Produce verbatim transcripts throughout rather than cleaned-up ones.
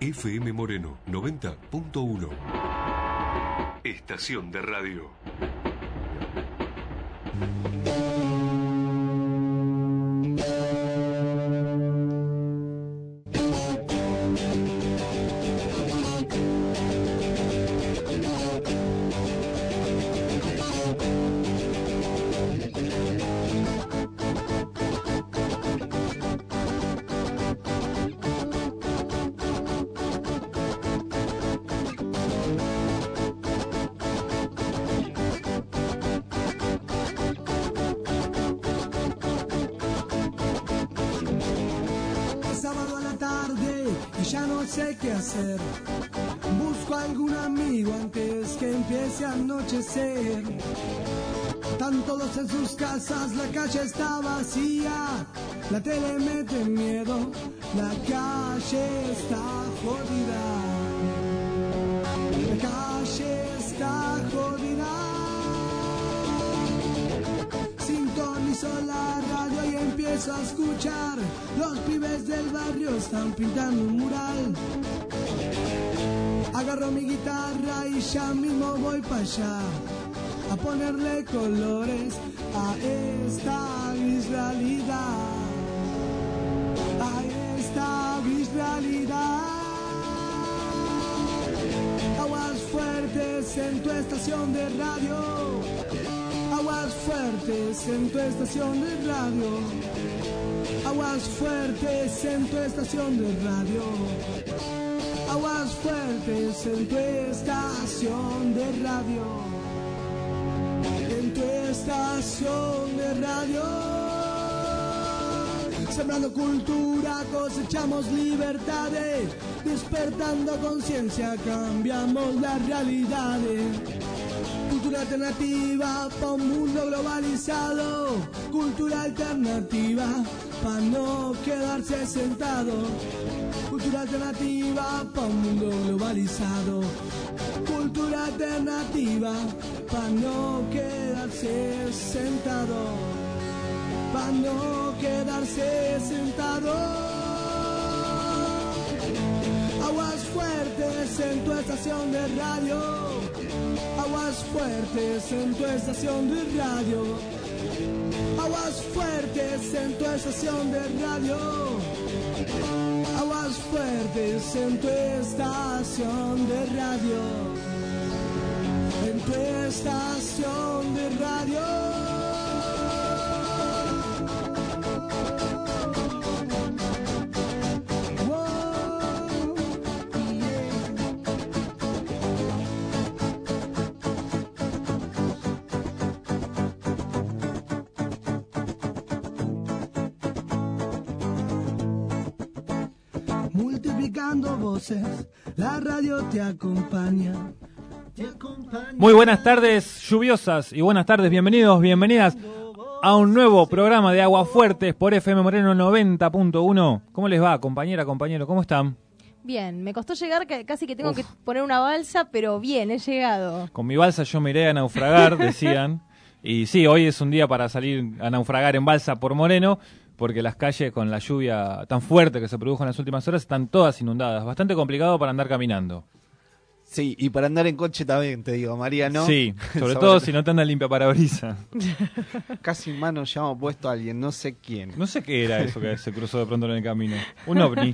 F M Moreno noventa punto uno. Estación de radio. Busco algún amigo antes que empiece a anochecer. Están todos en sus casas, la calle está vacía. La tele mete miedo, la calle está jodida. La calle está jodida. Sintonizo la radio y empiezo a escuchar. Los pibes del barrio están pintando un mural. Agarro mi guitarra y ya mismo voy para allá a ponerle colores a esta gris realidad, a esta gris realidad. Aguas fuertes en tu estación de radio, aguas fuertes en tu estación de radio, aguas fuertes en tu estación de radio. Aguas fuertes en tu estación de radio, en tu estación de radio. Sembrando cultura cosechamos libertades, despertando conciencia cambiamos las realidades. Cultura alternativa pa' un mundo globalizado, cultura alternativa pa' no quedarse sentado. Cultura alternativa pa' un mundo globalizado, cultura alternativa pa' no quedarse sentado, pa' no quedarse sentado. Aguas fuertes en tu estación de radio, aguas fuertes en tu estación de radio, aguas fuertes en tu estación de radio, aguas fuertes en tu estación de radio, en tu estación de radio. Multiplicando voces, la radio te acompaña, te acompaña. Muy buenas tardes lluviosas y buenas tardes, bienvenidos, bienvenidas a un nuevo programa de Aguafuertes por F M Moreno noventa punto uno. ¿Cómo les va, compañera, compañero? ¿Cómo están? Bien, me costó llegar, que casi que tengo Uf. que poner una balsa, pero bien, he llegado. Con mi balsa yo me iré a naufragar, decían. Y sí, hoy es un día para salir a naufragar en balsa por Moreno, porque las calles con la lluvia tan fuerte que se produjo en las últimas horas están todas inundadas. Bastante complicado para andar caminando. Sí, y para andar en coche también, te digo, Mariano. Sí, sobre todo si no te anda limpia parabrisas. Casi en mano llevamos puesto a alguien, no sé quién. No sé qué era eso que se cruzó de pronto en el camino. Un ovni.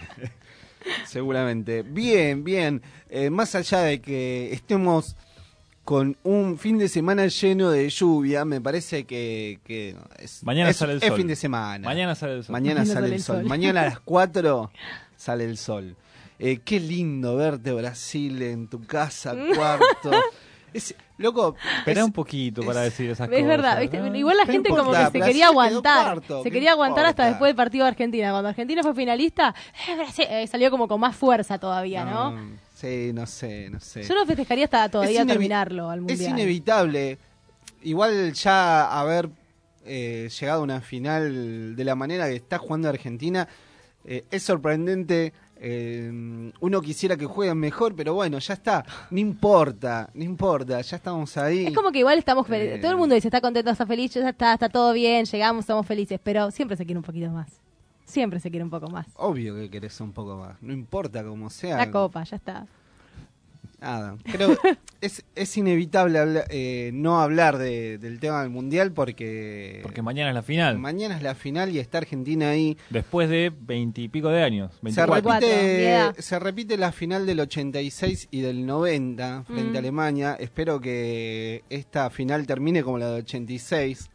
Seguramente. Bien, bien. Eh, más allá de que estemos con un fin de semana lleno de lluvia, me parece que, que es, mañana es, sale el es sol. fin de semana. Mañana sale el sol. Mañana, Mañana sale el sol. sol. Mañana a las cuatro sale el sol. Eh, qué lindo verte, Brasil, en tu casa, cuarto. Es, loco, espera es, un poquito para es, decir esas es cosas. Es verdad, ¿viste? ¿no? Igual la no gente importa, como que se Brasil quería aguantar. cuarto, se quería aguantar importa? Hasta después del partido de Argentina. Cuando Argentina fue finalista, eh, Brasil, eh, salió como con más fuerza todavía, ¿no? no sí, no sé, no sé. Yo lo festejaría hasta todavía inevi- terminarlo al Mundial. Es inevitable. Igual ya haber eh, llegado a una final de la manera que está jugando Argentina, eh, es sorprendente. Eh, uno quisiera que jueguen mejor, pero bueno, ya está, no importa, no importa, ya estamos ahí. Es como que igual estamos felices, eh, todo el mundo dice está contento, está feliz, ya está, está todo bien, llegamos, estamos felices, pero siempre se quiere un poquito más. Siempre se quiere un poco más. Obvio que querés un poco más. No importa cómo sea. La copa, ya está. Nada. Creo que es, es inevitable habla- eh, no hablar de, del tema del Mundial porque... Porque mañana es la final. Mañana es la final y está Argentina ahí. Después de veintipico de años. Se veinticuatro. repite, veinticuatro, se repite la final del ochenta y seis y del noventa frente Mm. a Alemania. Espero que esta final termine como la del ochenta y seis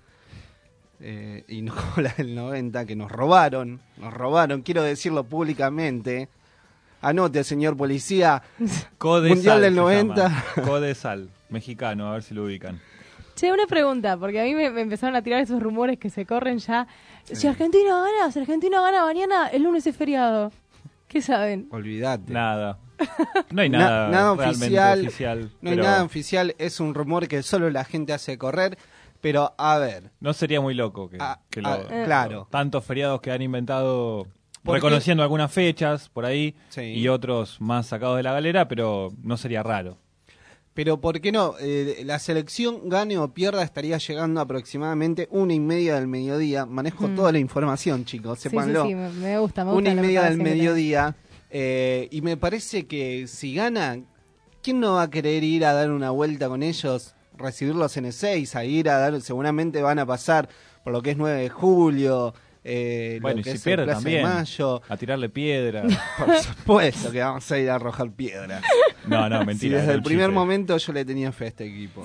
eh, y no como la del noventa, que nos robaron. Nos robaron, quiero decirlo públicamente. Anote, señor policía. Codesal Mundial del se noventa. llama. Codesal, mexicano, a ver si lo ubican. Che, una pregunta, porque a mí me, me empezaron a tirar esos rumores que se corren ya. Sí. Si Argentina gana, si Argentina gana mañana, el lunes es feriado. ¿Qué saben? Olvídate. Nada. No hay Na- nada, nada realmente oficial, oficial. No hay pero nada oficial, es un rumor que solo la gente hace correr. Pero, a ver, No sería muy loco que, Ah, que lo- ah, claro. tantos feriados que han inventado ¿Por reconociendo algunas fechas por ahí Sí. y otros más sacados de la galera, pero no sería raro. pero ¿por qué no? Eh, la selección, gane o pierda, estaría llegando aproximadamente una y media del mediodía. Manejo Mm. toda la información, chicos, Sí, sí, sépanlo. sí, me, me gusta, me gusta. Una y la media del preparación que tenés. mediodía. eh, y me parece que si gana, ¿quién no va a querer ir a dar una vuelta con ellos? Recibirlos en el seis, a ir a dar, seguramente van a pasar por lo que es nueve de julio, eh, Bueno, lo y que si es el pierde Plaza también, de Mayo. a tirarle piedra. Por supuesto que vamos a ir a arrojar piedra. No, no, Si mentira. desde era el un primer chiste. momento yo le tenía fe a este equipo.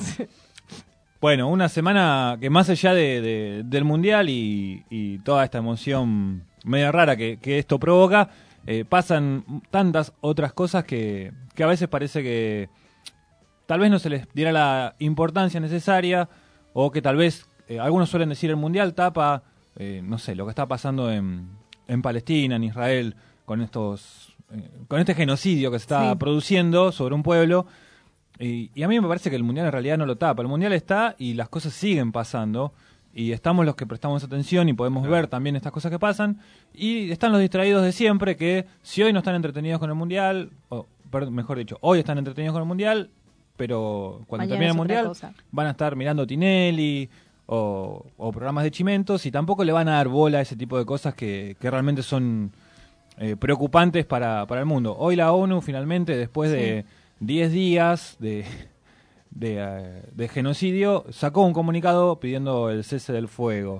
Bueno, una semana que más allá de, de- del Mundial y, y toda esta emoción media rara que, que esto provoca, eh, pasan tantas otras cosas que, que a veces parece que tal vez no se les diera la importancia necesaria o que tal vez, eh, algunos suelen decir el Mundial tapa, eh, no sé, lo que está pasando en, en Palestina, en Israel, con estos eh, con este genocidio que se está Sí. produciendo sobre un pueblo. Y, y a mí me parece que el Mundial en realidad no lo tapa. El Mundial está y las cosas siguen pasando. Y estamos los que prestamos atención y podemos ver también estas cosas que pasan. Y están los distraídos de siempre que si hoy no están entretenidos con el Mundial, o perdón, mejor dicho, hoy están entretenidos con el Mundial, pero cuando Mañana termine el es otra Mundial cosa. van a estar mirando Tinelli o, o programas de chimentos y tampoco le van a dar bola a ese tipo de cosas que, que realmente son eh, preocupantes para, para el mundo. Hoy la ONU finalmente, después de diez días de, de, eh, de genocidio, sacó un comunicado pidiendo el cese del fuego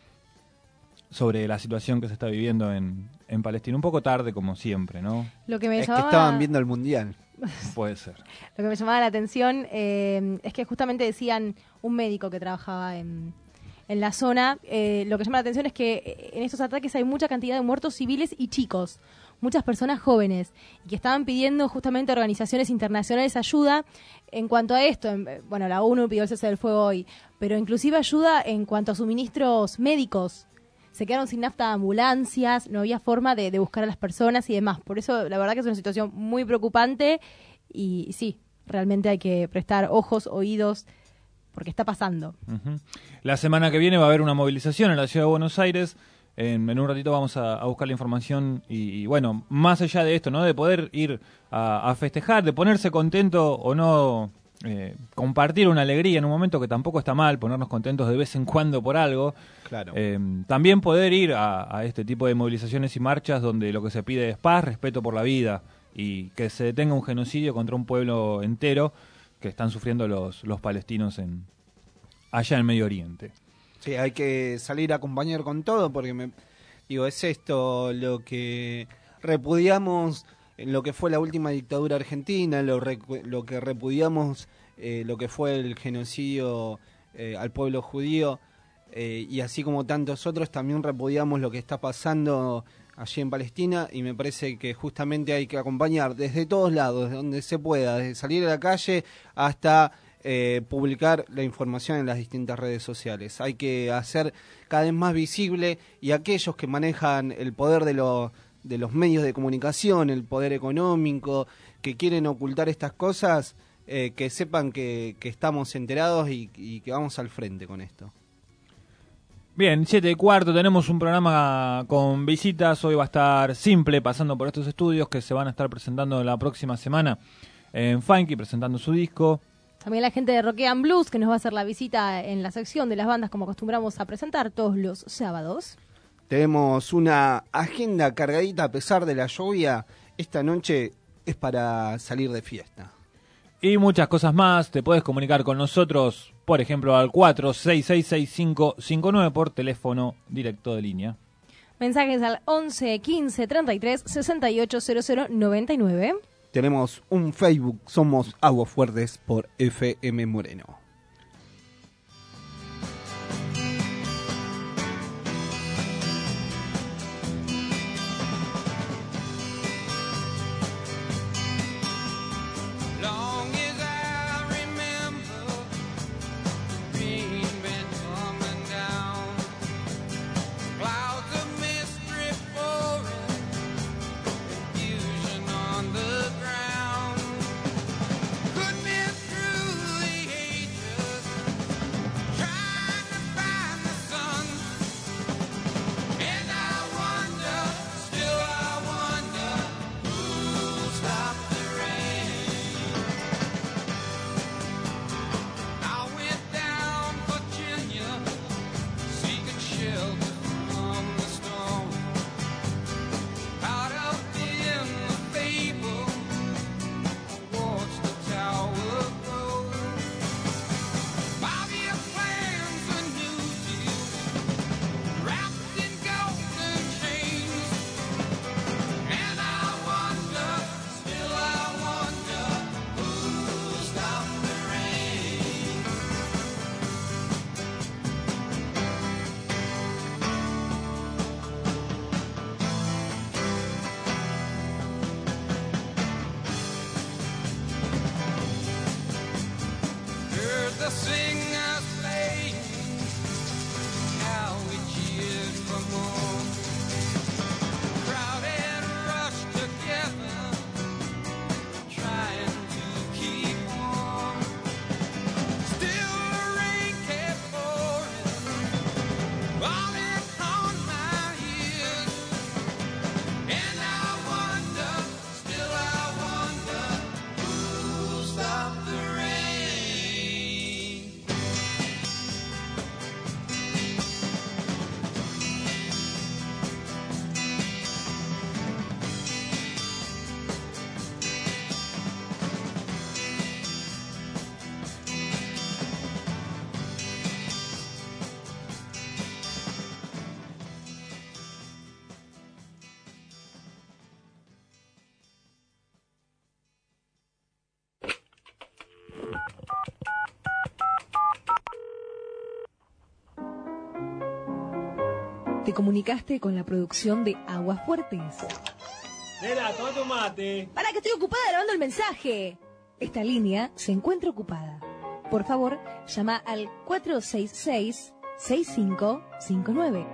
sobre la situación que se está viviendo en, en Palestina. Un poco tarde, como siempre, ¿no? Lo que me Es que llamaba... estaban viendo el Mundial. Puede ser. Lo que me llamaba la atención eh, es que justamente decían un médico que trabajaba en, en la zona, eh, lo que llama la atención es que eh, en estos ataques hay mucha cantidad de muertos civiles y chicos, muchas personas jóvenes, y que estaban pidiendo justamente a organizaciones internacionales ayuda en cuanto a esto. En- eh, bueno, la ONU pidió el cese del fuego hoy, pero inclusive ayuda en cuanto a suministros médicos. Se quedaron sin nafta ambulancias, no había forma de, de buscar a las personas y demás. Por eso, la verdad que es una situación muy preocupante y sí, realmente hay que prestar ojos, oídos, porque está pasando. Ujú. La semana que viene va a haber una movilización en la ciudad de Buenos Aires. En, en un ratito vamos a, a buscar la información y, y, bueno, más allá de esto, ¿no? De poder ir a, a festejar, de ponerse contento o no, eh, compartir una alegría en un momento que tampoco está mal, ponernos contentos de vez en cuando por algo. Claro. Eh, también poder ir a, a este tipo de movilizaciones y marchas donde lo que se pide es paz, respeto por la vida y que se detenga un genocidio contra un pueblo entero que están sufriendo los, los palestinos en allá en Medio Oriente. Sí, hay que salir a acompañar con todo porque, me, digo, es esto lo que repudiamos en lo que fue la última dictadura argentina, lo, recu- lo que repudiamos eh, lo que fue el genocidio eh, al pueblo judío eh, y así como tantos otros también repudiamos lo que está pasando allí en Palestina y me parece que justamente hay que acompañar desde todos lados, desde donde se pueda, desde salir a la calle hasta eh, publicar la información en las distintas redes sociales. Hay que hacer cada vez más visible y aquellos que manejan el poder de, lo, de los medios de comunicación, el poder económico, que quieren ocultar estas cosas, eh, que sepan que, que estamos enterados y, y que vamos al frente con esto. Bien, siete y cuarto, tenemos un programa con visitas. Hoy va a estar Simple pasando por estos estudios que se van a estar presentando la próxima semana en Funky, presentando su disco. También la gente de Rock and Blues, que nos va a hacer la visita en la sección de las bandas como acostumbramos a presentar todos los sábados. Tenemos una agenda cargadita a pesar de la lluvia. Esta noche es para salir de fiesta. Y muchas cosas más. Te puedes comunicar con nosotros, por ejemplo, al cuatro seis seis seis cinco cinco nueve por teléfono directo de línea. Mensajes al once quince treinta y tres sesenta y ocho cero cero noventa y nueve. Tenemos un Facebook, somos Aguas Fuertes por F M Moreno. Te comunicaste con la producción de Aguas Fuertes. Nena, toma tu mate. Para que estoy ocupada grabando el mensaje. Esta línea se encuentra ocupada. Por favor, llama al cuatro seis seis seis cinco cinco nueve.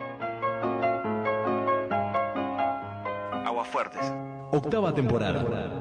Aguas Fuertes. Octava temporada.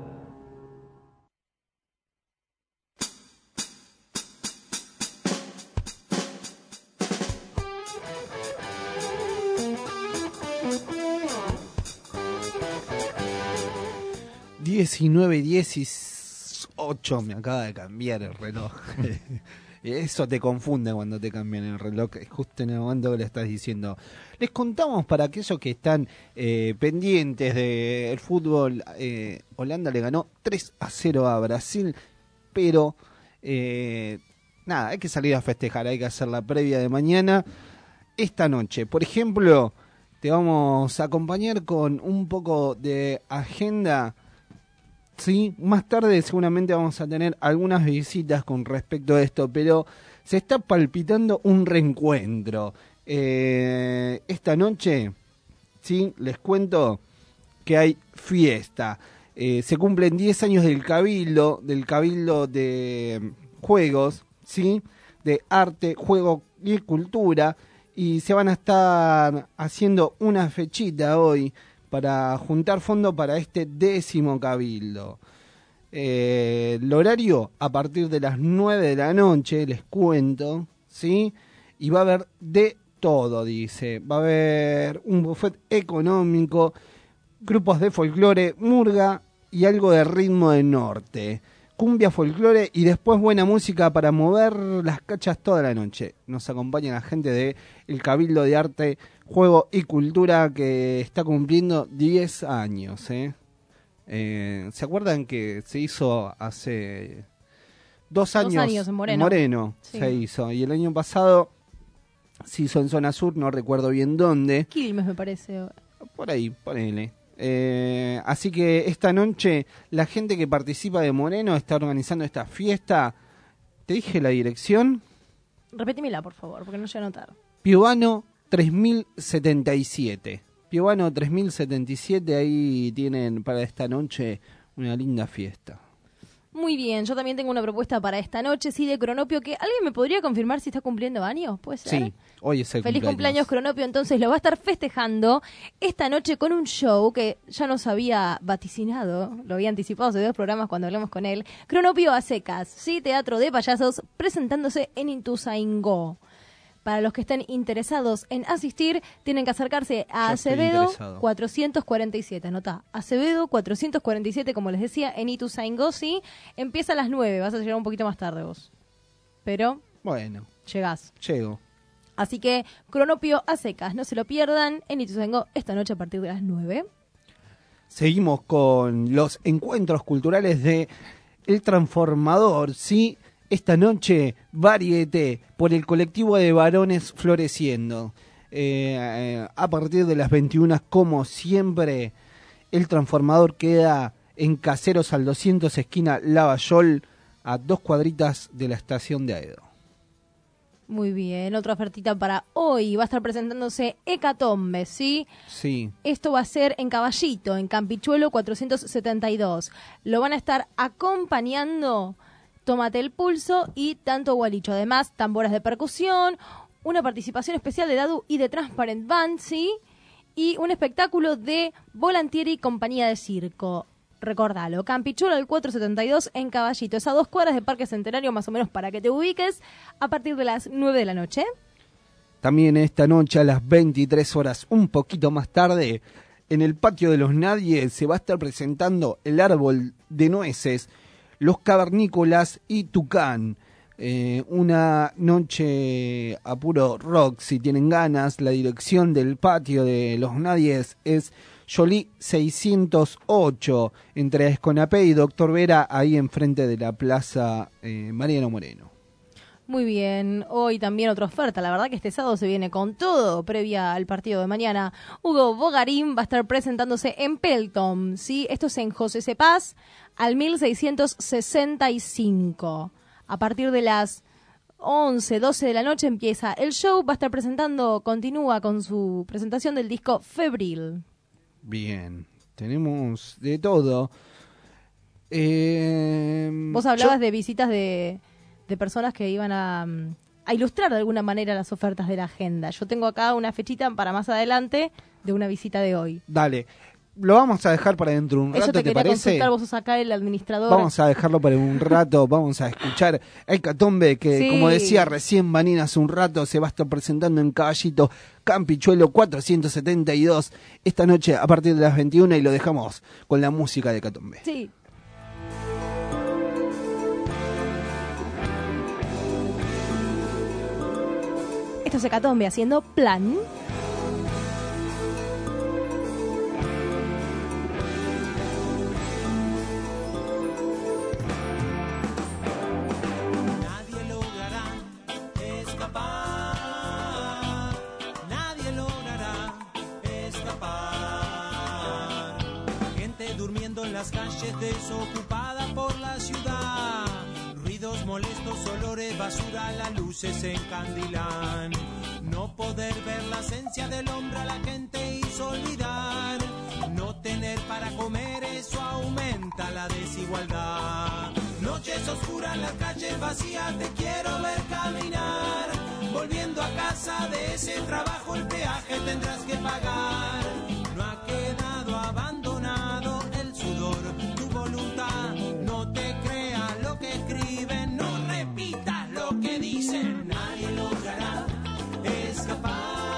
diecinueve dieciocho, me acaba de cambiar el reloj. Eso te confunde cuando te cambian el reloj, justo en el momento que le estás diciendo. Les contamos para aquellos que están eh, pendientes del fútbol, eh, Holanda le ganó tres a cero a Brasil, pero eh, nada, hay que salir a festejar, hay que hacer la previa de mañana. Esta noche, por ejemplo, te vamos a acompañar con un poco de agenda. Sí, más tarde seguramente vamos a tener algunas visitas con respecto a esto, pero se está palpitando un reencuentro. Eh, esta noche, sí, les cuento que hay fiesta. Eh, se cumplen diez años del Cabildo, del Cabildo de Juegos, sí, de Arte, Juego y Cultura, y se van a estar haciendo una fechita hoy para juntar fondos para este décimo cabildo. Eh, el horario a partir de las nueve de la noche, les cuento, ¿sí? Y va a haber de todo, dice. Va a haber un buffet económico, grupos de folclore, murga y algo de ritmo del norte. Cumbia, folclore y después buena música para mover las cachas toda la noche. Nos acompaña la gente de el Cabildo de Arte, Juego y Cultura que está cumpliendo diez años. ¿eh? Eh, ¿Se acuerdan que se hizo hace dos años? Dos años en Moreno. Moreno Sí. se hizo. Y el año pasado se hizo en Zona Sur, no recuerdo bien dónde. Quilmes, me parece. Por ahí, ponele. Eh, así que esta noche la gente que participa de Moreno está organizando esta fiesta. ¿Te dije la dirección? Repetímela, por favor, porque no llego a notar. Piovano tres mil setenta y siete. Piovano tres mil setenta y siete, ahí tienen para esta noche una linda fiesta. Muy bien, yo también tengo una propuesta para esta noche, sí, de Cronopio, que ¿alguien me podría confirmar si está cumpliendo años? ¿Puede ser? Sí, hoy es el Feliz cumpleaños. cumpleaños, Cronopio, entonces lo va a estar festejando esta noche con un show que ya nos había vaticinado, lo había anticipado hace dos programas cuando hablamos con él. Cronopio a secas, sí, teatro de payasos, presentándose en Ituzaingó. Para los que estén interesados en asistir, tienen que acercarse a Yo estoy Acevedo interesado. cuatrocientos cuarenta y siete. Anotá, Acevedo cuatrocientos cuarenta y siete, como les decía, en Ituzaingó, sí. Empieza a las nueve, vas a llegar un poquito más tarde vos. Pero Bueno, llegás. llego. Así que Cronopio a secas, no se lo pierdan, en Ituzaingó esta noche a partir de las nueve. Seguimos con los encuentros culturales de El Transformador, ¿sí? Esta noche, Varieté, por el colectivo de varones Floreciendo. Eh, eh, a partir de las veintiuna, como siempre, El Transformador queda en Caseros al doscientos, esquina Lavallol, a dos cuadritas de la estación de Aedo. Muy bien, otra ofertita para hoy. Va a estar presentándose Hecatombe, ¿sí? Sí. Esto va a ser en Caballito, en Campichuelo cuatrocientos setenta y dos. Lo van a estar acompañando Tómate el Pulso y Tanto Gualicho. Además, tamboras de percusión, una participación especial de Dadu y de Transparent Band, ¿sí? Y un espectáculo de Volantieri y compañía de circo. Recordalo, Campichuelo al cuatrocientos setenta y dos en Caballito. Es a dos cuadras de Parque Centenario, más o menos para que te ubiques, a partir de las nueve de la noche. También esta noche a las veintitrés horas, un poquito más tarde, en el Patio de los Nadie se va a estar presentando El Árbol de Nueces, Los Cavernícolas y Tucán. Eh, una noche a puro rock, si tienen ganas. La dirección del Patio de los Nadies es Jolie seiscientos ocho, entre Esconapé y Doctor Vera, ahí enfrente de la Plaza eh, Mariano Moreno. Muy bien, hoy también otra oferta, la verdad que este sábado se viene con todo, previa al partido de mañana. Hugo Bogarín va a estar presentándose en Pelton, ¿sí? Esto es en José C. Paz, al mil seiscientos sesenta y cinco. A partir de las once, doce de la noche empieza el show, va a estar presentando, continúa con su presentación del disco Febril. Bien, tenemos de todo. Eh, Vos hablabas yo- de visitas de, de personas que iban a, mm, a ilustrar de alguna manera las ofertas de la agenda. Yo tengo acá una fechita para más adelante de una visita de hoy. Dale, lo vamos a dejar para dentro de un Eso rato, te ¿te, quería parece? consultar, vos sos acá el administrador. Vamos a dejarlo para un rato, vamos a escuchar a Hecatombe, que Sí. como decía recién Vanina hace un rato, se va a estar presentando en Caballito, Campichuelo cuatrocientos setenta y dos, esta noche a partir de las veintiuna, y lo dejamos con la música de Hecatombe. Sí. Esto es Hecatombe haciendo plan. Nadie logrará escapar, nadie logrará escapar. Gente durmiendo en las calles, desocupada por la ciudad. Ruidos molestos, olores, basura, las luces se encandilan. No poder ver la esencia del hombre a la gente hizo olvidar. No tener para comer, eso aumenta la desigualdad. Noches oscuras, las calles vacías, te quiero ver caminar. Volviendo a casa de ese trabajo, el peaje tendrás que pagar. No ha quedado abandonado el sudor, tu voluntad. No te creas lo que escriben, no repitas lo que dicen. Nadie logrará escapar,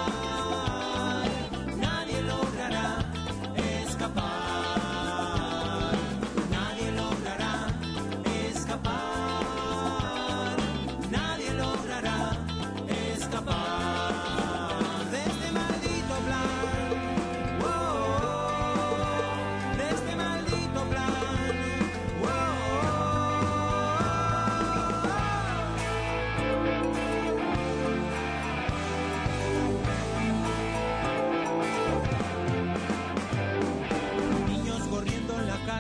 nadie logrará escapar, nadie logrará escapar, nadie logrará escapar de este maldito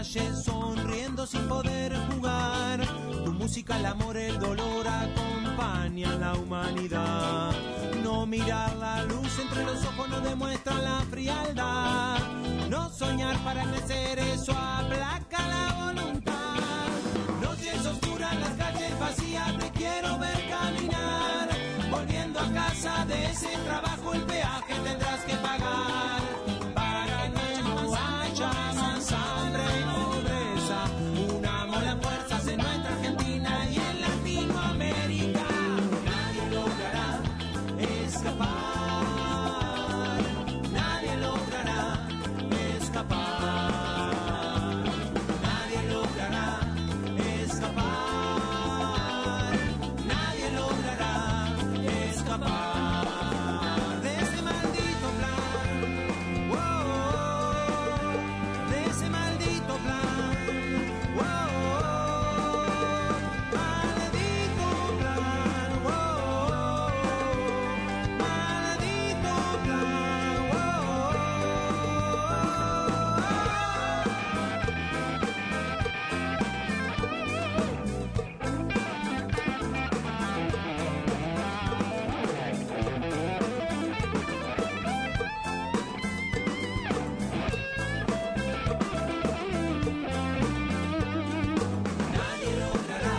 calle sonriendo sin poder jugar. Tu música, el amor, el dolor acompañan la humanidad. No mirar la luz entre los ojos no demuestra la frialdad. No soñar para crecer, eso aplaca la voluntad. Noches oscuras, las calles vacías, te quiero ver caminar. Volviendo a casa de ese trabajo, el peaje tendrás que pagar. Para no haya más hambre y pobreza, unamos las fuerzas en nuestra Argentina y en Latinoamérica. Nadie logrará escapar, nadie logrará escapar, nadie logrará escapar, nadie logrará escapar de ese maldito plan, wow, de ese maldito plan, wow, maldito plan, wow, maldito plan, wow. Nadie logrará,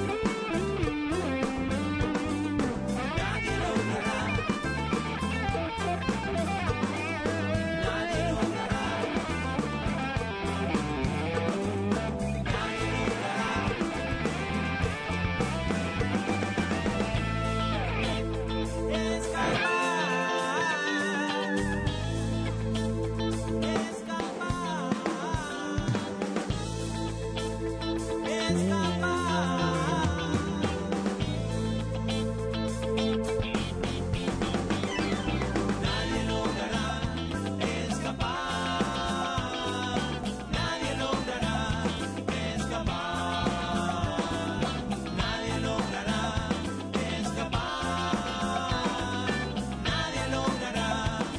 nadie logrará, nadie logrará, nadie logrará escapar, nadie logrará escapar, nadie logrará escapar, nadie logrará escapar, nadie logrará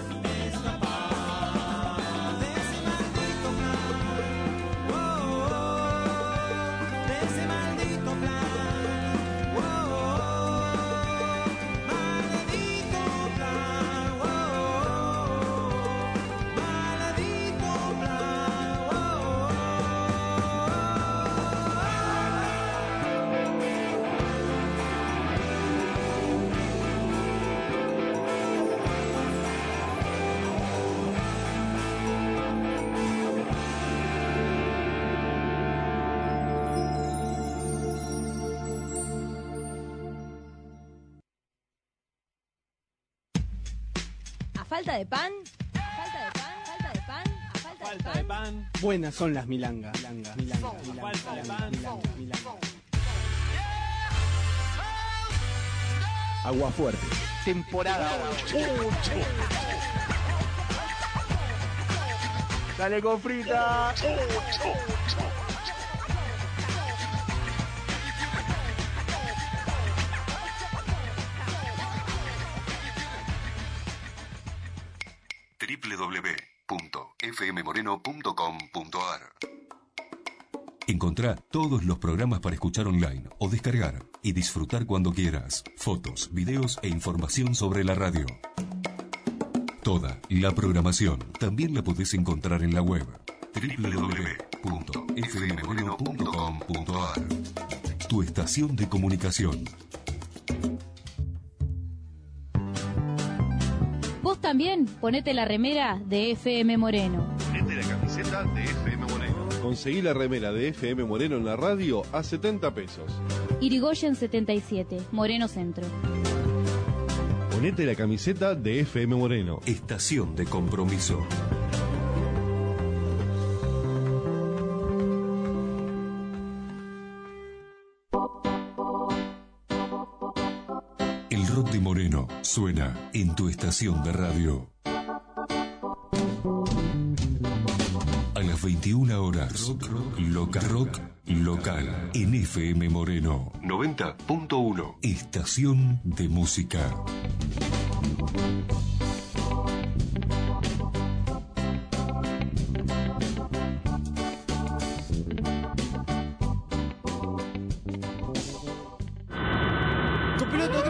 escapar de ese maldito plan, wow, de ese maldito plan, wow, maldito plan, wow, maldito plan, wow. A falta de pan, a falta de pan, falta de pan, a falta, Falta de pan. Buenas son las milangas. Milanga, milanga, milanga, Falta de milanga, pan. milanga, milanga. Agua Fuerte. Temporada ocho. Dale con frita. w w w punto f m moreno punto com punto a r. Encontrá todos los programas para escuchar online o descargar y disfrutar cuando quieras. Fotos, videos e información sobre la radio. Toda la programación también la podés encontrar en la web w w w punto f m moreno punto com punto a r. Tu estación de comunicación. Vos también ponete la remera de F M Moreno. Ponete la camiseta de F M Moreno. Conseguí la remera de F M Moreno en la radio a setenta pesos. Irigoyen setenta y siete, Moreno Centro. Ponete la camiseta de F M Moreno. Estación de compromiso. El rock de Moreno suena en tu estación de radio. A las veintiuna horas, rock, rock, local, rock local en F M Moreno noventa punto uno. Estación de música.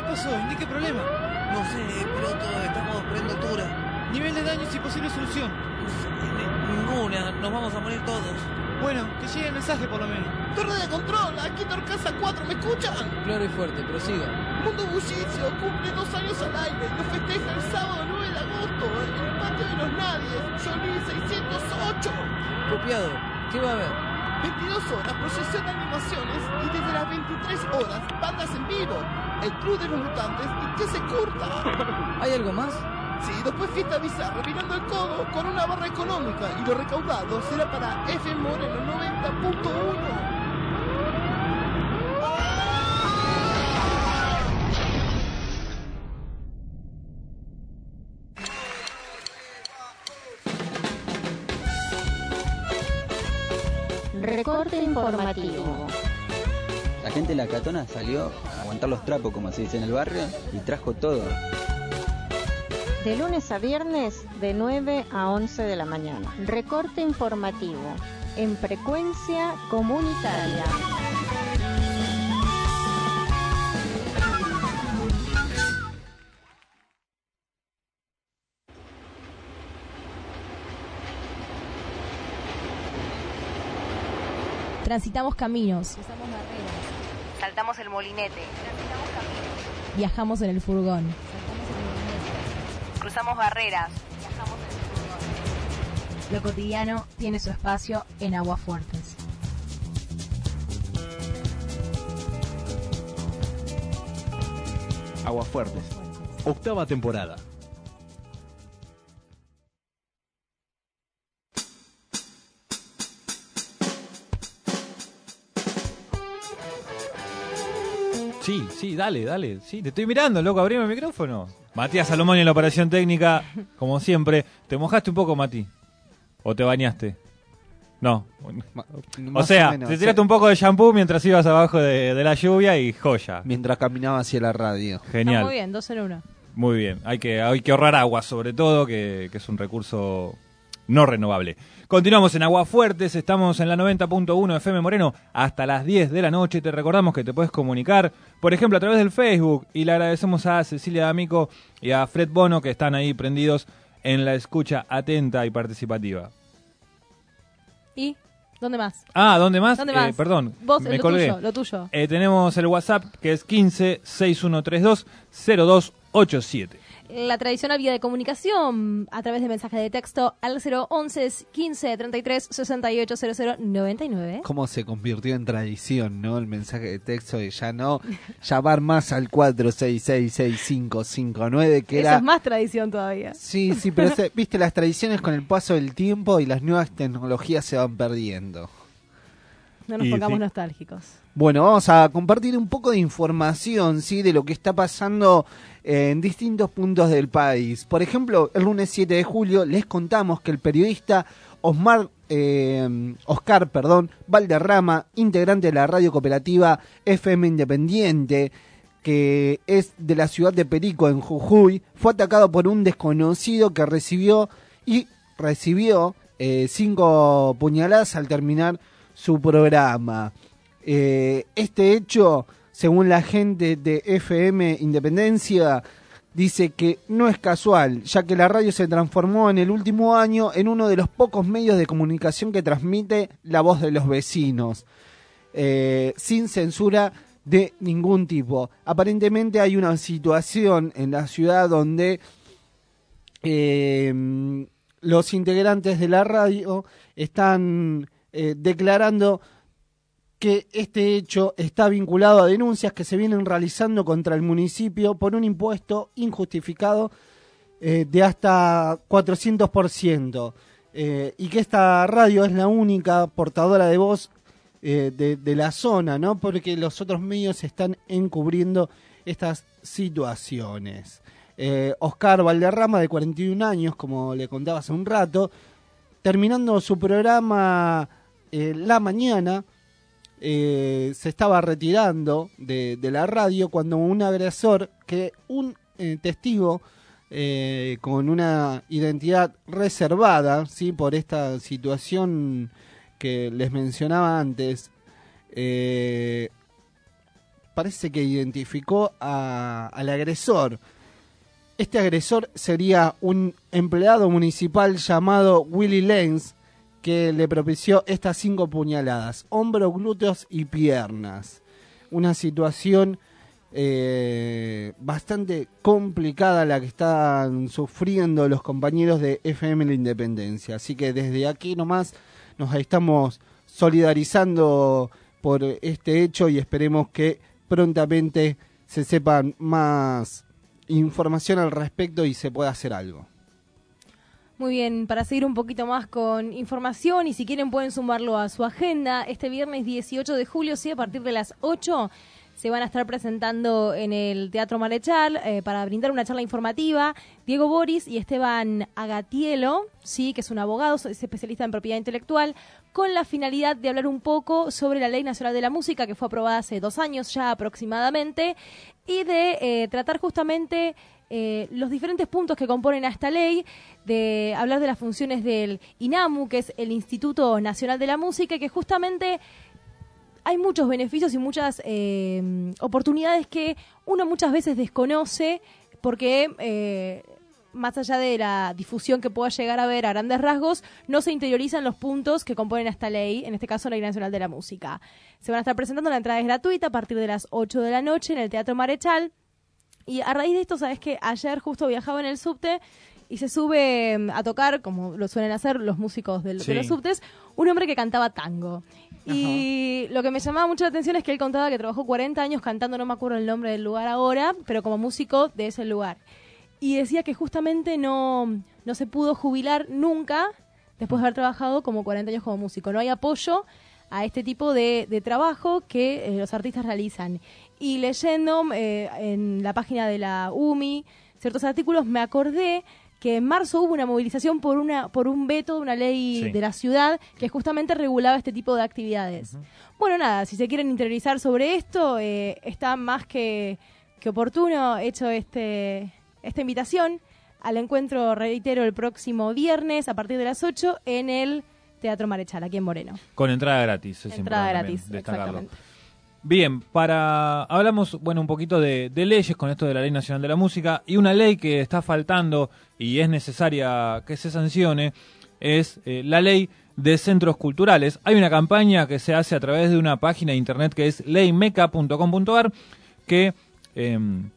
pasó? ¿Indique problema? No sé, piloto, estamos perdiendo altura. Nivel de daños y posible solución. Ninguna, nos vamos a morir todos. Bueno, que llegue el mensaje por lo menos. Torre de control, aquí Torcasa cuatro, ¿me escuchan? Claro y fuerte, prosiga. Mundo Bullicio cumple dos años al aire. Lo festeja el sábado nueve de agosto en el patio de los Nadies, Johnny seiscientos ocho. Copiado, ¿qué va a haber? veintidós horas, procesión de animaciones y desde las veintitrés horas, bandas en vivo. El Club de los Mutantes y que se curta. ¿Hay algo más? Sí, después fiesta bizarra, mirando el codo con una barra económica y lo recaudado será para F M Moreno noventa punto uno. Recorte informativo. La gente de la Catona salió a aguantar los trapos, como se dice en el barrio, y trajo todo. De lunes a viernes, de nueve a once de la mañana. Recorte informativo, en frecuencia comunitaria. Transitamos caminos. Cruzamos barreras. Saltamos el molinete. Transitamos caminos. Viajamos en el furgón. Cruzamos barreras. Viajamos en el furgón. Lo cotidiano tiene su espacio en Aguafuertes. Aguafuertes, octava temporada. Sí, sí, dale, dale. Sí, te estoy mirando, loco, abrime el micrófono. Matías Salomón en la operación técnica, como siempre. ¿Te mojaste un poco, Mati? ¿O te bañaste? No. Ma- O sea, o menos, te tiraste sí. un poco de shampoo mientras ibas abajo de, de la lluvia y joya. Mientras caminaba hacia la radio. Genial. Está muy bien, dos en uno. Muy bien, hay que, hay que ahorrar agua, sobre todo, que, que es un recurso no renovable. Continuamos en Aguafuertes, estamos en la noventa punto uno F M Moreno hasta las diez de la noche. Te recordamos que te puedes comunicar, por ejemplo, a través del Facebook, y le agradecemos a Cecilia D'Amico y a Fred Bono, que están ahí prendidos en la escucha atenta y participativa. ¿Y dónde más? Ah, ¿dónde más? ¿Dónde Eh, más? perdón, Vos, me lo colgué. tuyo, lo tuyo. Eh, tenemos el WhatsApp, que es quince seis uno tres dos cero dos ocho siete. La tradicional vía de comunicación a través de mensaje de texto al cero once quince treinta y tres sesenta y ocho cero cero noventa y nueve. Cómo se convirtió en tradición, ¿no? El mensaje de texto de ya no llamar más al cuatro seis seis seis cinco cinco nueve, que Eso era... es más tradición todavía. Sí, sí, pero se- viste, las tradiciones con el paso del tiempo y las nuevas tecnologías se van perdiendo. No nos Y pongamos sí. nostálgicos. Bueno, vamos a compartir un poco de información, ¿sí? De lo que está pasando eh, en distintos puntos del país. Por ejemplo, el lunes siete de julio les contamos que el periodista Osmar, eh, Oscar perdón, Valderrama, integrante de la radio cooperativa F M Independiente, que es de la ciudad de Perico, en Jujuy, fue atacado por un desconocido que recibió y recibió eh, cinco puñaladas al terminar su programa. Eh, este hecho, según la gente de F M Independencia, dice que no es casual, ya que la radio se transformó en el último año en uno de los pocos medios de comunicación que transmite la voz de los vecinos, eh, sin censura de ningún tipo. Aparentemente hay una situación en la ciudad donde eh, los integrantes de la radio están eh, declarando que este hecho está vinculado a denuncias que se vienen realizando contra el municipio por un impuesto injustificado eh, de hasta cuatrocientos por ciento, eh, y que esta radio es la única portadora de voz eh, de, de la zona, ¿no? Porque los otros medios están encubriendo estas situaciones. Eh, Oscar Valderrama, de cuarenta y un años, como le contaba hace un rato, terminando su programa eh, la mañana, Eh, se estaba retirando de, de la radio cuando un agresor, que un eh, testigo eh, con una identidad reservada, ¿sí? Por esta situación que les mencionaba antes, eh, parece que identificó a, al agresor. Este agresor sería un empleado municipal llamado Willy Lenz, que le propició estas cinco puñaladas: hombro, glúteos y piernas. Una situación eh, bastante complicada la que están sufriendo los compañeros de F M La Independencia. Así que desde aquí nomás nos estamos solidarizando por este hecho y esperemos que prontamente se sepan más información al respecto y se pueda hacer algo. Muy bien, para seguir un poquito más con información y si quieren pueden sumarlo a su agenda, este viernes dieciocho de julio, sí, a partir de las ocho, se van a estar presentando en el Teatro Marechal eh, para brindar una charla informativa Diego Boris y Esteban Agatielo, sí, que es un abogado, es especialista en propiedad intelectual, con la finalidad de hablar un poco sobre la Ley Nacional de la Música, que fue aprobada hace dos años ya aproximadamente, y de eh, tratar justamente eh, los diferentes puntos que componen a esta ley, de hablar de las funciones del INAMU, que es el Instituto Nacional de la Música, y que justamente hay muchos beneficios y muchas eh, oportunidades que uno muchas veces desconoce porque eh, más allá de la difusión que pueda llegar a ver a grandes rasgos, no se interiorizan los puntos que componen a esta ley, en este caso la Ley Nacional de la Música. Se van a estar presentando, la entrada es gratuita a partir de las ocho de la noche en el Teatro Marechal. Y a raíz de esto, sabes que ayer justo viajaba en el subte y se sube a tocar, como lo suelen hacer los músicos del, sí. de los subtes, un hombre que cantaba tango. Ajá. Y lo que me llamaba mucho la atención es que él contaba que trabajó cuarenta años cantando, no me acuerdo el nombre del lugar ahora, pero como músico de ese lugar. Y decía que justamente no, no se pudo jubilar nunca después de haber trabajado como cuarenta años como músico. No hay apoyo a este tipo de, de trabajo que eh, los artistas realizan. Y leyendo eh, en la página de la U M I ciertos artículos, me acordé que en marzo hubo una movilización por una por un veto de una ley sí. de la ciudad que justamente regulaba este tipo de actividades. Uh-huh. Bueno, nada, si se quieren interiorizar sobre esto, eh, está más que, que oportuno hecho este esta invitación al encuentro, reitero, el próximo viernes a partir de las ocho en el Teatro Marechal, aquí en Moreno. Con entrada gratis. Es entrada gratis, exactamente. Bien, para hablamos bueno un poquito de, de leyes con esto de la Ley Nacional de la Música, y una ley que está faltando y es necesaria que se sancione es eh, la ley de centros culturales. Hay una campaña que se hace a través de una página de internet que es ley meca punto com punto a r que eh,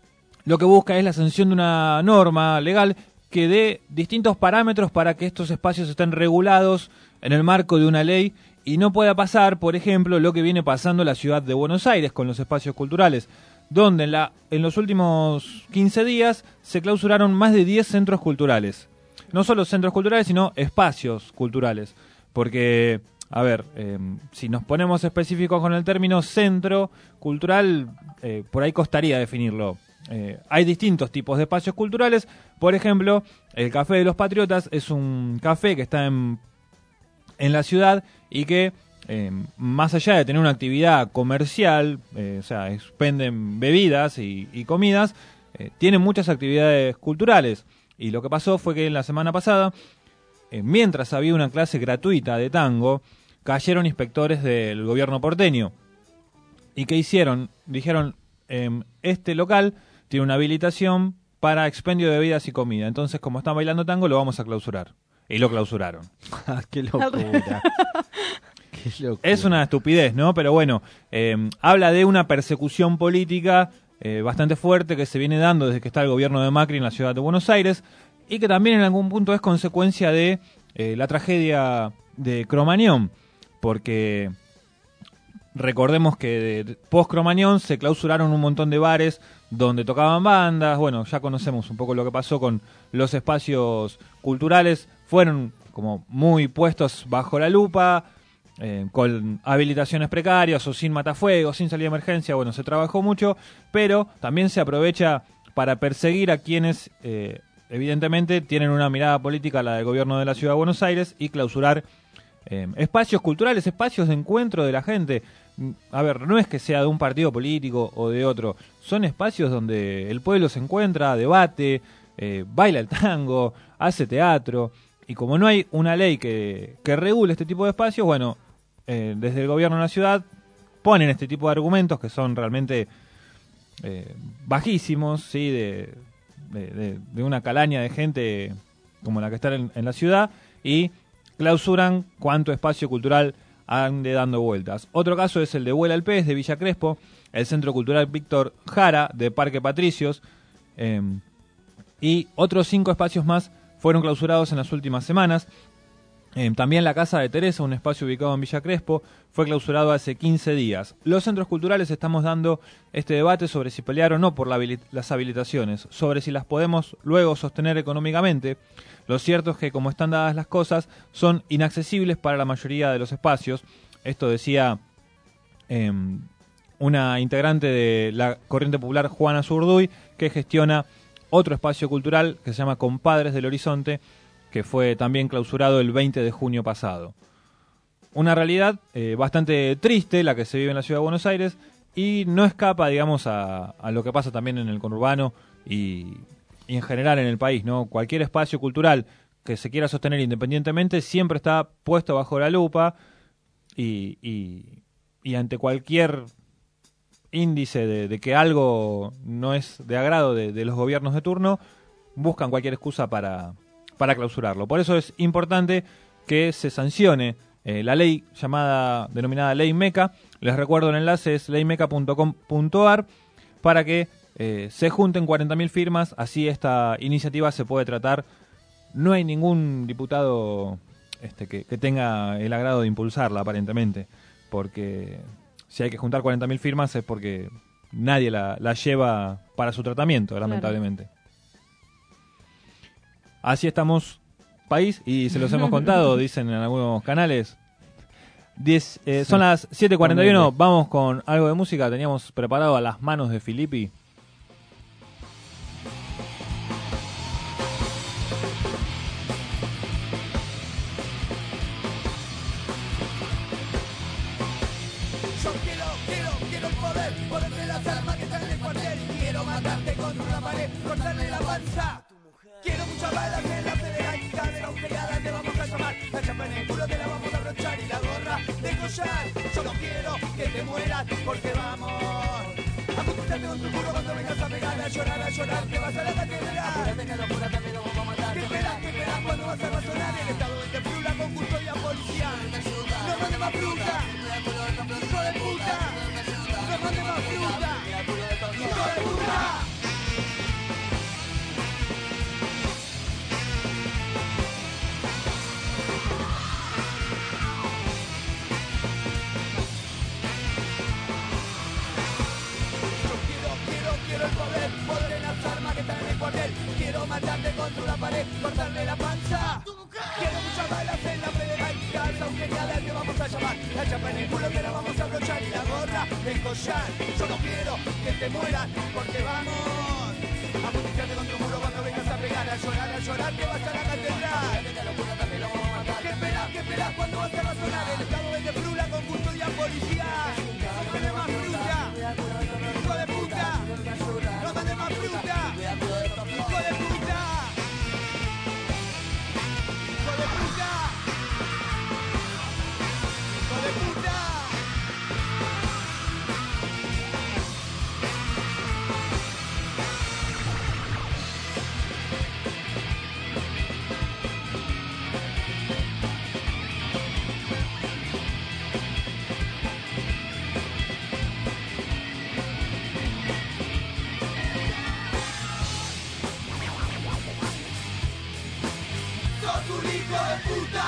lo que busca es la sanción de una norma legal que dé distintos parámetros para que estos espacios estén regulados en el marco de una ley y no pueda pasar, por ejemplo, lo que viene pasando en la ciudad de Buenos Aires con los espacios culturales, donde en, la, en los últimos quince días se clausuraron más de diez centros culturales. No solo centros culturales, sino espacios culturales. Porque, a ver, eh, si nos ponemos específicos con el término centro cultural, eh, por ahí costaría definirlo. Eh, hay distintos tipos de espacios culturales. Por ejemplo, el Café de los Patriotas es un café que está en, en la ciudad y que, eh, más allá de tener una actividad comercial, eh, o sea, expenden bebidas y, y comidas, eh, tiene muchas actividades culturales. Y lo que pasó fue que en la semana pasada, eh, mientras había una clase gratuita de tango, cayeron inspectores del gobierno porteño. ¿Y qué hicieron? Dijeron, eh, este local tiene una habilitación para expendio de bebidas y comida. Entonces, como están bailando tango, lo vamos a clausurar. Y lo clausuraron. ¡Qué locura! ¡Qué locura! Es una estupidez, ¿no? Pero bueno, eh, habla de una persecución política eh, bastante fuerte que se viene dando desde que está el gobierno de Macri en la ciudad de Buenos Aires y que también en algún punto es consecuencia de eh, la tragedia de Cromañón. Porque recordemos que post-Cromañón se clausuraron un montón de bares donde tocaban bandas. Bueno, ya conocemos un poco lo que pasó con los espacios culturales. Fueron como muy puestos bajo la lupa, eh, con habilitaciones precarias o sin matafuegos, sin salida de emergencia. Bueno, se trabajó mucho, pero también se aprovecha para perseguir a quienes eh, evidentemente tienen una mirada política, la del gobierno de la Ciudad de Buenos Aires, y clausurar eh, espacios culturales, espacios de encuentro de la gente. A ver, no es que sea de un partido político o de otro, son espacios donde el pueblo se encuentra, debate, eh, baila el tango, hace teatro. Y como no hay una ley que, que regule este tipo de espacios, bueno, eh, desde el gobierno de la ciudad ponen este tipo de argumentos que son realmente eh, bajísimos, ¿sí? de, de, de, de una calaña de gente como la que está en, en la ciudad, y clausuran cuánto espacio cultural ande dando vueltas. Otro caso es el de Vuela el Pez, de Villa Crespo, el Centro Cultural Víctor Jara, de Parque Patricios, eh, y otros cinco espacios más fueron clausurados en las últimas semanas. Eh, también la Casa de Teresa, un espacio ubicado en Villa Crespo, fue clausurado hace quince días. Los centros culturales estamos dando este debate sobre si pelear o no por la habili- las habilitaciones, sobre si las podemos luego sostener económicamente. Lo cierto es que, como están dadas las cosas, son inaccesibles para la mayoría de los espacios. Esto decía eh, una integrante de la Corriente Popular, Juana Zurduy, que gestiona otro espacio cultural que se llama Compadres del Horizonte, que fue también clausurado el veinte de junio pasado. Una realidad eh, bastante triste la que se vive en la ciudad de Buenos Aires, y no escapa, digamos, a, a lo que pasa también en el conurbano y, y en general en el país, ¿no? Cualquier espacio cultural que se quiera sostener independientemente siempre está puesto bajo la lupa, y, y, y ante cualquier índice de, de que algo no es de agrado de, de los gobiernos de turno, buscan cualquier excusa para... para clausurarlo. Por eso es importante que se sancione eh, la ley llamada, denominada Ley MECA. Les recuerdo, el enlace es ley meca punto com punto a r para que eh, se junten cuarenta mil firmas, así esta iniciativa se puede tratar. No hay ningún diputado este, que, que tenga el agrado de impulsarla, aparentemente, porque si hay que juntar cuarenta mil firmas es porque nadie la, la lleva para su tratamiento, lamentablemente. Claro. Así estamos, país, y se los hemos contado, dicen en algunos canales. diez, eh, sí. Son las siete cuarenta y uno, vamos con algo de música. Teníamos preparado A las manos de Filippi. Yo quiero, quiero, quiero el poder, poder de las armas que están en el cuartel. Quiero matarte contra una pared, cortarle la panza. Quiero muchas balas en la federal, de la agujereada te vamos a llamar. La chapa en el culo te la vamos a abrochar y la gorra de collar. Yo no quiero que te mueras porque vamos a conquistarte con tu muro cuando vengas a pegar, a llorar, a llorar, te vas a la catedral. Apúrate que locura también nos vamos a matar. ¿Qué esperas, qué esperas cuando vas a razonar? El estado de frula con custodia policial. No mande más fruta, hijo de puta. No mande más fruta, hijo de puta. Quiero el poder, poder en las armas que están en el cuartel. Quiero matarte contra una pared, cortarle la panza. Quiero muchas balas en la federal, esa agujereada te vamos a llamar. La chapa en el culo te la vamos a abrochar y la gorra de collar. Yo no quiero que te mueras porque vamos a conquistarte contra un muro cuando vengas a pegar, a llorar, a llorar, te vas a la catedral. ¿Qué esperas, qué esperas cuando vas a razonar? El estado de frula con custodia policial. No mande más fruta, hijo de puta. No mande más fruta, hijo de puta. Hijo de puta. Hijo de puta. Hijo de puta.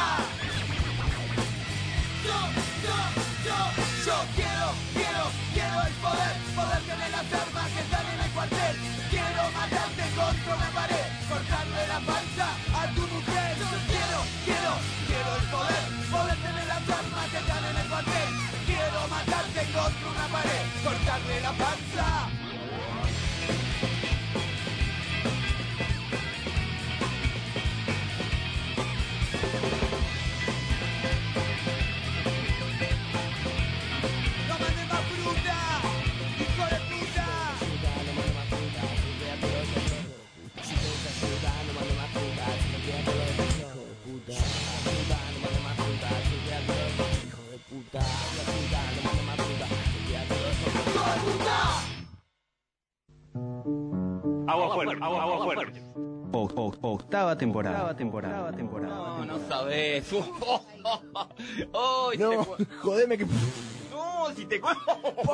Yo, yo, yo, yo quiero, quiero, quiero el poder, poder tener las armas que están en el cuartel. Quiero matarte contra una pared, cortarle la panza a tu mujer. Yo quiero, quiero, quiero el poder, poder tener las armas que están en el cuartel. Quiero matarte contra una pared, cortarle la panza. fuerte, agua fuerte. O- o- octava temporada. Octava temporada. temporada. No, no sabes. Oh, No, jodeme que... No, si te cuento.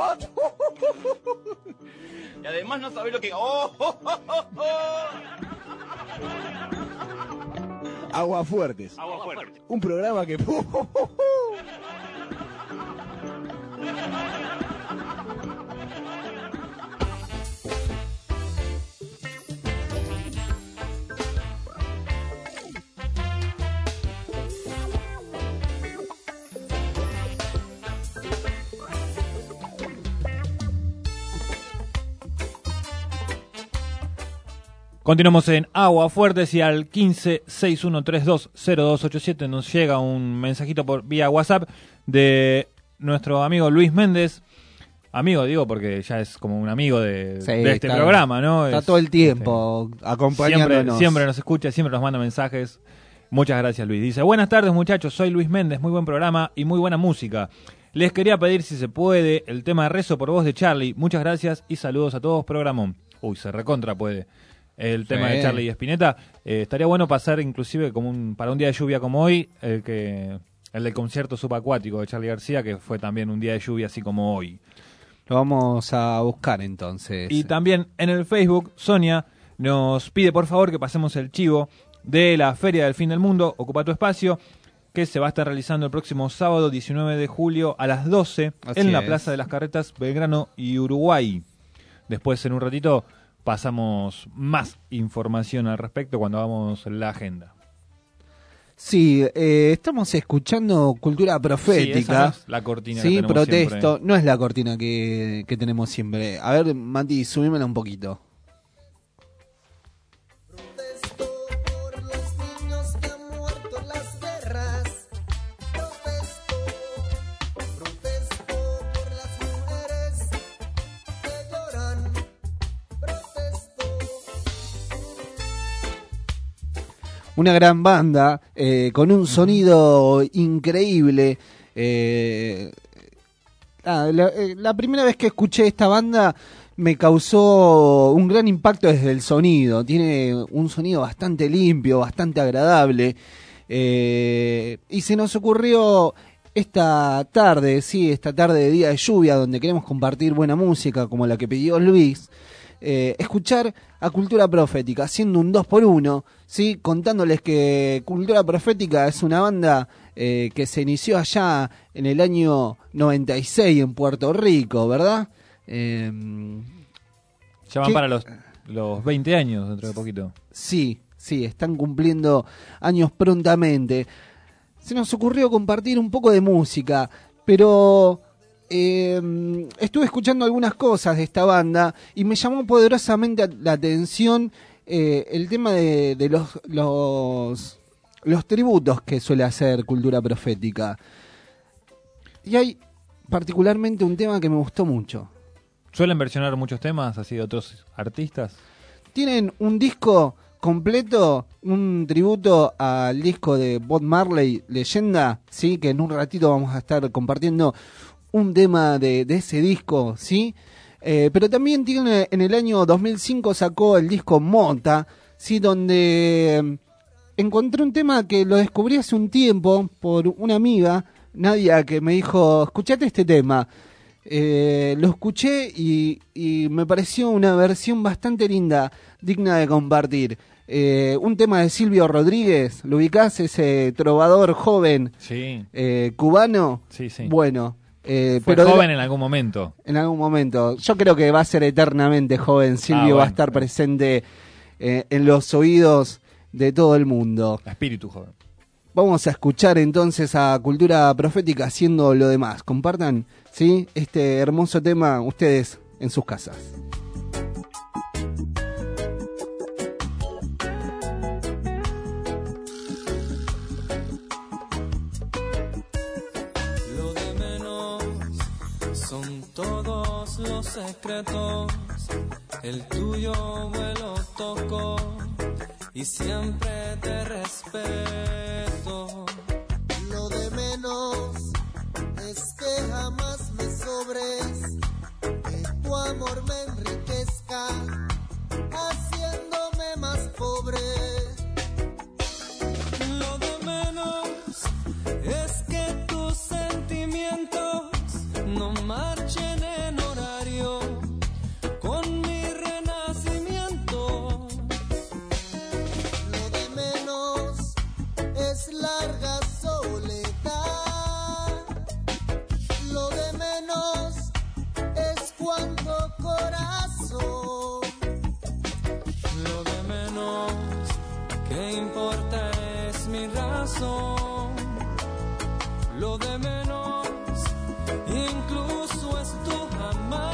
Y además no sabes lo que... Oh, oh, oh, oh. Agua Fuertes. Agua fuerte. Un programa que... Continuamos en Agua Fuertes y al quince seis uno tres dos cero dos ocho siete nos llega un mensajito por vía WhatsApp de nuestro amigo Luis Méndez. Amigo, digo, porque ya es como un amigo de, Sí, de este está- programa, ¿no? está Es- todo el tiempo acompañándonos. Siempre, siempre nos escucha, siempre nos manda mensajes. Muchas gracias, Luis. Dice, buenas tardes, muchachos, soy Luis Méndez, muy buen programa y muy buena música. Les quería pedir, si se puede, el tema Rezo por Vos de Charlie. Muchas gracias y saludos a todos, programón. Uy, se recontra puede. El tema Sí. de Charlie y Spinetta. Eh, estaría bueno pasar inclusive como un, para un día de lluvia como hoy, el que el del concierto subacuático de Charlie García, que fue también un día de lluvia así como hoy. Lo vamos a buscar entonces. Y también en el Facebook, Sonia nos pide por favor que pasemos el chivo de la Feria del Fin del Mundo, Ocupa tu Espacio, que se va a estar realizando el próximo sábado diecinueve de julio a las doce Así en la es. Plaza de las Carretas, Belgrano y Uruguay. Después en un ratito pasamos más información al respecto cuando hagamos la agenda. Sí, eh, estamos escuchando Cultura Profética. Sí, esa no es la cortina que Sí, tenemos protesto. siempre. No es la cortina que, que tenemos siempre. A ver, Mati, subímela un poquito. Por los niños que han muerto en las guerras. Protesto, protesto por las mujeres que lloran. Protesto. Una gran banda eh, con un sonido increíble. Eh, ah, la, eh, la primera vez que escuché esta banda me causó un gran impacto desde el sonido. Tiene un sonido bastante limpio, bastante agradable. Eh, y se nos ocurrió esta tarde, sí, esta tarde de día de lluvia, donde queremos compartir buena música como la que pidió Luis. Eh, escuchar a Cultura Profética, haciendo un dos por uno, ¿sí? Contándoles que Cultura Profética es una banda eh, que se inició allá en el año noventa y seis en Puerto Rico, ¿verdad? Eh, Ya van ¿qué? para los, los veinte años dentro de poquito. Sí, sí, están cumpliendo años prontamente. Se nos ocurrió compartir un poco de música, pero eh, estuve escuchando algunas cosas de esta banda y me llamó poderosamente la atención eh, el tema de, de los, los, los tributos que suele hacer Cultura Profética. Y hay particularmente un tema que me gustó mucho. ¿Suelen versionar muchos temas así de otros artistas? Tienen un disco completo, un tributo al disco de Bob Marley, Leyenda, sí, que en un ratito vamos a estar compartiendo un tema de, de ese disco, sí. Eh, pero también tiene, en el año dos mil cinco sacó el disco Mota, sí, donde eh, encontré un tema que lo descubrí hace un tiempo por una amiga, Nadia, que me dijo, escuchate este tema. Eh, lo escuché y, y me pareció una versión bastante linda, digna de compartir. Eh, un tema de Silvio Rodríguez, ¿lo ubicás? Ese trovador joven, Sí. eh, cubano. Sí, sí. Bueno, eh, Fue pero de joven la- en algún momento. en algún momento. Yo creo que va a ser eternamente joven. Silvio Ah, bueno. va a estar presente eh, en los oídos de todo el mundo. Espíritu joven. Vamos a escuchar entonces a Cultura Profética haciendo lo demás. Compartan, ¿sí? Este hermoso tema ustedes en sus casas. Lo de menos son todos los secretos. El tuyo vuelo toco y siempre te respeto. Lo de menos es que jamás me sobres, que tu amor me enriquezca, haciendo razón. Lo de menos, incluso es tu jamás.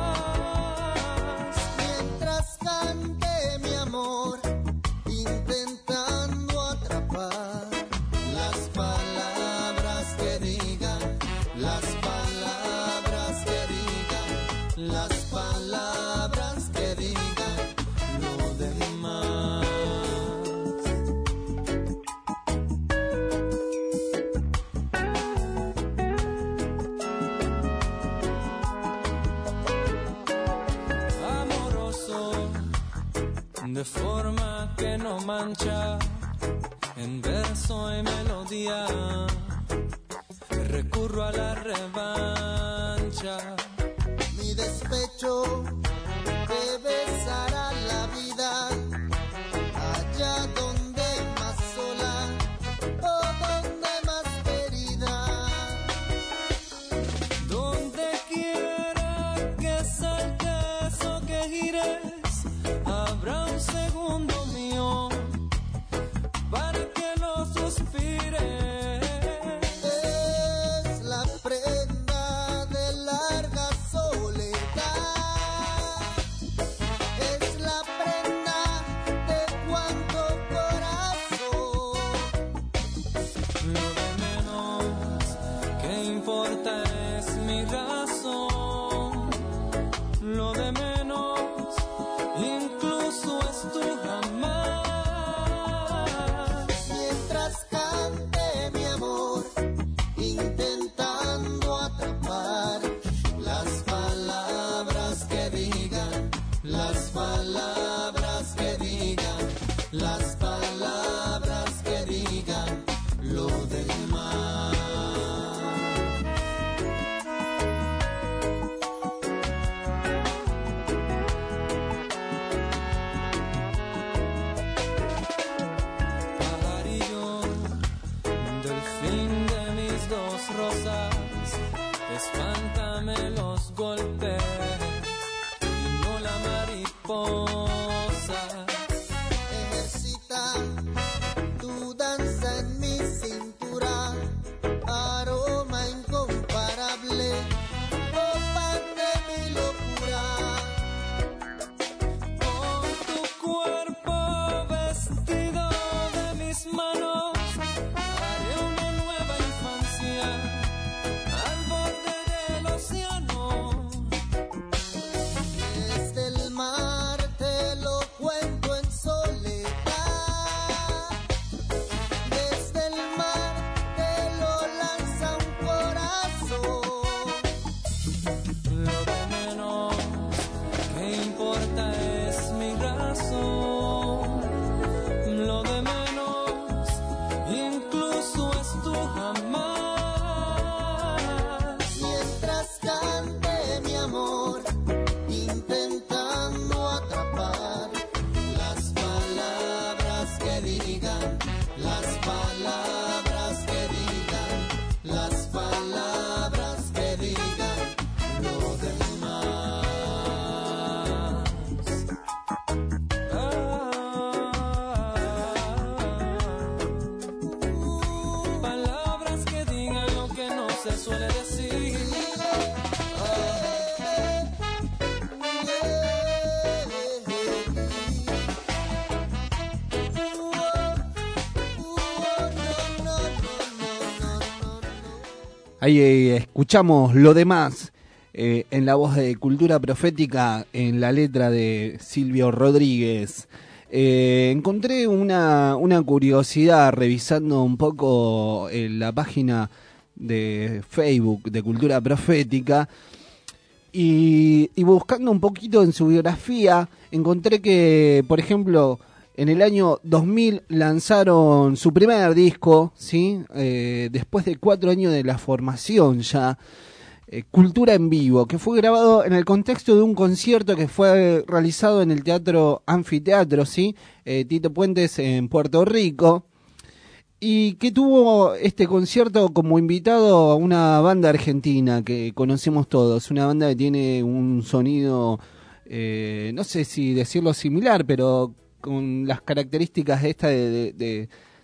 Mientras cante mi amor, intentando atrapar las palabras que digan, las palabras que digan, las palabras que digan lo demás. De forma que no mancha, en verso y melodía, recurro a la revancha. Mi despecho te besará la vida, allá donde más sola o donde más querida. Donde quiera que saltes o que gires, habrá un segundo mío para que lo suspire. Es la prenda de larga soledad, es la prenda de cuánto corazón. Lo de menos que importa es mi razón. Lo de menos incluso es tu jamás. Mientras cante mi amor, intentando atrapar las palabras que digan, las palabras que digan, las palabras que digan lo demás. Rosas, espántame los golpes y no la mariposa. Ejercita tu danza en mi cintura, aroma incomparable, copa de mi locura. Con tu cuerpo vestido de mis manos, haré una nueva infancia al borde del océano. Desde el mar te lo cuento en soledad, desde el mar te lo lanza un corazón. Lo de menos que importa es mi razón. Lo de menos incluso es tu jamás. Mientras cante mi amor, intentando atrapar las palabras que digan, las palabras que digan, las palabras que digan lo demás. Palabras que digan lo que no se suele decir. Ahí eh, escuchamos Lo Demás eh, en la voz de Cultura Profética, en la letra de Silvio Rodríguez. Eh, encontré una, una curiosidad revisando un poco eh, la página de Facebook de Cultura Profética y, y buscando un poquito en su biografía, encontré que, por ejemplo, en el año dos mil lanzaron su primer disco, ¿sí? Eh, después de cuatro años de la formación ya, eh, Cultura en Vivo, que fue grabado en el contexto de un concierto que fue realizado en el Teatro Anfiteatro, ¿sí? Eh, Tito Puentes en Puerto Rico, y que tuvo este concierto como invitado a una banda argentina que conocemos todos, una banda que tiene un sonido, eh, no sé si decirlo similar, pero con las características esta de, de, de,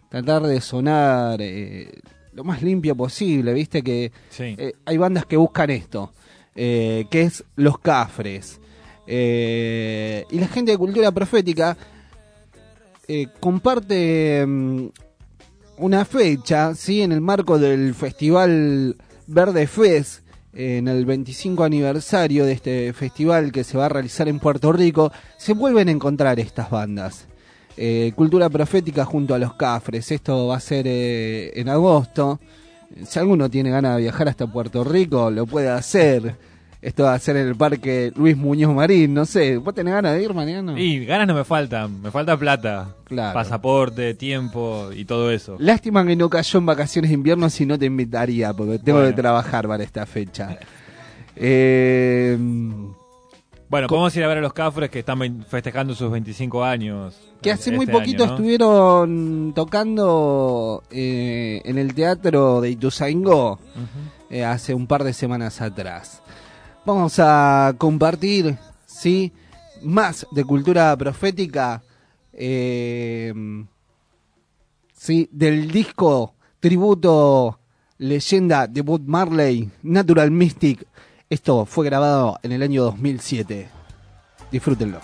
tratar de sonar eh, lo más limpio posible, viste que Sí. eh, hay bandas que buscan esto, eh, que es los cafres. Eh, y la gente de Cultura Profética eh, comparte mm, una fecha, ¿sí? En el marco del Festival Verde Fest, eh, en el veinticinco aniversario de este festival que se va a realizar en Puerto Rico, se vuelven a encontrar estas bandas. Eh, Cultura Profética junto a los Cafres, esto va a ser eh, en agosto. Si alguno tiene ganas de viajar hasta Puerto Rico, lo puede hacer. Esto va a ser en el Parque Luis Muñoz Marín, no sé, ¿vos tenés ganas de ir, Mariano? Y ganas no me faltan, me falta plata, Claro. pasaporte, tiempo y todo eso. Lástima que no cayó en vacaciones de invierno, si no te invitaría, porque tengo Bueno. que trabajar para esta fecha. Eh, Bueno, podemos ir a ver a los Cafres que están vein- festejando sus veinticinco años. que hace este muy poquito año, ¿no? estuvieron tocando eh, en el teatro de Ituzaingó, eh, hace un par de semanas atrás. Vamos a compartir, ¿sí? Más de Cultura Profética, eh, ¿sí? Del disco tributo leyenda de Bob Marley, Natural Mystic. Esto fue grabado en el año dos mil siete. Disfrútenlo.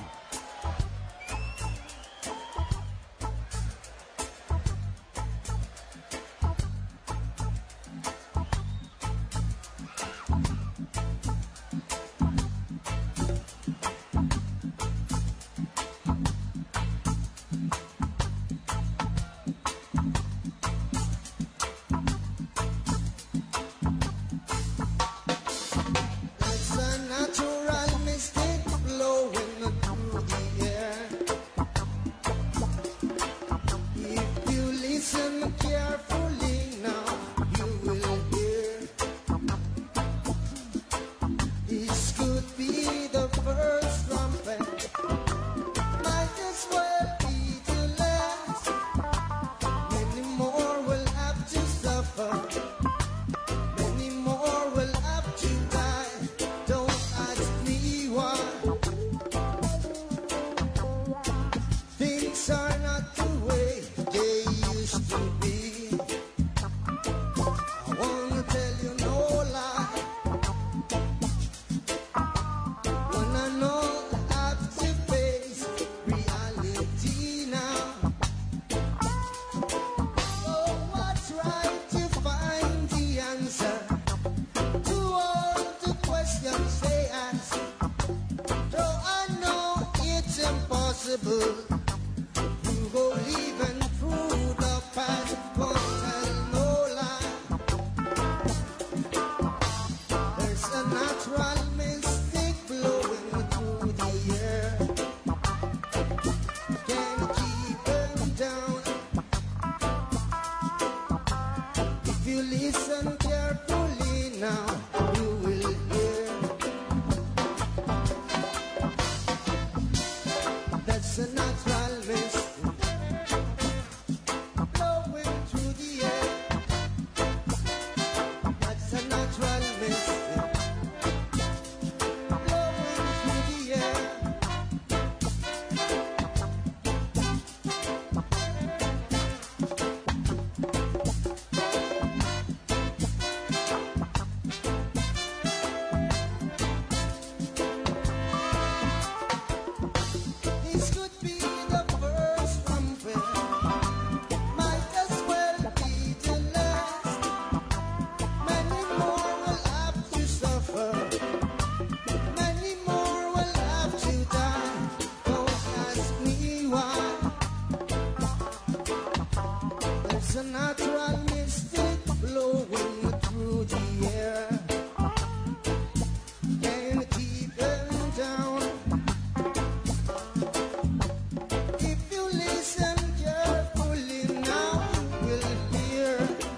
It's a natural mystic blowing through the air. If you listen carefully now, you will hear. This could be the first trumpet. Might as well be the last. Many more will have to suffer. Many more will have to die. Don't ask me why. Things are not the way they used to be. I wanna tell you no lie. When I know I have to face reality now. Oh, I try to find the answer to all the questions they ask. Though I know it's impossible to go even through the past. Won't tell no lie. There's a natural mystic blowing through the air. Can't keep them down. If you listen carefully now, you will hear. That's a natural mystic blowing through the air. That's a natural mystic blowing through the air. This could be the first trumpet. Might as well be the last. Many more will have to suffer. Many more will have to die. Don't ask me why. There's a natural mystic blowing through the air. Can't keep them down. If you listen carefully now, you will hear.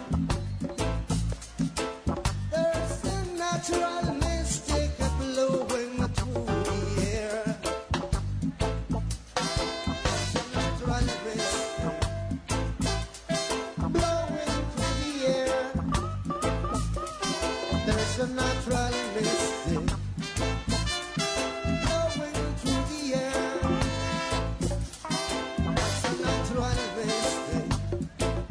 There's a natural mystic blowing through the air. Natural mystic blowing through the air. There's a natural mystic blowing through the air. That's a natural mystic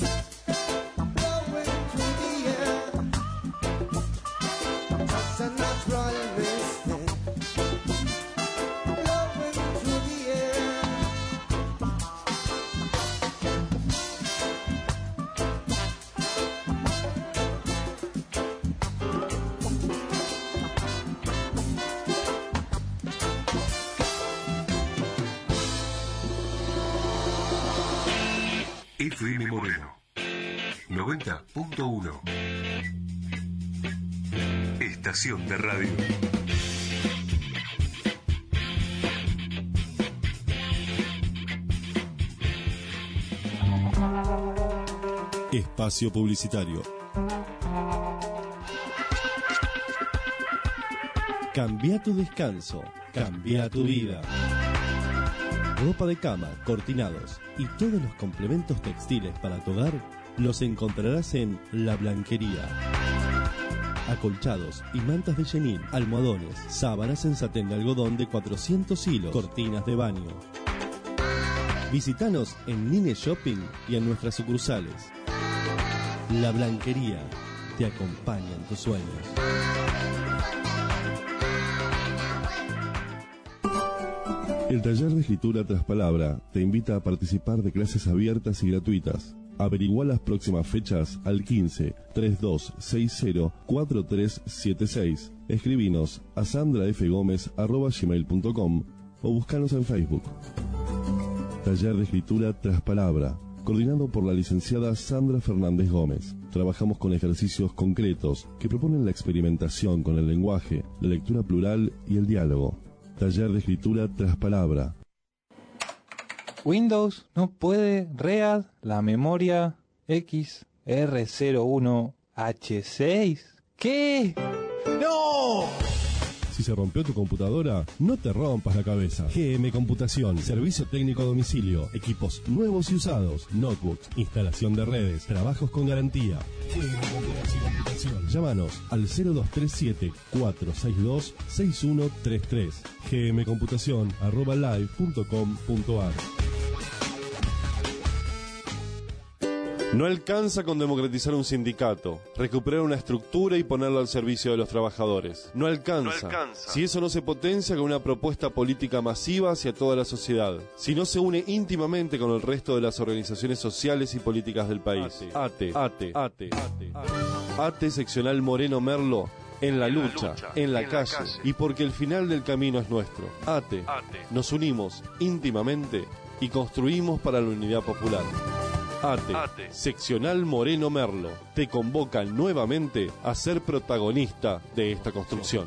noventa punto uno. Estación de radio. Espacio publicitario. Cambia tu descanso, cambia tu vida. Ropa de cama, cortinados y todos los complementos textiles para tu hogar los encontrarás en La Blanquería. Acolchados y mantas de chenín, almohadones, sábanas en satén de algodón de cuatrocientos hilos, cortinas de baño. Visítanos en Nine Shopping y en nuestras sucursales. La Blanquería te acompaña en tus sueños. El taller de escritura tras palabra te invita a participar de clases abiertas y gratuitas. Averigua las próximas fechas al quince, treinta y dos sesenta, cuarenta y tres setenta y seis. Escribinos a sandrafgomez arroba gmail punto com o buscanos en Facebook. Taller de escritura tras palabra, coordinado por la licenciada Sandra Fernández Gómez. Trabajamos con ejercicios concretos que proponen la experimentación con el lenguaje, la lectura plural y el diálogo. Taller de escritura tras palabra. Windows no puede read la memoria X R cero uno H seis. ¿Qué? ¡No! Si se rompió tu computadora, no te rompas la cabeza. G M Computación, servicio técnico a domicilio, equipos nuevos y usados, notebooks, instalación de redes, trabajos con garantía. G M Computación. Llámanos al cero dos tres siete, cuatro seis dos, seis uno tres tres. gmcomputación arroba live punto com punto ar. No alcanza con democratizar un sindicato, recuperar una estructura y ponerla al servicio de los trabajadores. No alcanza, no alcanza si eso no se potencia con una propuesta política masiva hacia toda la sociedad, si no se une íntimamente con el resto de las organizaciones sociales y políticas del país. ATE, ATE, ATE, ATE, ATE seccional Moreno Merlo, en la lucha, en la calle, y porque el final del camino es nuestro. ATE, nos unimos íntimamente y construimos para la unidad popular. ATE, ATE, seccional Moreno Merlo, te convoca nuevamente a ser protagonista de esta construcción.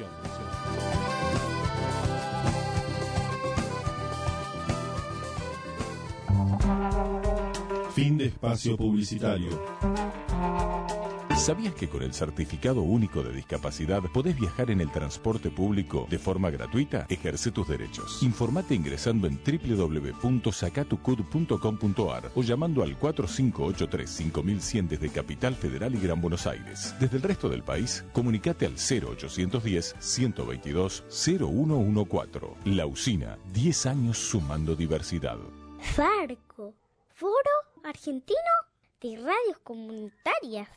Fin de espacio publicitario. ¿Sabías que con el Certificado Único de Discapacidad podés viajar en el transporte público de forma gratuita? Ejerce tus derechos. Informate ingresando en doble u doble u doble u punto sacatucud punto com punto ar o llamando al cuatro cinco ocho tres cinco mil cien desde Capital Federal y Gran Buenos Aires. Desde el resto del país, comunicate al cero ochocientos diez, ciento veintidós, cero uno catorce. La Usina, diez años sumando diversidad. Farco, Foro Argentino de Radios Comunitarias.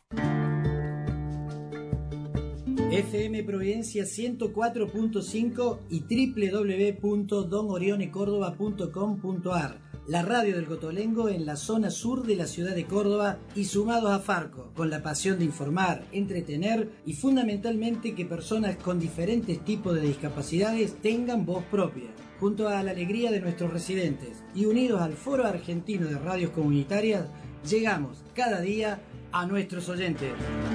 F M Providencia ciento cuatro punto cinco y doble u doble u doble u punto don orione córdoba punto com punto ar, la radio del Cotolengo en la zona sur de la ciudad de Córdoba y sumados a Farco, con la pasión de informar, entretener y fundamentalmente que personas con diferentes tipos de discapacidades tengan voz propia, junto a la alegría de nuestros residentes y unidos al Foro Argentino de Radios Comunitarias, llegamos cada día a nuestros oyentes.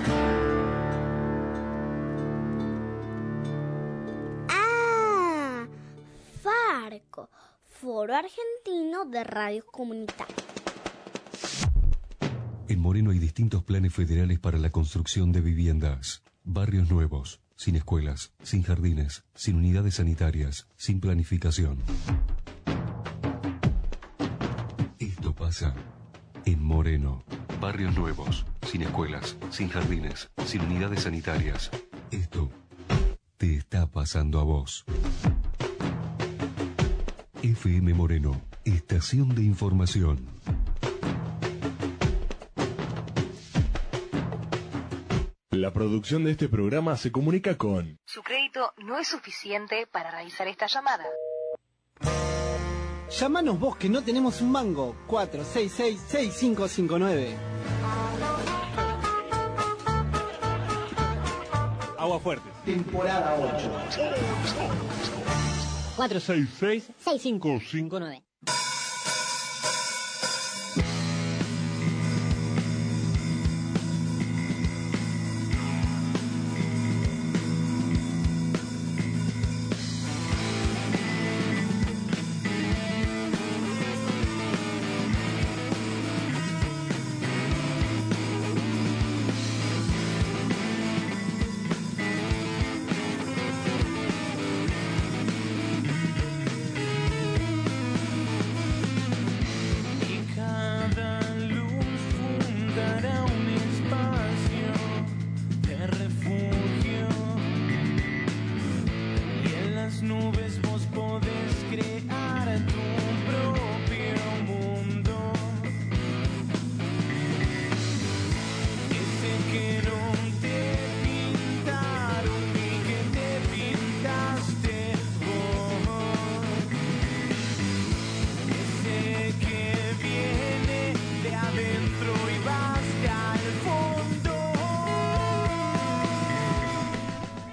Farco, Foro Argentino de Radios Comunitarias. En Moreno hay distintos planes federales para la construcción de viviendas. Barrios nuevos, sin escuelas, sin jardines, sin unidades sanitarias, sin planificación. Esto pasa en Moreno. Barrios nuevos, sin escuelas, sin jardines, sin unidades sanitarias. Esto te está pasando a vos. F M Moreno, estación de información. La producción de este programa se comunica con... Su crédito no es suficiente para realizar esta llamada. Llámanos vos que no tenemos un mango. cuatro seis seis, seis cinco cinco nueve. Agua Fuerte. Temporada ocho. cuatro seis seis, seis cinco cinco nueve.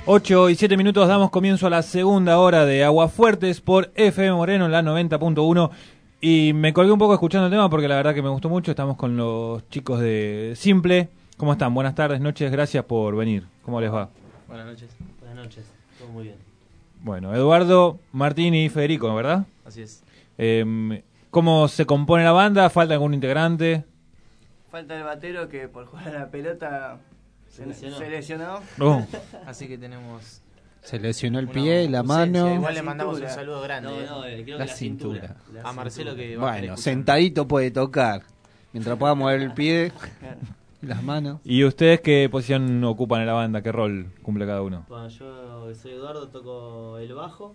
ocho y siete minutos, damos comienzo a la segunda hora de Aguafuertes por F M Moreno en la noventa punto uno. Y me colgué un poco escuchando el tema porque la verdad que me gustó mucho. Estamos con los chicos de Simple. ¿Cómo están? Buenas tardes, noches, gracias por venir. ¿Cómo les va? Buenas noches. Buenas noches, todo muy bien. Bueno, Eduardo, Martín y Federico, ¿verdad? Así es. Eh, ¿Cómo se compone la banda? ¿Falta algún integrante? Falta el batero que por jugar a la pelota se lesionó. Se lesionó. Oh. Así que tenemos... Se lesionó el pie, la mano. Igual le mandamos un saludo grande. No, no, eh, creo la, que la cintura. cintura. A Marcelo que va a Bueno, sentadito puede tocar. Mientras pueda mover el pie, las manos. ¿Y ustedes qué posición ocupan en la banda? ¿Qué rol cumple cada uno? Bueno, yo soy Eduardo, toco el bajo.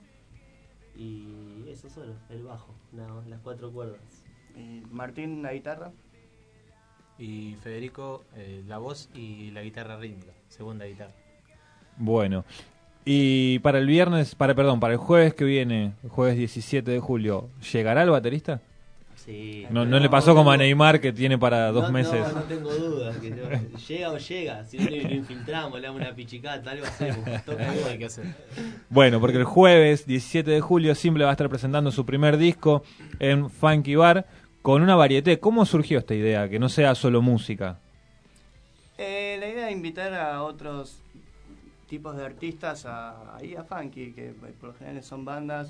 Y eso solo, el bajo, no, las cuatro cuerdas. Y Martín, la guitarra. Y Federico, eh, la voz y la guitarra rítmica, segunda guitarra. Bueno, y para el viernes, para perdón, para el jueves que viene, el jueves diecisiete de julio, ¿llegará el baterista? Sí. No, no, no le pasó como a Neymar que tiene para dos no, meses. No, no tengo dudas. Que llega o llega. Si no lo infiltramos, le damos una pichicata, algo hacemos. Toca algo hay que hacer. Bueno, porque el jueves diecisiete de julio Simple va a estar presentando su primer disco en Funky Bar con una varieté. ¿Cómo surgió esta idea? Que no sea solo música. Eh, la idea es invitar a otros tipos de artistas a, ahí a Funky, que por lo general son bandas.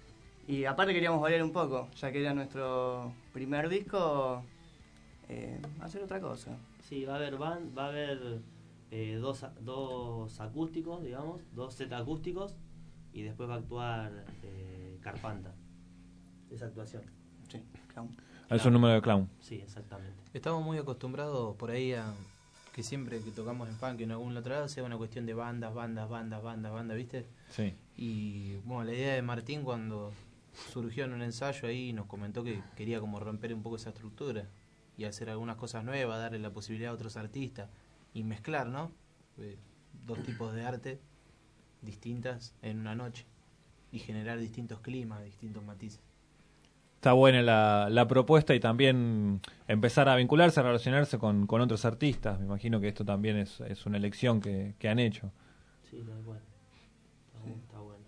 Y aparte queríamos variar un poco, ya que era nuestro primer disco, eh, hacer otra cosa. Sí, va a haber band, va a haber eh, dos, dos acústicos, digamos, dos set acústicos, y después va a actuar eh, Carpanta. Esa actuación. Sí, Clown. Es un número de Clown. Sí, exactamente. Estamos muy acostumbrados por ahí a que siempre que tocamos en funk en algún otro lado sea una cuestión de bandas, bandas, bandas, bandas, bandas, ¿viste? Sí. Y bueno, la idea de Martín cuando surgió en un ensayo ahí nos comentó que quería como romper un poco esa estructura y hacer algunas cosas nuevas, darle la posibilidad a otros artistas y mezclar, ¿no? Eh, dos tipos de arte distintas en una noche y generar distintos climas, distintos matices. Está buena la, la propuesta y también empezar a vincularse, a relacionarse con, con otros artistas. Me imagino que esto también es, es una elección que, que han hecho. Sí, tal cual. Está, sí. Está bueno.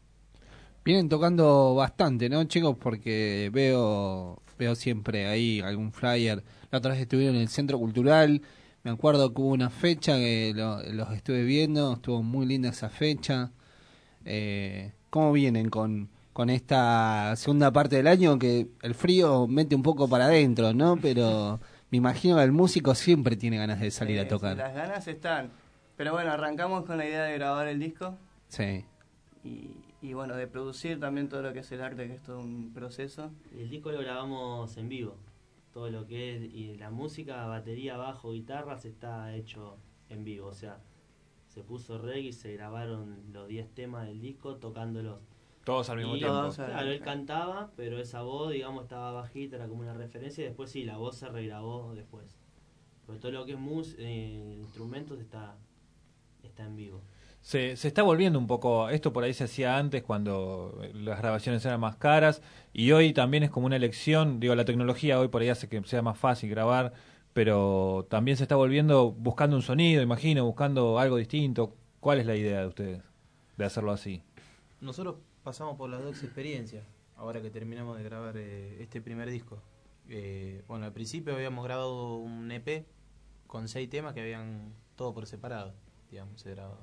Vienen tocando bastante, ¿no, chicos? Porque veo veo siempre ahí algún flyer. La otra vez estuvieron en el Centro Cultural. Me acuerdo que hubo una fecha que lo, los estuve viendo. Estuvo muy linda esa fecha. Eh, ¿Cómo vienen con, con esta segunda parte del año? Que el frío mete un poco para adentro, ¿no? Pero me imagino que el músico siempre tiene ganas de salir sí, a tocar. Sí, las ganas están. Pero bueno, arrancamos con la idea de grabar el disco. Sí. Y... Y bueno, de producir también todo lo que es el arte, que es todo un proceso. El disco lo grabamos en vivo. Todo lo que es y la música, batería, bajo, guitarras está hecho en vivo. O sea, se puso reggae y se grabaron los diez temas del disco tocándolos. Todos al mismo y tiempo. Todos, claro, él cantaba, pero esa voz, digamos, estaba bajita, era como una referencia. Y después sí, la voz se regrabó después. Pero todo lo que es mus eh, instrumentos está, está en vivo. Se, se está volviendo un poco, esto por ahí se hacía antes cuando las grabaciones eran más caras y hoy también es como una elección, digo, la tecnología hoy por ahí hace que sea más fácil grabar, pero también se está volviendo buscando un sonido, imagino, buscando algo distinto. ¿Cuál es la idea de ustedes de hacerlo así? Nosotros pasamos por las dos experiencias, ahora que terminamos de grabar eh, este primer disco. Eh, bueno, al principio habíamos grabado un E P con seis temas que habían todo por separado, digamos, se grababa.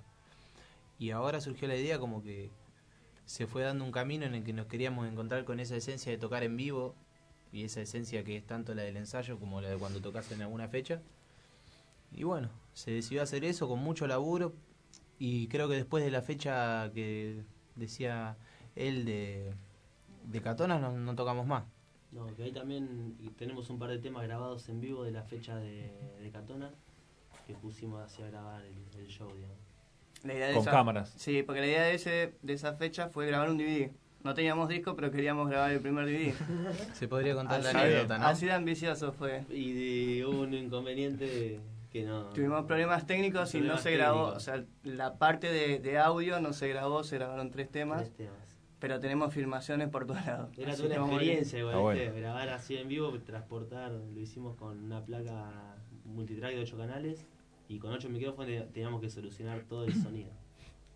Y ahora surgió la idea como que se fue dando un camino en el que nos queríamos encontrar con esa esencia de tocar en vivo y esa esencia que es tanto la del ensayo como la de cuando tocas en alguna fecha. Y bueno, se decidió hacer eso con mucho laburo y creo que después de la fecha que decía él de, de Catona no, no tocamos más. No, que ahí también tenemos un par de temas grabados en vivo de la fecha de, de Catona que pusimos hacia grabar el, el show, digamos. La idea de con esa, cámaras. Sí, porque la idea de, ese, de esa fecha fue grabar un D V D. No teníamos disco, pero queríamos grabar el primer D V D. Se podría contar así, la anécdota, ¿no? Así de ambicioso fue. Y de, hubo un inconveniente que no... Tuvimos problemas técnicos y no se grabó. O sea, la parte de, de audio no se grabó, se grabaron tres temas. Tres temas. Pero tenemos filmaciones por todos lados. Era toda una experiencia, igual, ah, bueno. Grabar así en vivo, transportar, lo hicimos con una placa multitrack de ocho canales y con ocho micrófonos teníamos que solucionar todo el sonido.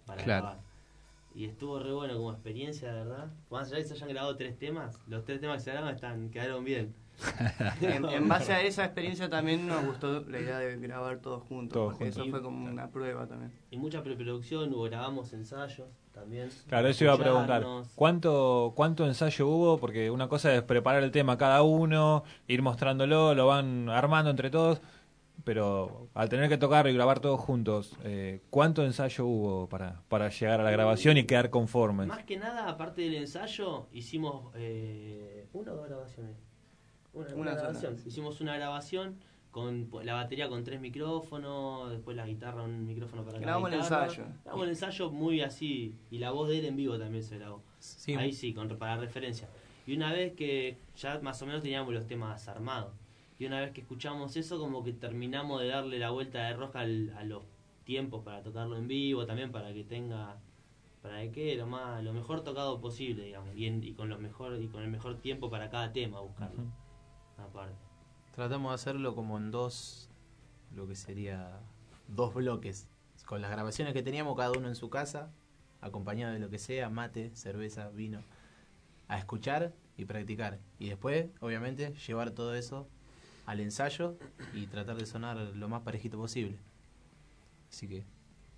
para Claro. grabar. Y estuvo re bueno como experiencia, de verdad. Más allá de que se hayan grabado tres temas, los tres temas que se grabaron están, quedaron bien. En, en base a esa experiencia también nos gustó la idea de grabar todos juntos, Todos porque juntos. eso fue como una prueba también. Y mucha preproducción, hubo, grabamos ensayos también. Claro, eso iba a preguntar. Escucharnos. ¿Cuánto, ¿Cuánto ensayo hubo? Porque una cosa es preparar el tema cada uno, ir mostrándolo, lo van armando entre todos, pero al tener que tocar y grabar todos juntos, eh, ¿cuánto ensayo hubo para, para llegar a la grabación y quedar conformes? Más que nada, aparte del ensayo, hicimos eh, una o dos grabaciones. Una, una Una sola. grabación. Hicimos una grabación con la batería con tres micrófonos, después la guitarra, un micrófono para cada Grabamos el guitarra. ensayo. Grabamos el ensayo muy así, y la voz de él en vivo también se grabó. Sí. Ahí sí, con, para referencia. Y una vez que ya más o menos teníamos los temas armados, y una vez que escuchamos eso, como que terminamos de darle la vuelta de rosca al, a los tiempos para tocarlo en vivo, también para que tenga, para que quede lo más, lo mejor tocado posible, digamos, y, en- y con lo mejor y con el mejor tiempo para cada tema buscarlo. Aparte. Tratamos de hacerlo como en dos, lo que sería dos bloques. Con las grabaciones que teníamos cada uno en su casa, acompañado de lo que sea, mate, cerveza, vino, a escuchar y practicar. Y después, obviamente, llevar todo eso al ensayo y tratar de sonar lo más parejito posible. Así que...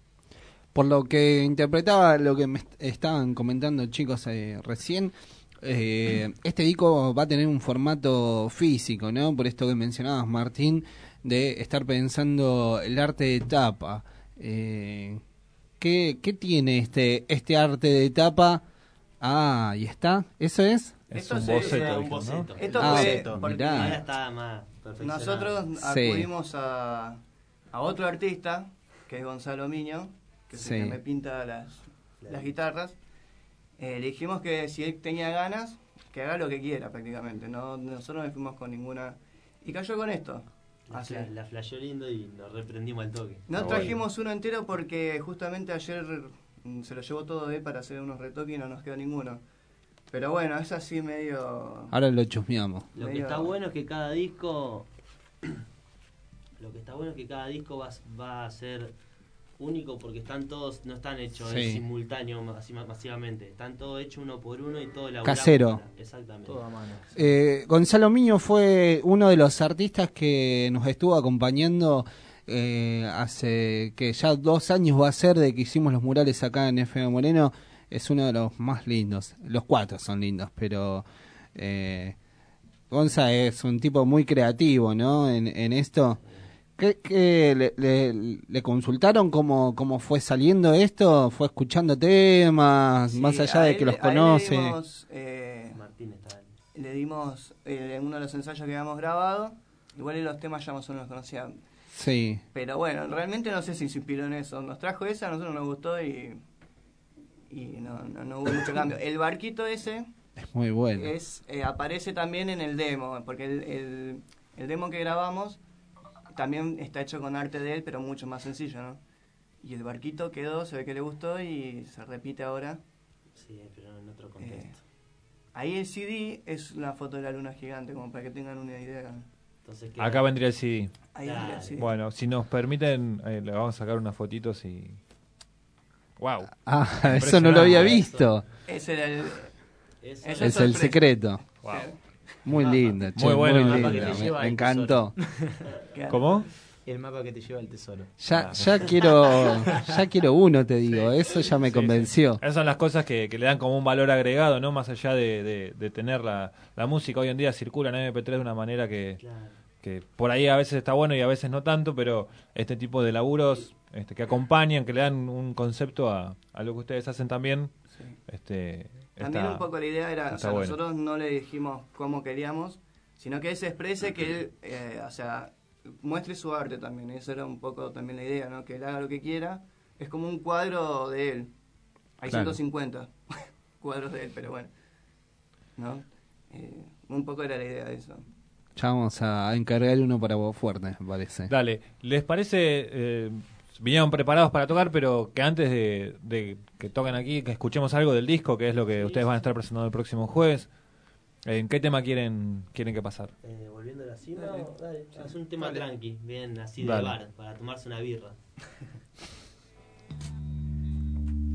Por lo que interpretaba lo que me est- estaban comentando chicos eh, recién, eh, este disco va a tener un formato físico, ¿no? Por esto que mencionabas, Martín, de estar pensando el arte de tapa. Eh, ¿qué, ¿Qué tiene este este arte de tapa? Ah, ¿y está? ¿Eso es? Es Esto un se- boceto, Era un dijo, ¿no? boceto. Esto Ah, fue boceto, porque mirá. Ahora está más perfeccionado. nosotros Sí. acudimos a, a otro artista, que es Gonzalo Miño, que es Sí. el que me pinta las, las guitarras. Eh, le dijimos que si él tenía ganas, que haga lo que quiera prácticamente. No, nosotros no fuimos con ninguna... Y cayó con esto. La, Así. fla- la flasheó lindo y nos reprendimos al toque. No Ah, trajimos uno entero porque justamente ayer mm, se lo llevó todo él para hacer unos retoques y no nos quedó ninguno. Pero bueno, es así medio... Ahora lo chusmeamos. Lo que medio- está bueno es que cada disco lo que está bueno es que cada disco va, va a ser único porque están todos, no están hechos Sí. en simultáneo así ma- masivamente, están todos hechos uno por uno y todo elaborado. Casero. Exactamente. Todo a mano. Eh, Gonzalo Miño fue uno de los artistas que nos estuvo acompañando eh, hace que ya dos años va a ser de que hicimos los murales acá en F M Moreno. Es uno de los más lindos. Los cuatro son lindos, pero eh, Gonza es un tipo muy creativo, ¿no? En, en esto. ¿Qué, qué le, le, le consultaron cómo, cómo fue saliendo esto? ¿Fue escuchando temas? Sí, más allá a de él- que los a él conoce. Le dimos, eh, Martín está le dimos eh, en uno de los ensayos que habíamos grabado. Igual los temas ya más o menos los conocía. Sí. Pero bueno, realmente no sé si se inspiró en eso. Nos trajo esa, a nosotros nos gustó y, y no, no, no hubo mucho cambio. El barquito ese Es muy bueno. es eh, aparece también en el demo, porque el, el, el demo que grabamos también está hecho con arte de él, pero mucho más sencillo, ¿no? Y el barquito quedó, se ve que le gustó y se repite ahora. Sí, pero en otro contexto. Eh, ahí el C D es una foto de la luna gigante, como para que tengan una idea. Entonces, ¿qué? Acá vendría el C D. Ahí vendría el C D. Bueno, si nos permiten, eh, le vamos a sacar unas fotitos y... ¡Wow! Ah, eso no lo había visto. Ese era el... Eso esa Es el sorpresa. secreto. Wow. Muy Mapa. lindo, che, Muy bueno muy el mapa que lindo. te Me, lleva me al encantó. ¿Cómo? El mapa que te lleva al tesoro. Ya, ya quiero, ya quiero uno, te digo. Eso ya me Sí, convenció. sí. Esas son las cosas que, que le dan como un valor agregado, ¿no? Más allá de, de, de tener la, la música. Hoy en día circula en M P tres de una manera que, Claro. que por ahí a veces está bueno y a veces no tanto, pero este tipo de laburos este, que acompañan, que le dan un concepto a, a lo que ustedes hacen también, Sí. este, También está- un poco la idea era, o está sea, bueno. nosotros no le dijimos cómo queríamos, sino que él se exprese, que él, eh, o sea, muestre su arte también. Esa era un poco también la idea, ¿no? Que él haga lo que quiera. Es como un cuadro de él. Hay Claro. ciento cincuenta cuadros de él, pero bueno. ¿No? Eh, un poco era la idea de eso. Ya vamos a encargar uno para vos fuerte, me parece. Dale, ¿les parece? Eh, vinieron preparados para tocar, pero que antes de, de que toquen aquí, que escuchemos algo del disco, que es lo que ustedes van a estar presentando el próximo jueves. ¿En qué tema quieren quieren que pasar? Eh, volviendo a la cima, Dale. dale, haz un tema Dale. tranqui, bien así de Dale. bar, para tomarse una birra.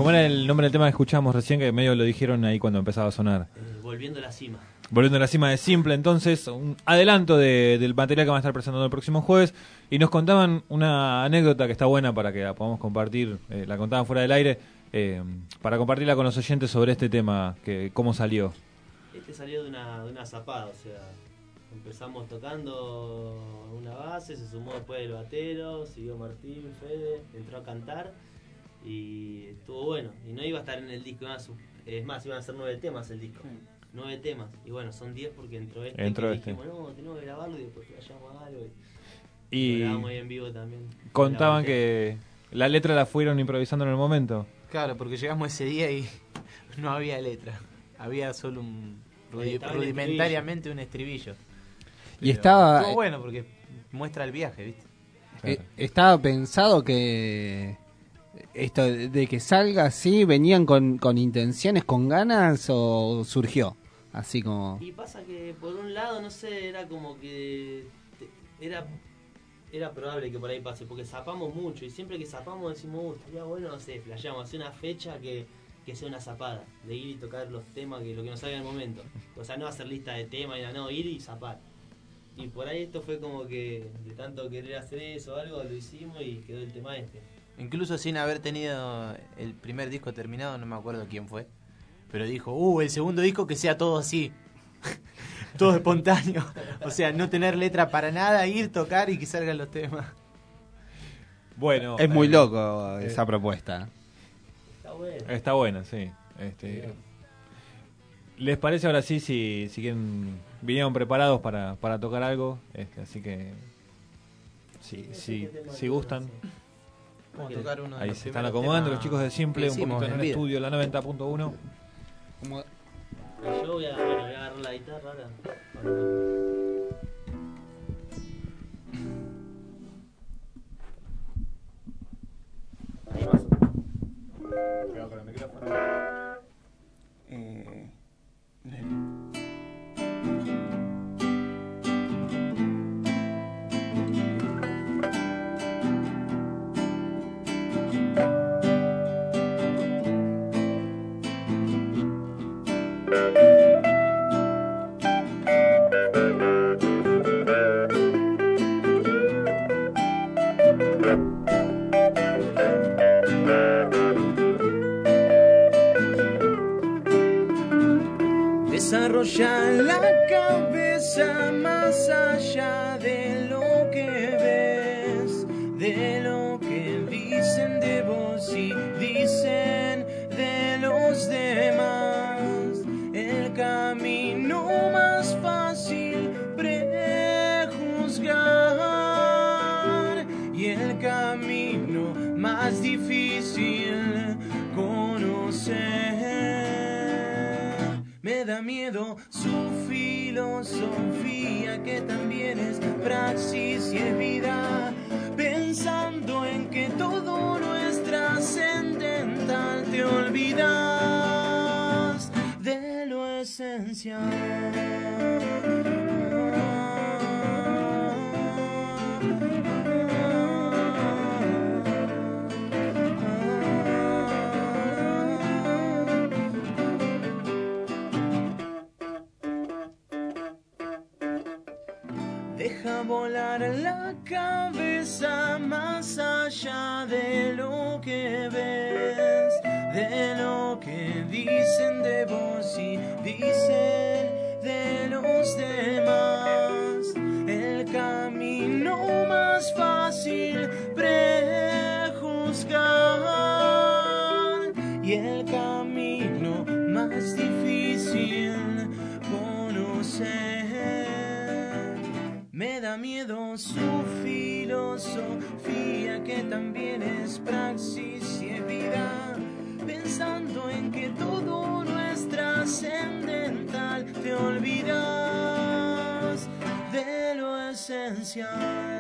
¿Cómo era el nombre del tema que escuchamos recién, que medio lo dijeron ahí cuando empezaba a sonar? Eh, volviendo a la cima. Volviendo a la cima de Simple, entonces, un adelanto de, del material que van a estar presentando el próximo jueves. Y nos contaban una anécdota que está buena para que la podamos compartir, eh, la contaban fuera del aire, eh, para compartirla con los oyentes sobre este tema, que cómo salió. Este salió de una, de una zapada, o sea, empezamos tocando una base, se sumó después el batero, siguió Martín, Fede, entró a cantar y estuvo bueno. Y no iba a estar en el disco, es más, iban a ser nueve temas el disco. Nueve temas, y bueno, son diez porque entró este. Entró que este. Dijimos, no, tenemos que grabarlo y después flasheamos algo. Y, y lo grabamos ahí en vivo también. Contaban la que la letra la fueron improvisando en el momento. Claro, porque llegamos ese día y no había letra. Había solo un rudi rudimentariamente un estribillo. Y estaba... Estuvo bueno porque muestra el viaje, ¿viste? Eh, estaba pensado que... Esto de que salga así, ¿venían con, con intenciones, con ganas o surgió? Así como... Y pasa que por un lado, no sé, era como que... Te, era era probable que por ahí pase, porque zapamos mucho y siempre que zapamos decimos, uh, estaría bueno, no sé, flasheamos, hacer una fecha que, que sea una zapada, de ir y tocar los temas, que lo que nos salga en el momento. O sea, no hacer lista de temas, no, ir y zapar. Y por ahí esto fue como que de tanto querer hacer eso o algo, lo hicimos y quedó el tema este. Incluso sin haber tenido el primer disco terminado, no me acuerdo quién fue, pero dijo, uh, el segundo disco que sea todo así, todo espontáneo, o sea, no tener letra para nada, ir, tocar y que salgan los temas. Bueno, es muy eh, loco esa eh, propuesta. Está buena. Está buena, sí. Este, ¿les parece ahora sí si, si quieren, vinieron preparados para, para tocar algo? Este, así que, si, si, si gustan. Vamos a tocar uno de Ahí los se están primeros acomodando temas los chicos de Simple, que un hicimos poquito en en el vida. estudio, la noventa punto uno. Como... Yo voy a, bueno, voy a agarrar la guitarra ahora. Ahí más. Cuidado con el micrófono. Eh, Desarrolla la cabeza más allá de lo que ves, de lo que dicen de vos y dicen de los demás. El camino más fácil prejuzgar y el camino más difícil conocer. Me da miedo su filosofía, que también es praxis y es vida, pensando en que todo no es trascendental, te olvidas de lo esencial. Deja volar la cabeza más allá de lo que ves, de lo que dicen de vos y dicen de los demás. El camino más fácil prejuzgar y el camino más difícil conocer. Me da miedo su filosofía, que también es praxis y es vida, pensando en que todo no es trascendental, te olvidas de lo esencial.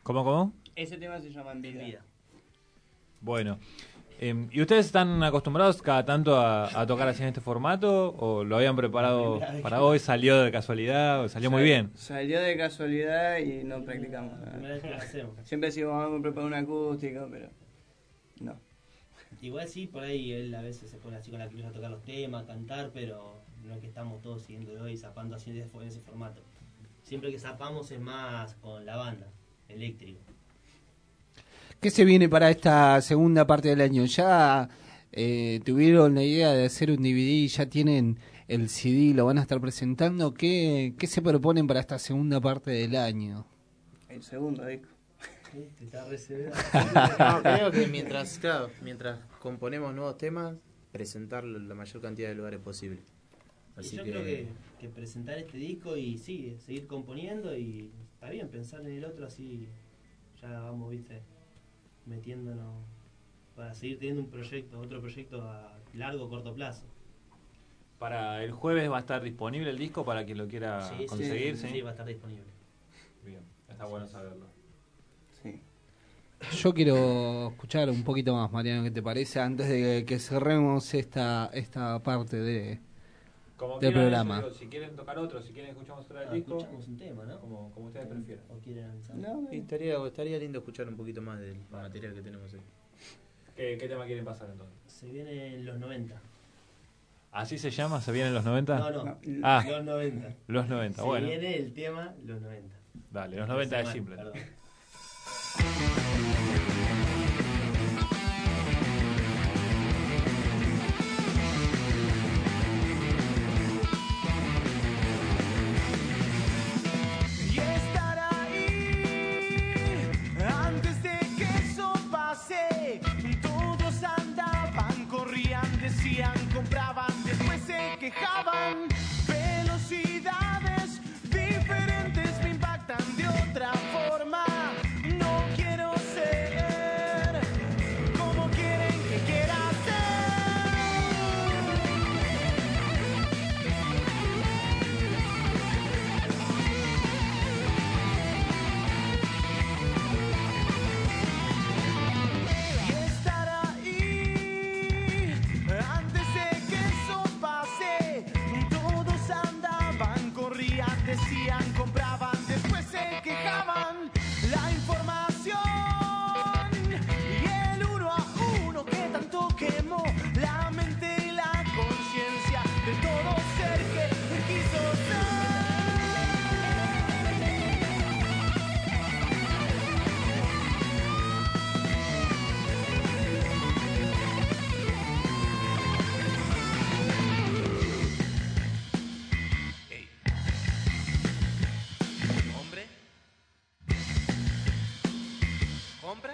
¿Cómo, cómo? Ese tema se llama En Vida. Bueno. Eh, ¿Y ustedes están acostumbrados cada tanto a, a tocar así en este formato? ¿O lo habían preparado para hoy? ¿Salió de casualidad? ¿O salió muy bien? Salió de casualidad y no practicamos nada. Primera vez que lo hacemos. Siempre decimos, vamos a preparar un acústico, pero no. Igual sí, por ahí él a veces se pone así con la cruz a tocar los temas, a cantar, pero no es que estamos todos siguiendo hoy zapando así en ese formato. Siempre que zapamos es más con la banda, eléctrico. ¿Qué se viene para esta segunda parte del año? ¿Ya eh, tuvieron la idea de hacer un D V D? ¿Ya tienen el C D? ¿Lo van a estar presentando? ¿Qué, qué se proponen para esta segunda parte del año? El segundo disco. Está reservado. No, creo que mientras, claro, mientras componemos nuevos temas, presentarlo en la mayor cantidad de lugares posible. Así y yo que... creo que, que presentar este disco y sí, seguir componiendo y está bien pensar en el otro así, ya vamos, viste, metiéndonos para seguir teniendo un proyecto, otro proyecto a largo o corto plazo. Para el jueves va a estar disponible el disco para quien lo quiera Sí, conseguir, sí, ¿sí? sí, va a estar disponible. Bien, está bueno saberlo. Sí. Yo quiero escuchar un poquito más, Mariano, ¿qué te parece? Antes de que cerremos esta esta parte de Como del quieran, programa. yo digo, si quieren tocar otro, si quieren escuchamos otro del No, disco, escuchamos un tema, ¿no? como, como ustedes prefieran. ¿O quieren avanzar? No, y estaría, estaría lindo escuchar un poquito más del material que tenemos ahí. ¿Qué, ¿Qué tema quieren pasar entonces? Se viene en los noventa. ¿Así se llama? ¿Se vienen los noventa? No, no, Ah, los noventa. Los noventa, Se bueno. viene el tema Los noventa. Dale, los noventa es Semana, simple. perdón. Y estar ahí antes de que eso pase. Todos andaban, corrían, decían, compraban, después se quejaban. Velocidades diferentes me impactan de otra forma. No quiero ser como quieren que quiera y estar ahí antes de que eso pase. Todos andaban, corrían, decían, compraban, después se quejaban. La información y el uno a uno que tanto quemó la mente y la conciencia de todo ser que quiso Hombre, compra.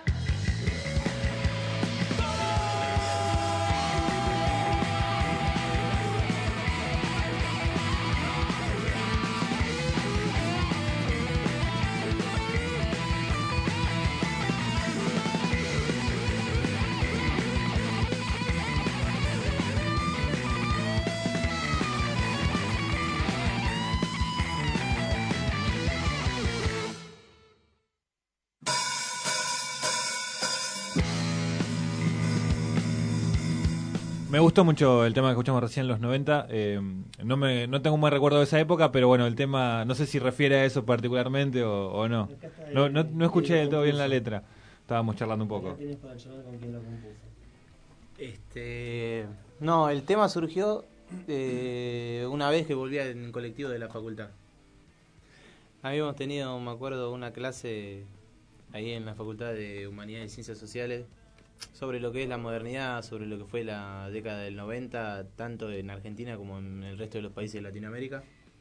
Me gustó mucho el tema que escuchamos recién en los noventa. Eh, no me no tengo un buen recuerdo de esa época, pero bueno, el tema no sé si refiere a eso particularmente o, o no. No, no. no escuché del todo bien la letra. Estábamos charlando un poco. ¿Tienes para charlar con quién lo compuso? Este, no, el tema surgió eh, una vez que volvía en el colectivo de la facultad. Habíamos tenido, me acuerdo, una clase ahí en la Facultad de Humanidades y Ciencias Sociales sobre lo que es la modernidad, sobre lo que fue la década del noventa, tanto en Argentina como en el resto de los países de Latinoamérica.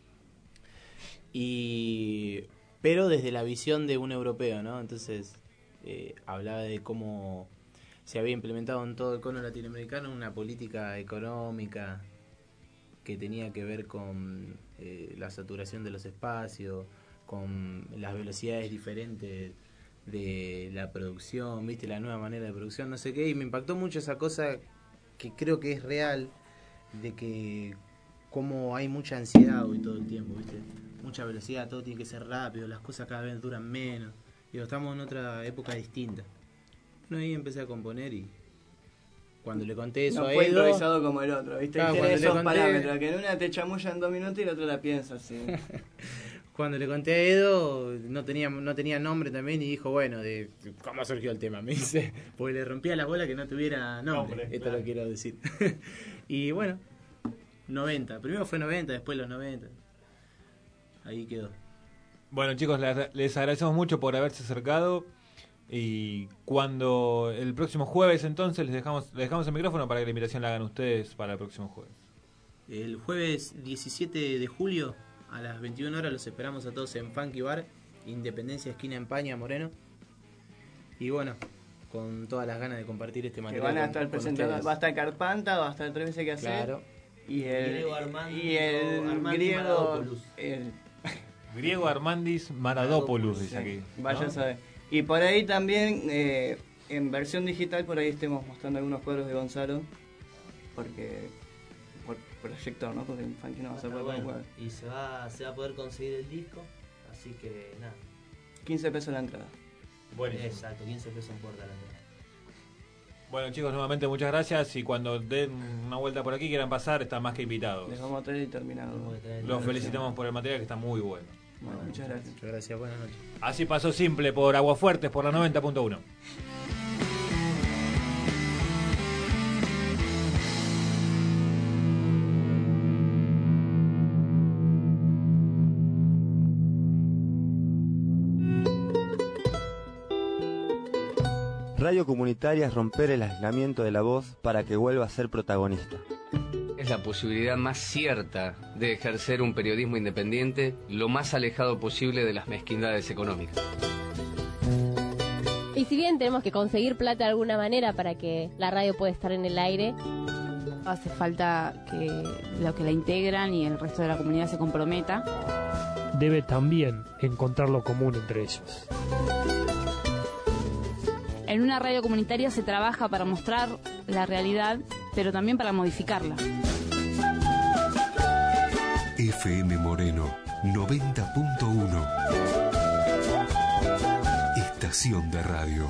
Y pero desde la visión de un europeo, ¿no? Entonces eh, hablaba de cómo se había implementado en todo el cono latinoamericano una política económica que tenía que ver con eh, la saturación de los espacios, con las velocidades diferentes de la producción, viste, la nueva manera de producción, no sé qué, y me impactó mucho esa cosa que creo que es real, de que como hay mucha ansiedad hoy todo el tiempo, viste, mucha velocidad, todo tiene que ser rápido, las cosas cada vez duran menos, Digo, estamos en otra época distinta. Bueno, ahí empecé a componer y cuando le conté eso no a fue Edo... improvisado como el otro, ¿viste? Claro, Tiene esos conté... parámetros, que en una te chamulla en dos minutos y la otra la piensa, sí. Cuando le conté a Edo, no tenía no tenía nombre también y dijo, bueno, de ¿cómo surgió el tema? Me dice, porque le rompía la bola que no tuviera nombre, nombre esto claro. Lo quiero decir. Y bueno, noventa, primero fue noventa, después los noventa. Ahí quedó. Bueno, chicos, les agradecemos mucho por haberse acercado y cuando el próximo jueves entonces les dejamos les dejamos el micrófono para que la invitación la hagan ustedes para el próximo jueves. El jueves diecisiete de julio a las veintiuna horas los esperamos a todos en Funky Bar, Independencia, esquina Empaña, Moreno. Y bueno, con todas las ganas de compartir este material. Que van a estar presentando, va a estar Carpanta, va a estar tres veces que hacer. Claro. Y el griego Armando, y el Armando griego el griego Armandis Maradopoulos, dice aquí. Vaya ¿no? a saber. Y por ahí también, eh, en versión digital, por ahí estemos mostrando algunos cuadros de Gonzalo. Porque por proyector, ¿no? Porque en Funky no va a ser bueno, bueno. Y se va, se va a poder conseguir el disco, así que nada. quince pesos la entrada. Bueno, exacto, quince pesos en puerta la entrada. Bueno, chicos, nuevamente muchas gracias y cuando den una vuelta por aquí quieran pasar, están más que invitados. Les vamos a traer y terminado. Los felicitamos por el material que está muy bueno. Bueno, muchas gracias. Muchas gracias, buenas noches. Así pasó simple por Aguafuertes por la noventa punto uno. Radio comunitaria es romper el aislamiento de la voz para que vuelva a ser protagonista. Es la posibilidad más cierta de ejercer un periodismo independiente lo más alejado posible de las mezquindades económicas. Y si bien tenemos que conseguir plata de alguna manera para que la radio pueda estar en el aire, hace falta que los que la integran y el resto de la comunidad se comprometa. Debe también encontrar lo común entre ellos. En una radio comunitaria se trabaja para mostrar la realidad, pero también para modificarla. F M Moreno noventa punto uno. Estación de radio.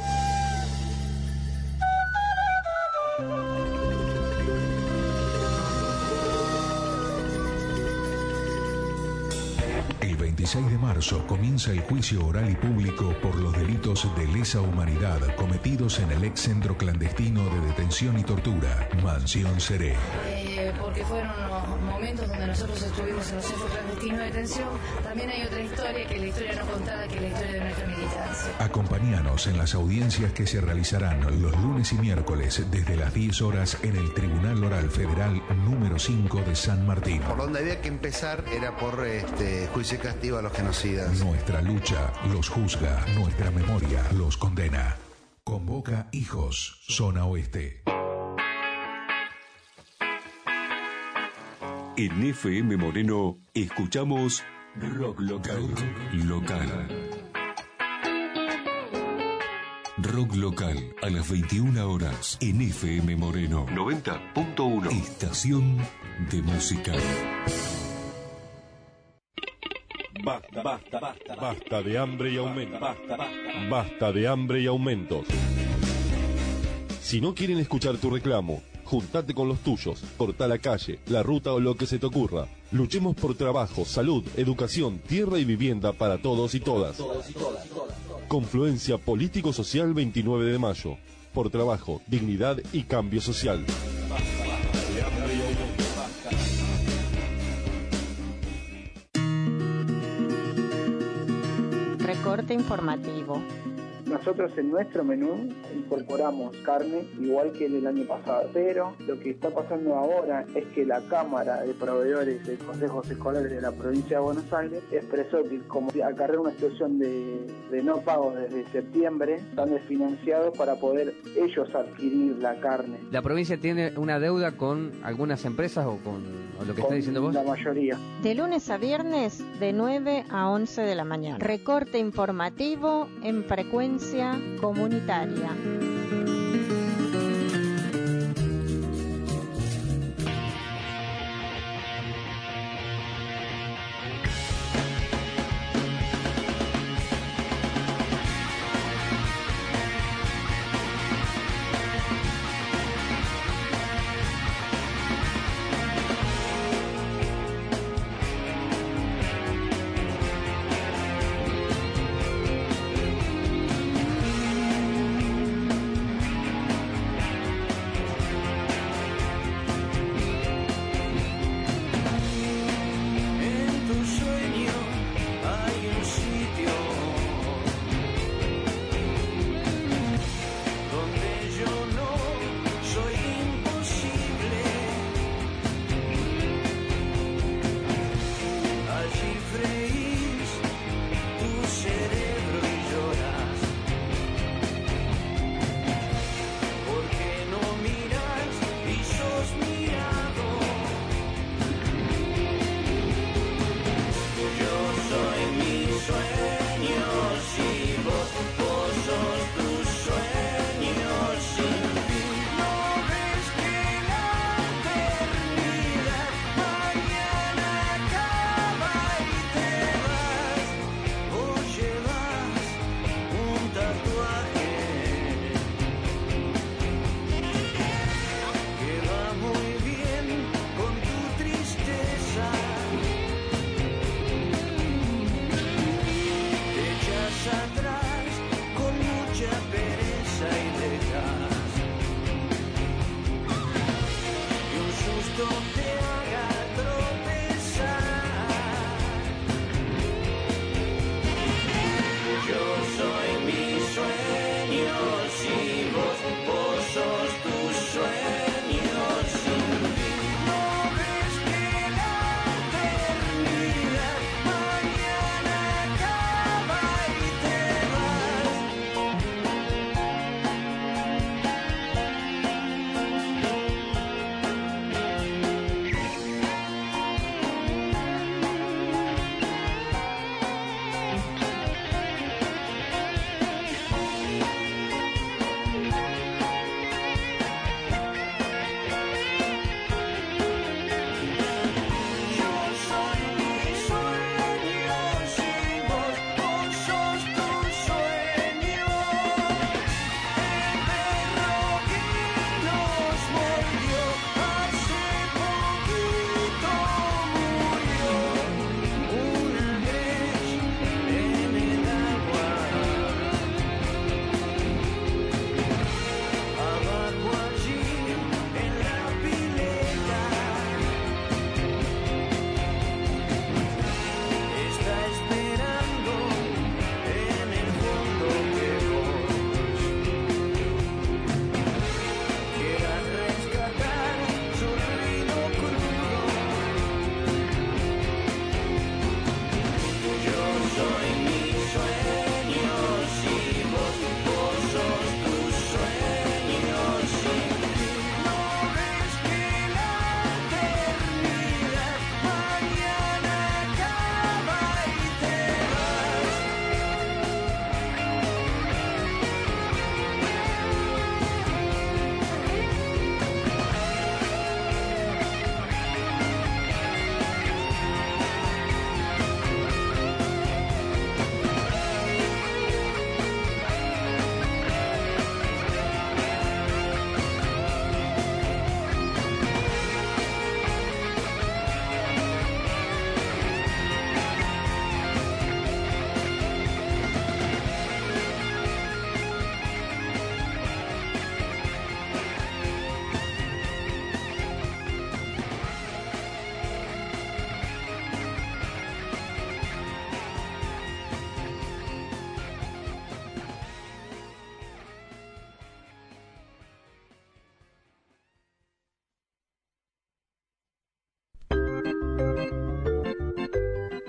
El veintiséis de marzo comienza el juicio oral y público por los delitos de lesa humanidad cometidos en el ex centro clandestino de detención y tortura, Mansión Seré. Eh, porque fueron los momentos donde nosotros estuvimos en los centros clandestinos de detención. También hay otra historia, que es la historia no contada, que es la historia de nuestra militancia. Acompáñanos en las audiencias que se realizarán los lunes y miércoles desde las diez horas en el Tribunal Oral Federal número cinco de San Martín. Por donde había que empezar era por este juicio y castigo a los genocidas. Nuestra lucha los juzga, nuestra memoria los condena. Convoca Hijos, Zona Oeste. En F M Moreno escuchamos Rock Local. Local. Rock Local a las veintiuna horas en F M Moreno noventa punto uno. Estación de música. Basta, basta, basta, basta de hambre y aumentos. Basta, basta, basta de hambre y aumentos. Si no quieren escuchar tu reclamo, juntate con los tuyos, corta la calle, la ruta o lo que se te ocurra. Luchemos por trabajo, salud, educación, tierra y vivienda para todos y todas. Confluencia Político-Social veintinueve de mayo. Por trabajo, dignidad y cambio social. Recorte informativo. Nosotros en nuestro menú incorporamos carne igual que el año pasado, pero lo que está pasando ahora es que la Cámara de Proveedores de Consejos Escolares de la provincia de Buenos Aires expresó que como acarrea una situación de, de no pago desde septiembre, están desfinanciados para poder ellos adquirir la carne. ¿La provincia tiene una deuda con algunas empresas o con o lo que está diciendo vos? La mayoría. De lunes a viernes de nueve a once de la mañana. Recorte informativo en frecuencia comunitaria.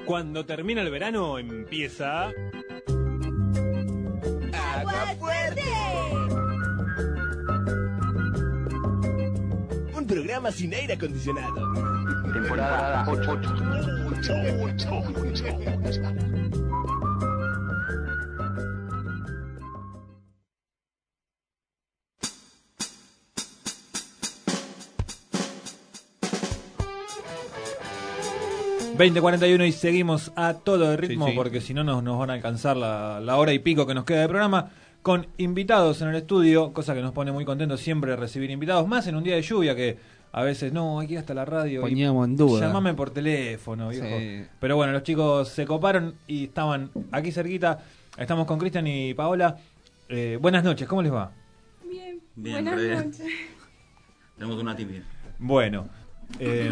Cuando termina el verano, empieza... ¡Agua Fuerte! Un programa sin aire acondicionado. Temporada ocho. veinte cuarenta y uno y seguimos a todo el ritmo, Sí, sí. porque si no nos, nos van a alcanzar la, la hora y pico que nos queda de programa, con invitados en el estudio, cosa que nos pone muy contentos siempre recibir invitados, más en un día de lluvia que a veces no, hay que ir hasta la radio. Poníamos en duda. Llamame por teléfono, viejo. Sí. Pero bueno, los chicos se coparon y estaban aquí cerquita. Estamos con Cristian y Paola. Eh, buenas noches, ¿cómo les va? Bien, Bien, buenas re bien. noches. Tenemos una tibia. Bueno, eh,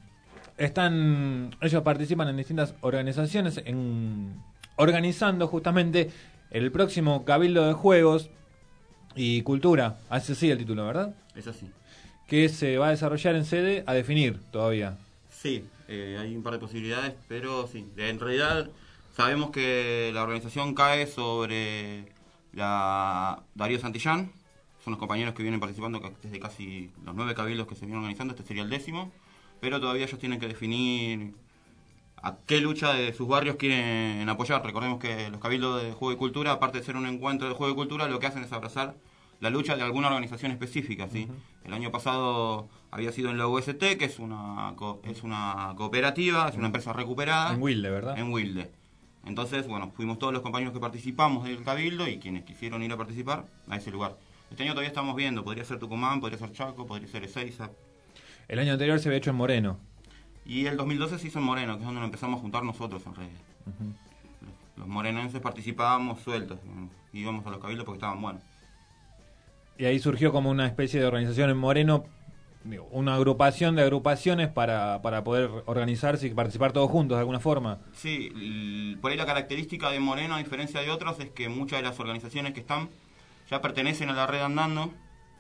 están, ellos participan en distintas organizaciones, en, organizando justamente el próximo Cabildo de Juegos y Cultura, así sí el título, ¿verdad? Es así. Que se va a desarrollar en sede a definir todavía. Sí, eh, hay un par de posibilidades, pero sí. En realidad sabemos que la organización cae sobre la Darío Santillán. Son los compañeros que vienen participando desde casi los nueve cabildos que se vienen organizando. Este sería el décimo. Pero todavía ellos tienen que definir a qué lucha de sus barrios quieren apoyar. Recordemos que los cabildos de Juego y Cultura, aparte de ser un encuentro de Juego y Cultura, lo que hacen es abrazar la lucha de alguna organización específica, ¿sí? Uh-huh. El año pasado había sido en la U S T, que es una co- es una cooperativa, es una empresa recuperada. En Wilde, ¿verdad? En Wilde. Entonces, bueno, fuimos todos los compañeros que participamos del Cabildo y quienes quisieron ir a participar a ese lugar. Este año todavía estamos viendo, podría ser Tucumán, podría ser Chaco, podría ser Ezeiza. El año anterior se había hecho en Moreno. Y el dos mil doce se hizo en Moreno, que es donde nos empezamos a juntar nosotros en realidad. Uh-huh. Los morenenses participábamos sueltos, íbamos a los cabildos porque estaban buenos. Y ahí surgió como una especie de organización en Moreno, digo, una agrupación de agrupaciones para, para poder organizarse y participar todos juntos de alguna forma. Sí, l- por ahí la característica de Moreno, a diferencia de otros, es que muchas de las organizaciones que están ya pertenecen a la red andando.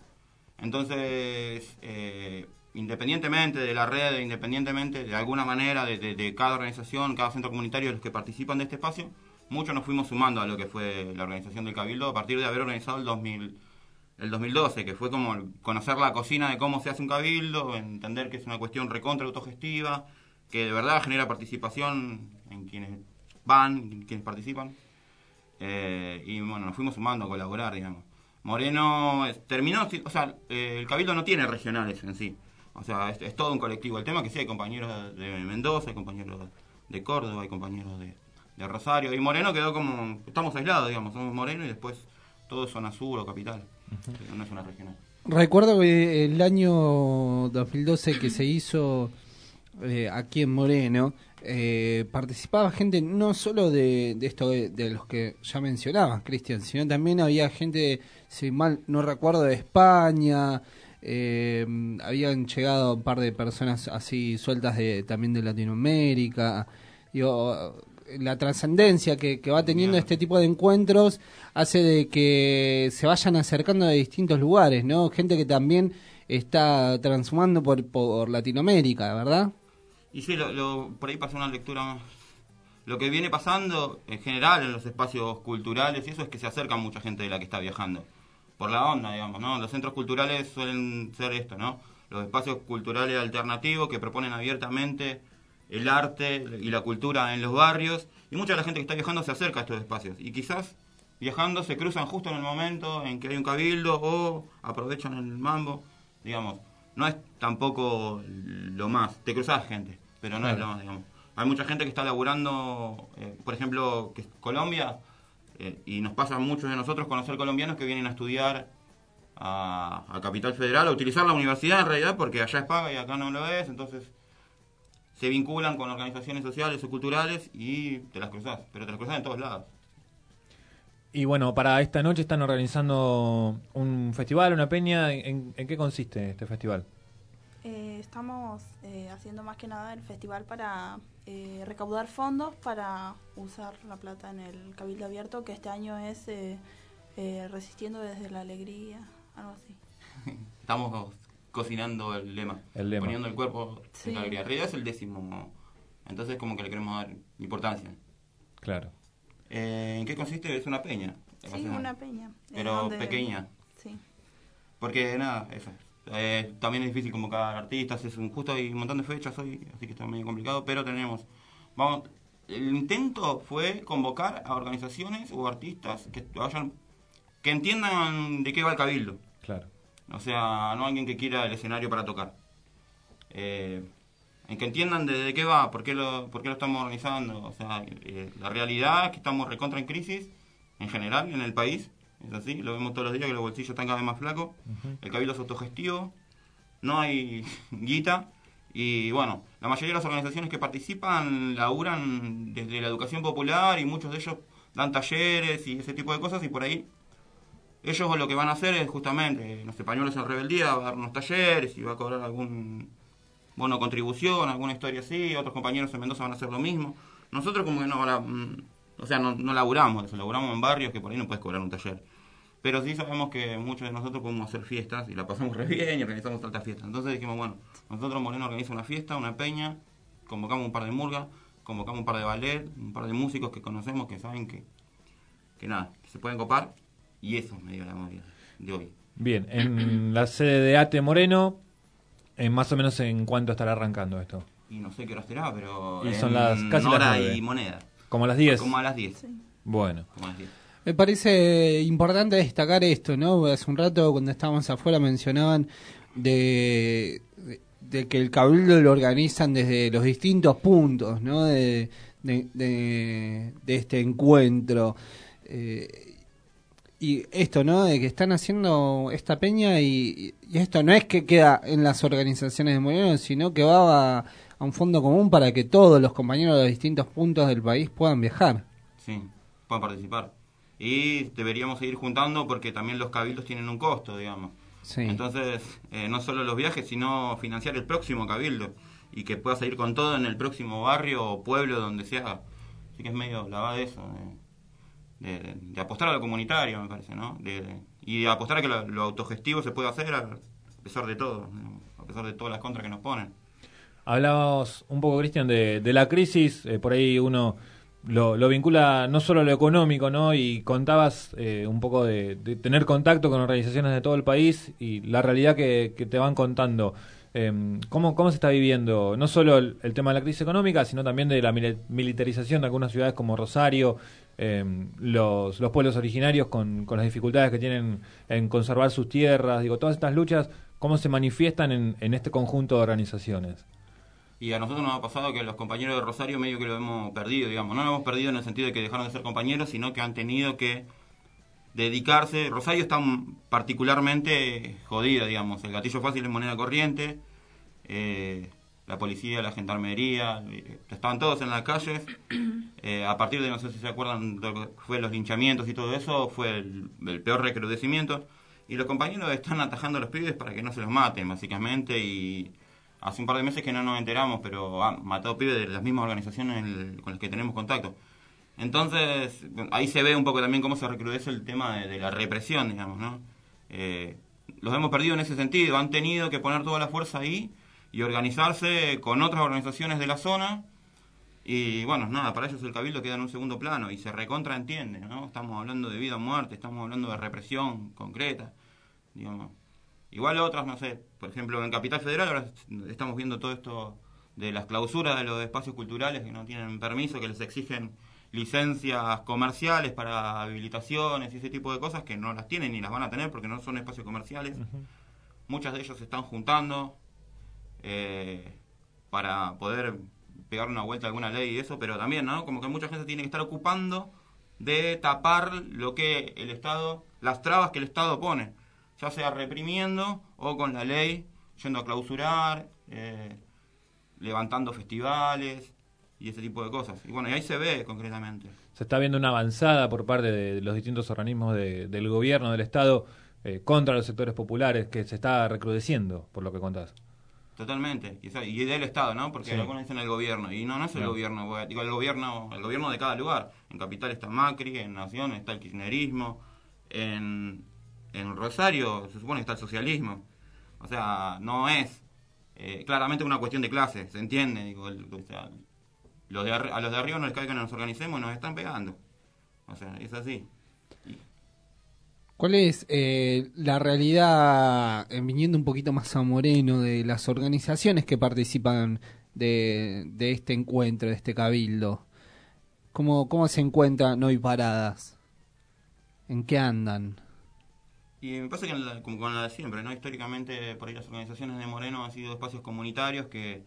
Entonces, eh, independientemente de la red, independientemente de alguna manera de, de, de cada organización, cada centro comunitario de los que participan de este espacio, muchos nos fuimos sumando a lo que fue la organización del Cabildo a partir de haber organizado el dos mil, el dos mil doce, que fue como conocer la cocina de cómo se hace un Cabildo, entender que es una cuestión recontra autogestiva, que de verdad genera participación en quienes van, en quienes participan. Eh, y bueno, nos fuimos sumando a colaborar, digamos. Moreno eh, terminó, o sea, eh, el Cabildo no tiene regionales en sí. O sea, es, es todo un colectivo. El tema es que sí, hay compañeros de Mendoza, hay compañeros de Córdoba, hay compañeros de, de Rosario. Y Moreno quedó como, estamos aislados, digamos, somos Moreno y después todos zona sur o capital. Uh-huh. Pero no es una regional. Recuerdo que el año dos mil doce que se hizo eh, aquí en Moreno, eh, participaba gente no solo de, de esto de, de los que ya mencionabas, Cristian, sino también había gente, si mal no recuerdo, de España. Eh, habían llegado un par de personas así sueltas de también de Latinoamérica. Digo, la trascendencia que, que va teniendo este tipo de encuentros hace de que se vayan acercando de distintos lugares, ¿no? Gente que también está transformando por, por Latinoamérica, ¿verdad? Y sí, lo, lo, por ahí pasó una lectura más. Lo que viene pasando en general en los espacios culturales y eso es que se acerca mucha gente de la que está viajando. Por la onda, digamos, ¿no? Los centros culturales suelen ser esto, ¿no? Los espacios culturales alternativos que proponen abiertamente el arte y la cultura en los barrios. Y mucha de la gente que está viajando se acerca a estos espacios. Y quizás viajando se cruzan justo en el momento en que hay un cabildo o aprovechan el mambo. Digamos, no es tampoco lo más. Te cruzás gente, pero no claro. es lo más, digamos. Hay mucha gente que está laburando, eh, por ejemplo, que Colombia... Eh, y nos pasa a muchos de nosotros conocer colombianos que vienen a estudiar a, a Capital Federal, a utilizar la universidad en realidad, porque allá es paga y acá no lo es, entonces se vinculan con organizaciones sociales o culturales y te las cruzás, pero te las cruzás en todos lados. Y bueno, para esta noche están organizando un festival, una peña. ¿En, en qué consiste este festival? Eh, estamos eh, haciendo más que nada el festival para eh, recaudar fondos para usar la plata en el Cabildo Abierto, que este año es eh, eh, Resistiendo desde la Alegría, algo así. Estamos cocinando el lema, el lema. poniendo el cuerpo sí. en la alegría. En realidad es el décimo Entonces como que le queremos dar importancia. Claro. Eh, ¿En qué consiste? Es una peña. Sí, una peña. Pero donde- pequeña. Sí. Porque nada, eso. Eh, también es difícil convocar artistas, es un, justo hay un montón de fechas hoy, así que está medio complicado, pero tenemos, vamos, el intento fue convocar a organizaciones o artistas que vayan, que entiendan de qué va el cabildo. Claro. O sea, no alguien que quiera el escenario para tocar. Eh, en que entiendan de, de qué va, por qué lo, por qué lo estamos organizando. O sea, eh, la realidad es que estamos recontra en crisis, en general, en el país. Es así, lo vemos todos los días que los bolsillos están cada vez más flacos. Uh-huh. El cabildo es autogestivo, no hay guita. Y bueno, la mayoría de las organizaciones que participan laburan desde la educación popular y muchos de ellos dan talleres y ese tipo de cosas. Y por ahí, ellos lo que van a hacer es justamente, no sé, Pañuelos en Rebeldía va a dar unos talleres y va a cobrar algún bono contribución, alguna historia así. Otros compañeros en Mendoza van a hacer lo mismo. Nosotros como que no, la, o sea, no, no laburamos eso, laburamos en barrios que por ahí no puedes cobrar un taller. Pero sí sabemos que muchos de nosotros podemos hacer fiestas y la pasamos re bien y organizamos altas fiestas. Entonces dijimos, bueno, nosotros Moreno organiza una fiesta, una peña, convocamos un par de murgas, convocamos un par de ballet, un par de músicos que conocemos, que saben que, que nada, que se pueden copar. Y eso me dio la movida de hoy. Bien, en la sede de Ate Moreno, en más o menos en cuánto estará arrancando esto. Y no sé qué hora será, pero Y son las casi hora las nueve. y moneda. ¿Como a las diez? Como a las diez. Sí. Bueno. Como a las diez. Me parece importante destacar esto, ¿no? Hace un rato cuando estábamos afuera mencionaban de, de, de que el cabildo lo organizan desde los distintos puntos, ¿no? De, de, de, de este encuentro. Eh, y esto, ¿no? De que están haciendo esta peña y, y esto no es que queda en las organizaciones de Moreno, sino que va a, a un fondo común para que todos los compañeros de los distintos puntos del país puedan viajar. Sí, puedan participar. Y deberíamos seguir juntando porque también los cabildos tienen un costo, digamos. Sí. Entonces, eh, no solo los viajes, sino financiar el próximo cabildo y que pueda seguir con todo en el próximo barrio o pueblo donde sea. Así que es medio la va de eso, de, de, de apostar a lo comunitario, me parece, ¿no? De, de, y de apostar a que lo, lo autogestivo se puede hacer a pesar de todo, ¿no? A pesar de todas las contras que nos ponen. Hablábamos un poco, Cristian, de, de la crisis, eh, por ahí uno lo, lo vincula no solo a lo económico, ¿no? Y contabas eh, un poco de, de tener contacto con organizaciones de todo el país y la realidad que, que te van contando. Eh, ¿cómo, ¿Cómo se está viviendo no solo el, el tema de la crisis económica, sino también de la mil- militarización de algunas ciudades como Rosario, eh, los, los pueblos originarios con, con las dificultades que tienen en conservar sus tierras? Digo, todas estas luchas, ¿cómo se manifiestan en, en este conjunto de organizaciones? Y a nosotros nos ha pasado que los compañeros de Rosario medio que lo hemos perdido, digamos. No lo hemos perdido en el sentido de que dejaron de ser compañeros, sino que han tenido que dedicarse. Rosario está particularmente jodida, digamos. El gatillo fácil es moneda corriente, eh, la policía, la gendarmería, eh, estaban todos en las calles. Eh, a partir de, no sé si se acuerdan, de lo que fue los linchamientos y todo eso, fue el, el peor recrudecimiento. Y los compañeros están atajando a los pibes para que no se los maten, básicamente, y hace un par de meses que no nos enteramos, pero han matado pibes de las mismas organizaciones con las que tenemos contacto. Entonces, ahí se ve un poco también cómo se recrudece el tema de, de la represión, digamos, ¿no? Eh, los hemos perdido en ese sentido, han tenido que poner toda la fuerza ahí y organizarse con otras organizaciones de la zona. Y bueno, nada, para ellos el cabildo queda en un segundo plano y se recontraentiende, ¿no? Estamos hablando de vida o muerte, estamos hablando de represión concreta, digamos. Igual otras, no sé, por ejemplo en Capital Federal ahora estamos viendo todo esto de las clausuras de los espacios culturales que no tienen permiso, que les exigen licencias comerciales para habilitaciones y ese tipo de cosas que no las tienen ni las van a tener porque no son espacios comerciales. Uh-huh. Muchas de ellos se están juntando eh, para poder pegar una vuelta a alguna ley y eso, pero también, ¿no? Como que mucha gente tiene que estar ocupando de tapar lo que el Estado, las trabas que el Estado pone, ya sea reprimiendo o con la ley, yendo a clausurar, eh, levantando festivales y ese tipo de cosas. Y bueno, y ahí se ve concretamente. Se está viendo una avanzada por parte de los distintos organismos de, del gobierno, del Estado, eh, contra los sectores populares, que se está recrudeciendo, por lo que contás. Totalmente, y del Estado, ¿no? Porque sí. Algunos dicen el gobierno, y no, no es el no. gobierno, digo el gobierno, el gobierno de cada lugar. En Capital está Macri, en Nación está el kirchnerismo, en, en Rosario se supone que está el socialismo. O sea, no es eh, claramente una cuestión de clase, se entiende, digo, el, o sea, los de a los de arriba no les cae que nos organicemos y nos están pegando. O sea, es así. Y... ¿Cuál es eh, la realidad, eh, viniendo un poquito más a Moreno, de las organizaciones que participan de, de este encuentro, de este cabildo? ¿Cómo, cómo se encuentran hoy paradas? ¿En qué andan? Y me parece que la, como con la de siempre, ¿no? Históricamente, por ahí las organizaciones de Moreno han sido espacios comunitarios que,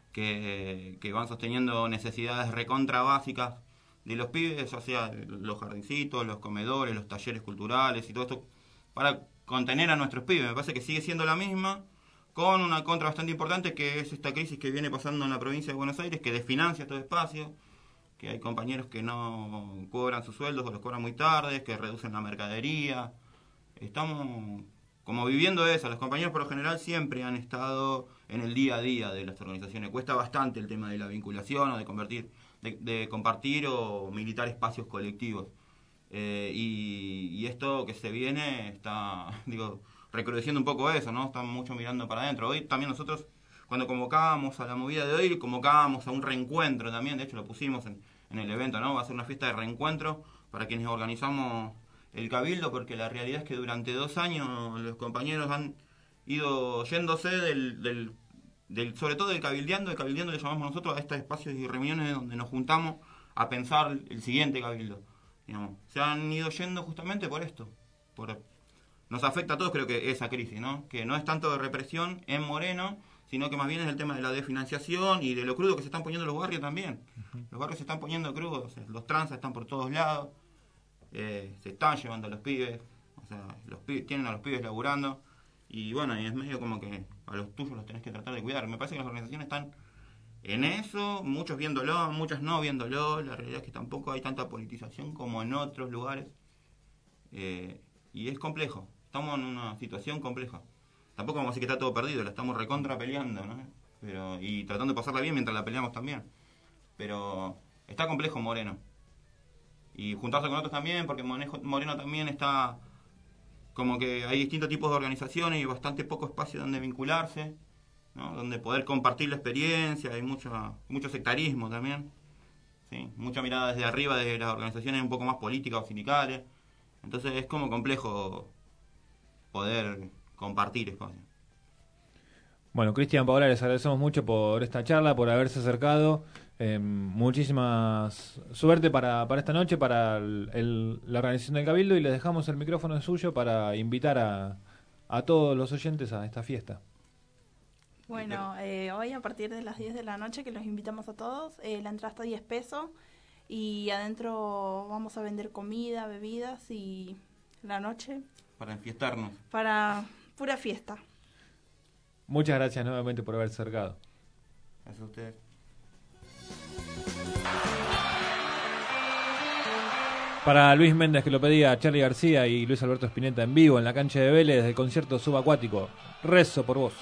que, que van sosteniendo necesidades recontra básicas de los pibes, o sea, los jardincitos, los comedores, los talleres culturales y todo esto, para contener a nuestros pibes. Me parece que sigue siendo la misma, con una contra bastante importante, que es esta crisis que viene pasando en la provincia de Buenos Aires, que desfinancia estos espacios, que hay compañeros que no cobran sus sueldos o los cobran muy tarde, que reducen la mercadería. Estamos como viviendo eso. Los compañeros por lo general siempre han estado en el día a día de las organizaciones. Cuesta bastante el tema de la vinculación o de convertir De, de compartir o militar espacios colectivos. Eh, y, y esto que se viene está, digo, recrudeciendo un poco eso, ¿no? Están mucho mirando para adentro. Hoy también nosotros, cuando convocábamos a la movida de hoy, convocábamos a un reencuentro también, de hecho lo pusimos en, en el evento, ¿no? Va a ser una fiesta de reencuentro para quienes organizamos el cabildo, porque la realidad es que durante dos años los compañeros han ido yéndose del... del Del, sobre todo del cabildeando, el cabildeando le llamamos nosotros a estos espacios y reuniones donde nos juntamos a pensar el siguiente cabildo, digamos. Se han ido yendo justamente por esto, por, nos afecta a todos, creo que esa crisis, ¿no? Que no es tanto de represión en Moreno, sino que más bien es el tema de la desfinanciación y de lo crudo que se están poniendo los barrios también. Uh-huh. Los barrios se están poniendo crudos, o sea, los tranzas están por todos lados, eh, se están llevando a los pibes, o sea, los pibes, tienen a los pibes laburando. Y bueno, y es medio como que a los tuyos los tenés que tratar de cuidar. Me parece que las organizaciones están en eso, muchos viéndolo, muchas no viéndolo. La realidad es que tampoco hay tanta politización como en otros lugares. Eh, y es complejo, estamos en una situación compleja. Tampoco vamos a decir que está todo perdido, la estamos recontra peleando, ¿no? Pero, y tratando de pasarla bien mientras la peleamos también. Pero está complejo Moreno. Y juntarse con otros también, porque Moreno también está... como que hay distintos tipos de organizaciones y bastante poco espacio donde vincularse, ¿no? Donde poder compartir la experiencia, hay mucho, mucho sectarismo también, ¿sí? Mucha mirada desde arriba de las organizaciones un poco más políticas o sindicales, entonces es como complejo poder compartir espacio. Bueno, Cristian, Paola, les agradecemos mucho por esta charla, por haberse acercado. Eh, muchísima suerte para, para esta noche, para el, el, la organización del Cabildo, y les dejamos el micrófono suyo para invitar a, a todos los oyentes a esta fiesta. Bueno, eh, hoy a partir de las diez de la noche, que los invitamos a todos, eh, la entrada está a diez pesos y adentro vamos a vender comida, bebidas y la noche... Para enfiestarnos. Para pura fiesta. Muchas gracias nuevamente por haberse acercado. Gracias a ustedes. Para Luis Méndez, que lo pedía, Charly García y Luis Alberto Spinetta en vivo en la cancha de Vélez del concierto subacuático. Rezo por vos.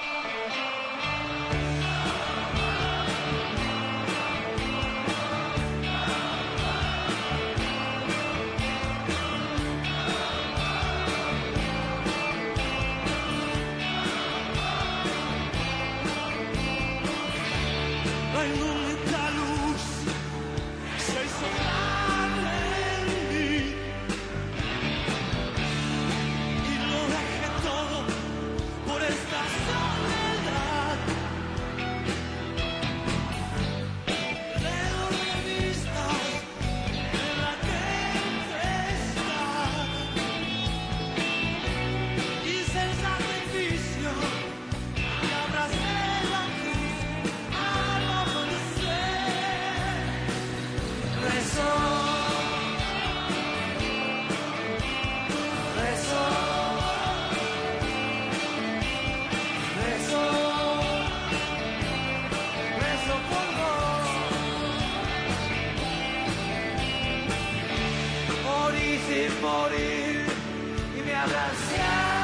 Morir y me abracé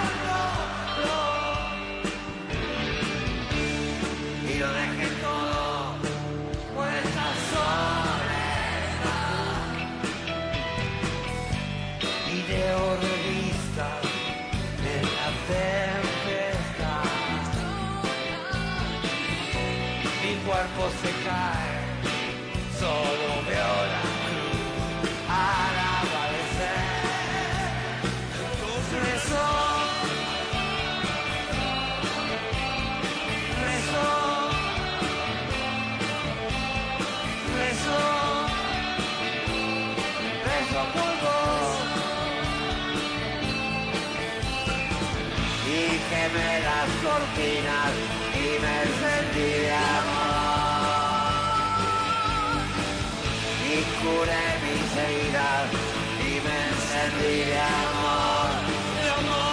y lo dejé todo por esta soledad. Video revista en la tempestad, mi cuerpo se cae solo veo la cruz al amanecer. Rezo, rezo, rezo, rezo por vos. Y quemé las cortinas y me encendí de amor. Y curé mis heridas y me encendí de amor. De amor.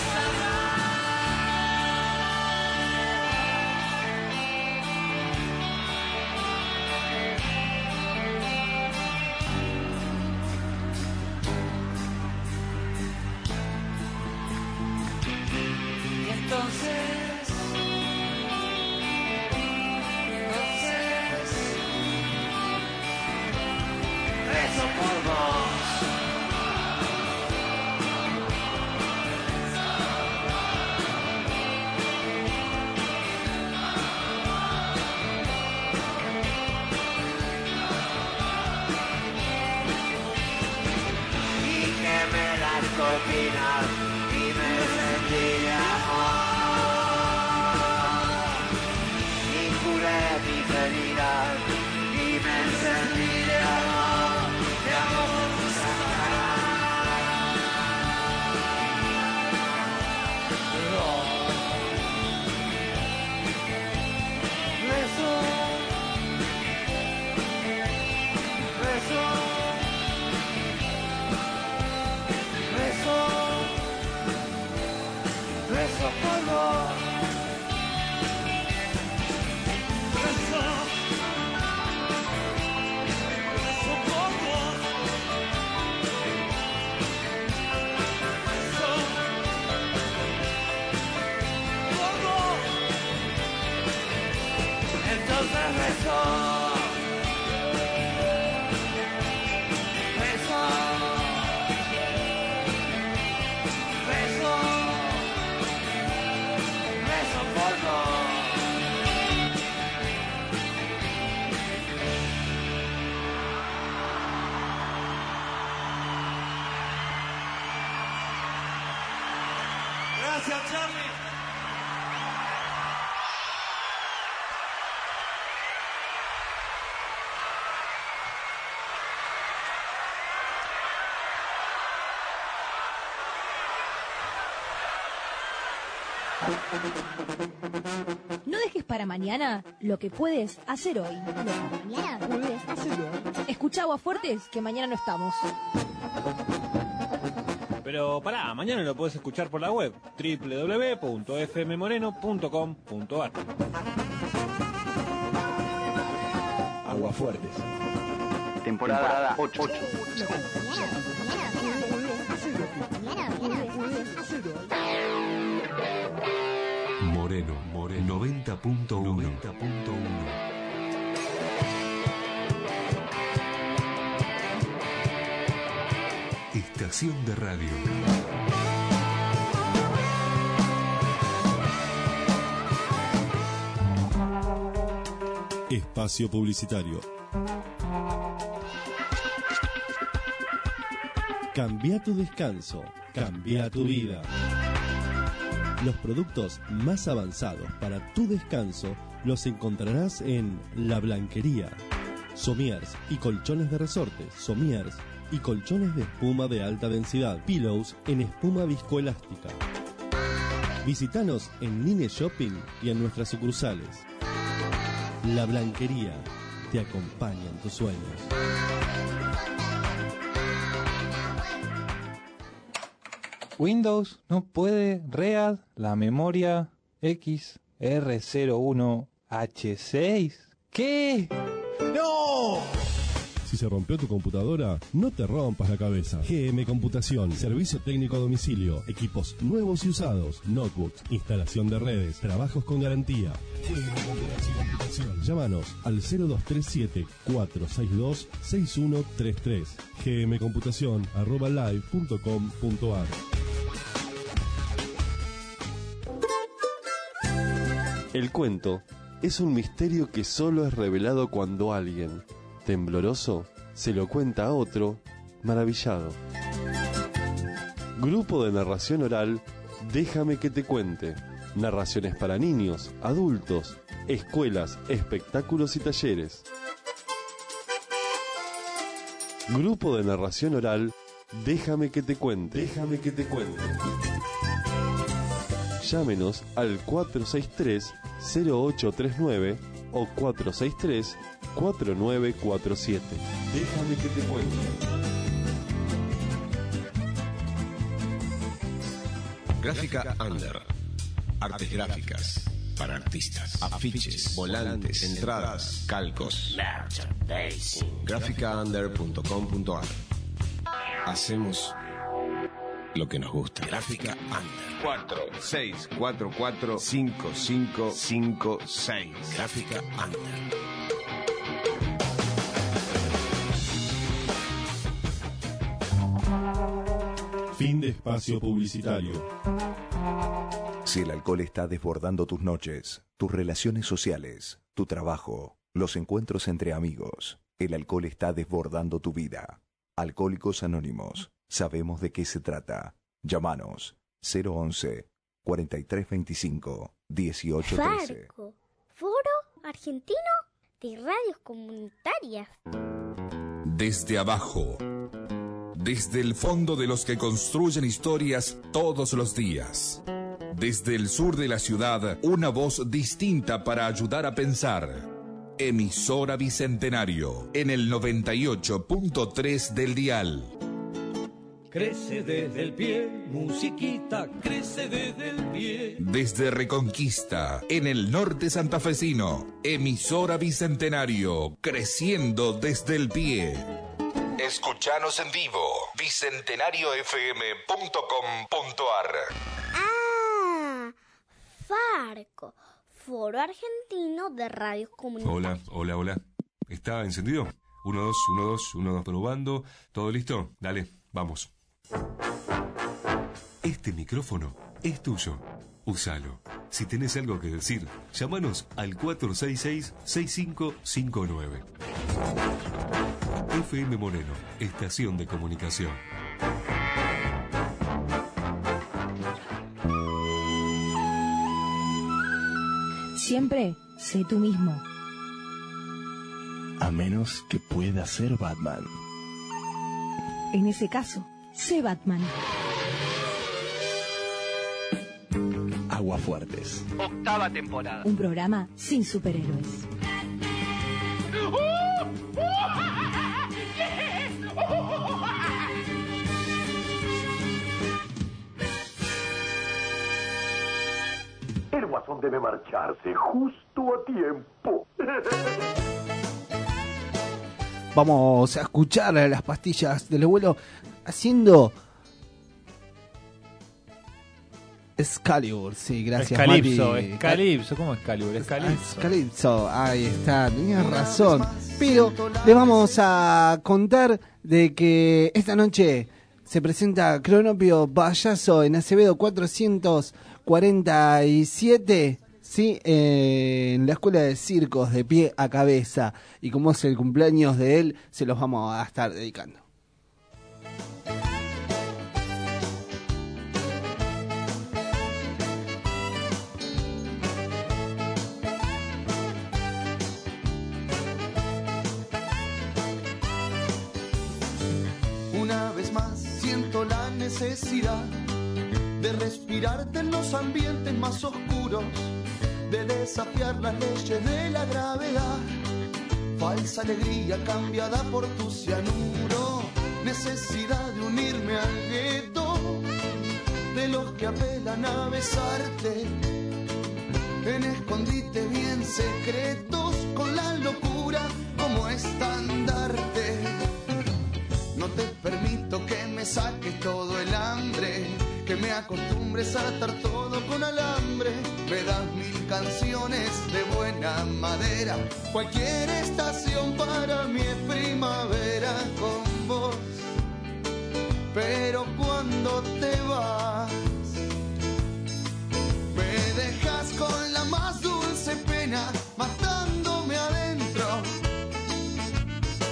Y entonces, entonces, rezo por vos. Y quemé las cortinas y me sentí de amor. Y curé mis heridas y me encendí de amor, de amor sagrado. Rezo, rezo, rezo, rezo por vos. Rezo, rezo por vos. Rezo por vos. Entonces rezo, rezo, rezo, rezo por vos. Gracias, Charlie. No dejes para mañana lo que puedes hacer hoy. Lo que mañana puedes hacer hoy. Escucha Aguafuertes, que mañana no estamos. Pero pará, mañana lo puedes escuchar por la web doble u doble u doble u punto f m moreno punto com punto a r. Aguafuertes. Temporada ocho. Moreno, Moreno noventa punto uno. Estación de radio. Espacio publicitario. Cambia tu descanso, cambia tu vida. Los productos más avanzados para tu descanso los encontrarás en La Blanquería. Somiers y colchones de resortes, somiers y colchones de espuma de alta densidad, pillows en espuma viscoelástica. Visítanos en Nine Shopping y en nuestras sucursales. La Blanquería te acompaña en tus sueños. Windows no puede read la memoria X R cero uno H seis. ¿Qué? ¡No! Si se rompió tu computadora, no te rompas la cabeza. G M Computación, servicio técnico a domicilio, equipos nuevos y usados, notebooks, instalación de redes, trabajos con garantía. G M Computación. Llámanos al cero dos tres siete, cuatro seis dos, seis uno tres tres. gmcomputación arroba live punto com punto a r. El cuento es un misterio que solo es revelado cuando alguien, tembloroso, se lo cuenta a otro, maravillado. Grupo de narración oral, Déjame que te cuente. Narraciones para niños, adultos, escuelas, espectáculos y talleres. Grupo de narración oral, Déjame que te cuente. Déjame que te cuente. Llámenos al cuatro seis tres, cero ocho tres nueve o cuatro seis tres, cuatro nueve cuatro siete. Déjame que te cuente. Gráfica Under. Artes gráficas para artistas. Afiches, volantes, entradas, calcos. gráfica under punto com punto a r. Hacemos lo que nos gusta. Gráfica Under. cuatro seis cuatro cuatro cinco cinco cinco seis. Gráfica Under. Fin de espacio publicitario. Si el alcohol está desbordando tus noches, tus relaciones sociales, tu trabajo, los encuentros entre amigos, el alcohol está desbordando tu vida. Alcohólicos Anónimos, sabemos de qué se trata. Llámanos cero once, cuarenta y tres veinticinco, dieciocho trece. Farco, Foro Argentino de Radios Comunitarias. Desde abajo, desde el fondo de los que construyen historias todos los días. Desde el sur de la ciudad, una voz distinta para ayudar a pensar. Emisora Bicentenario, en el noventa y ocho punto tres del dial. Crece desde el pie, musiquita, crece desde el pie. Desde Reconquista, en el norte santafesino, emisora Bicentenario, creciendo desde el pie. Escuchanos en vivo, bicentenario f m punto com punto a r. Ah, Farco, Foro Argentino de Radios Comunitarias. Hola, hola, hola. ¿Está encendido? Uno, dos, uno, dos, uno, dos, probando. ¿Todo listo? Dale, vamos. Este micrófono es tuyo. Úsalo. Si tenés algo que decir, llámanos al cuatro seis seis, seis cinco cinco nueve. F M Moreno, estación de comunicación. Siempre sé tú mismo. A menos que pueda ser Batman. En ese caso, sé Batman. Aguafuertes. Octava temporada. Un programa sin superhéroes. El Guasón debe marcharse justo a tiempo. Vamos a escuchar a las pastillas del abuelo haciendo Excalibur. Sí, gracias, Escalipso, Mati. Escalipso, ¿cómo Excalibur? Escalipso. Escalipso, ahí está, tenías razón. Pero le vamos a contar de que esta noche se presenta Cronopio Payaso en Acevedo cuatrocientos cuarenta y siete, sí, eh, en la Escuela de Circos de Pie a Cabeza. Y como es el cumpleaños de él, se los vamos a estar dedicando. Una vez más siento la necesidad de respirarte en los ambientes más oscuros, de desafiar las leyes de la gravedad. Falsa alegría cambiada por tu cianuro, necesidad de unirme al gueto de los que apelan a besarte en escondites bien secretos, con la locura como estandarte. No te permito que me saques todo el hambre, que me acostumbres a atar todo con alambre. Me das mil canciones de buena madera, cualquier estación para mí es primavera con vos. Pero cuando te vas, me dejas con la más dulce pena, matándome adentro.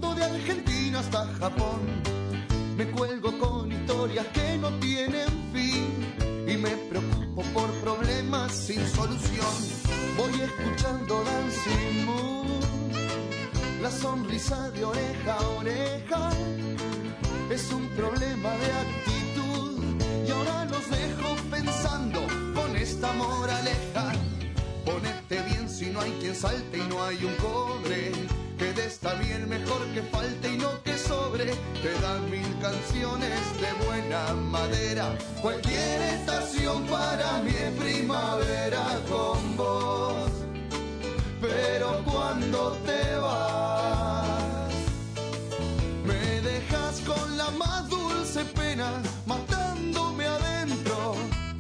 Viajo de Argentina hasta Japón, me cuelgo con historias que no tienen fin y me preocupo por problemas sin solución. Voy escuchando Dancing Moon, la sonrisa de oreja a oreja es un problema de actitud y ahora los dejo pensando con esta moraleja. Ponete bien si no hay quien salte y no hay un cobre, que de está bien mejor que falte y no que sobre. Te dan mil canciones de buena madera, cualquier estación para mí es primavera con vos. Pero cuando te vas, me dejas con la más dulce pena, matándome adentro.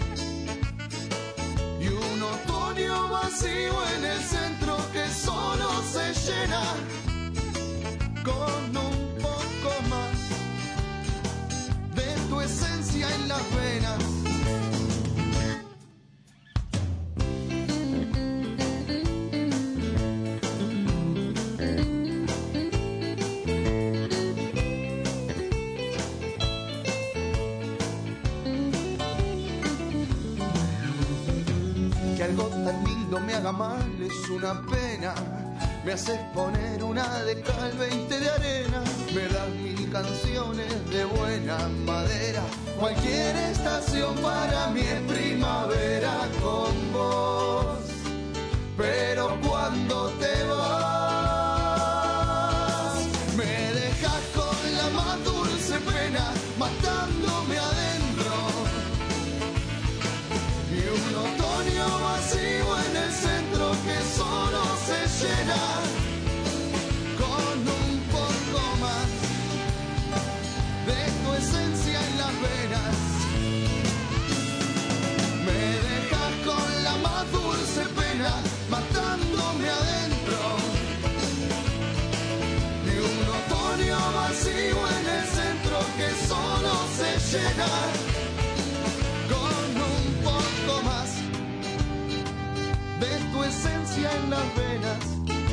Y un otoño vacío en el centro que solo se llena con un poco más de tu esencia en las venas. Que algo tan lindo me haga mal es una pena. Me haces poner una de cal, veinte de arena. Me das mil canciones de buena madera. Cualquier estación para mí es primavera con vos. Pero cuando te vas, me dejas con la más dulce pena, matándome adentro. Y un otoño vacío en el centro que solo se llena con un poco más de tu esencia en las venas. Me dejas con la más dulce pena, matándome adentro. Y un otoño vacío en el centro que solo se llena con un poco más de tu esencia en las venas.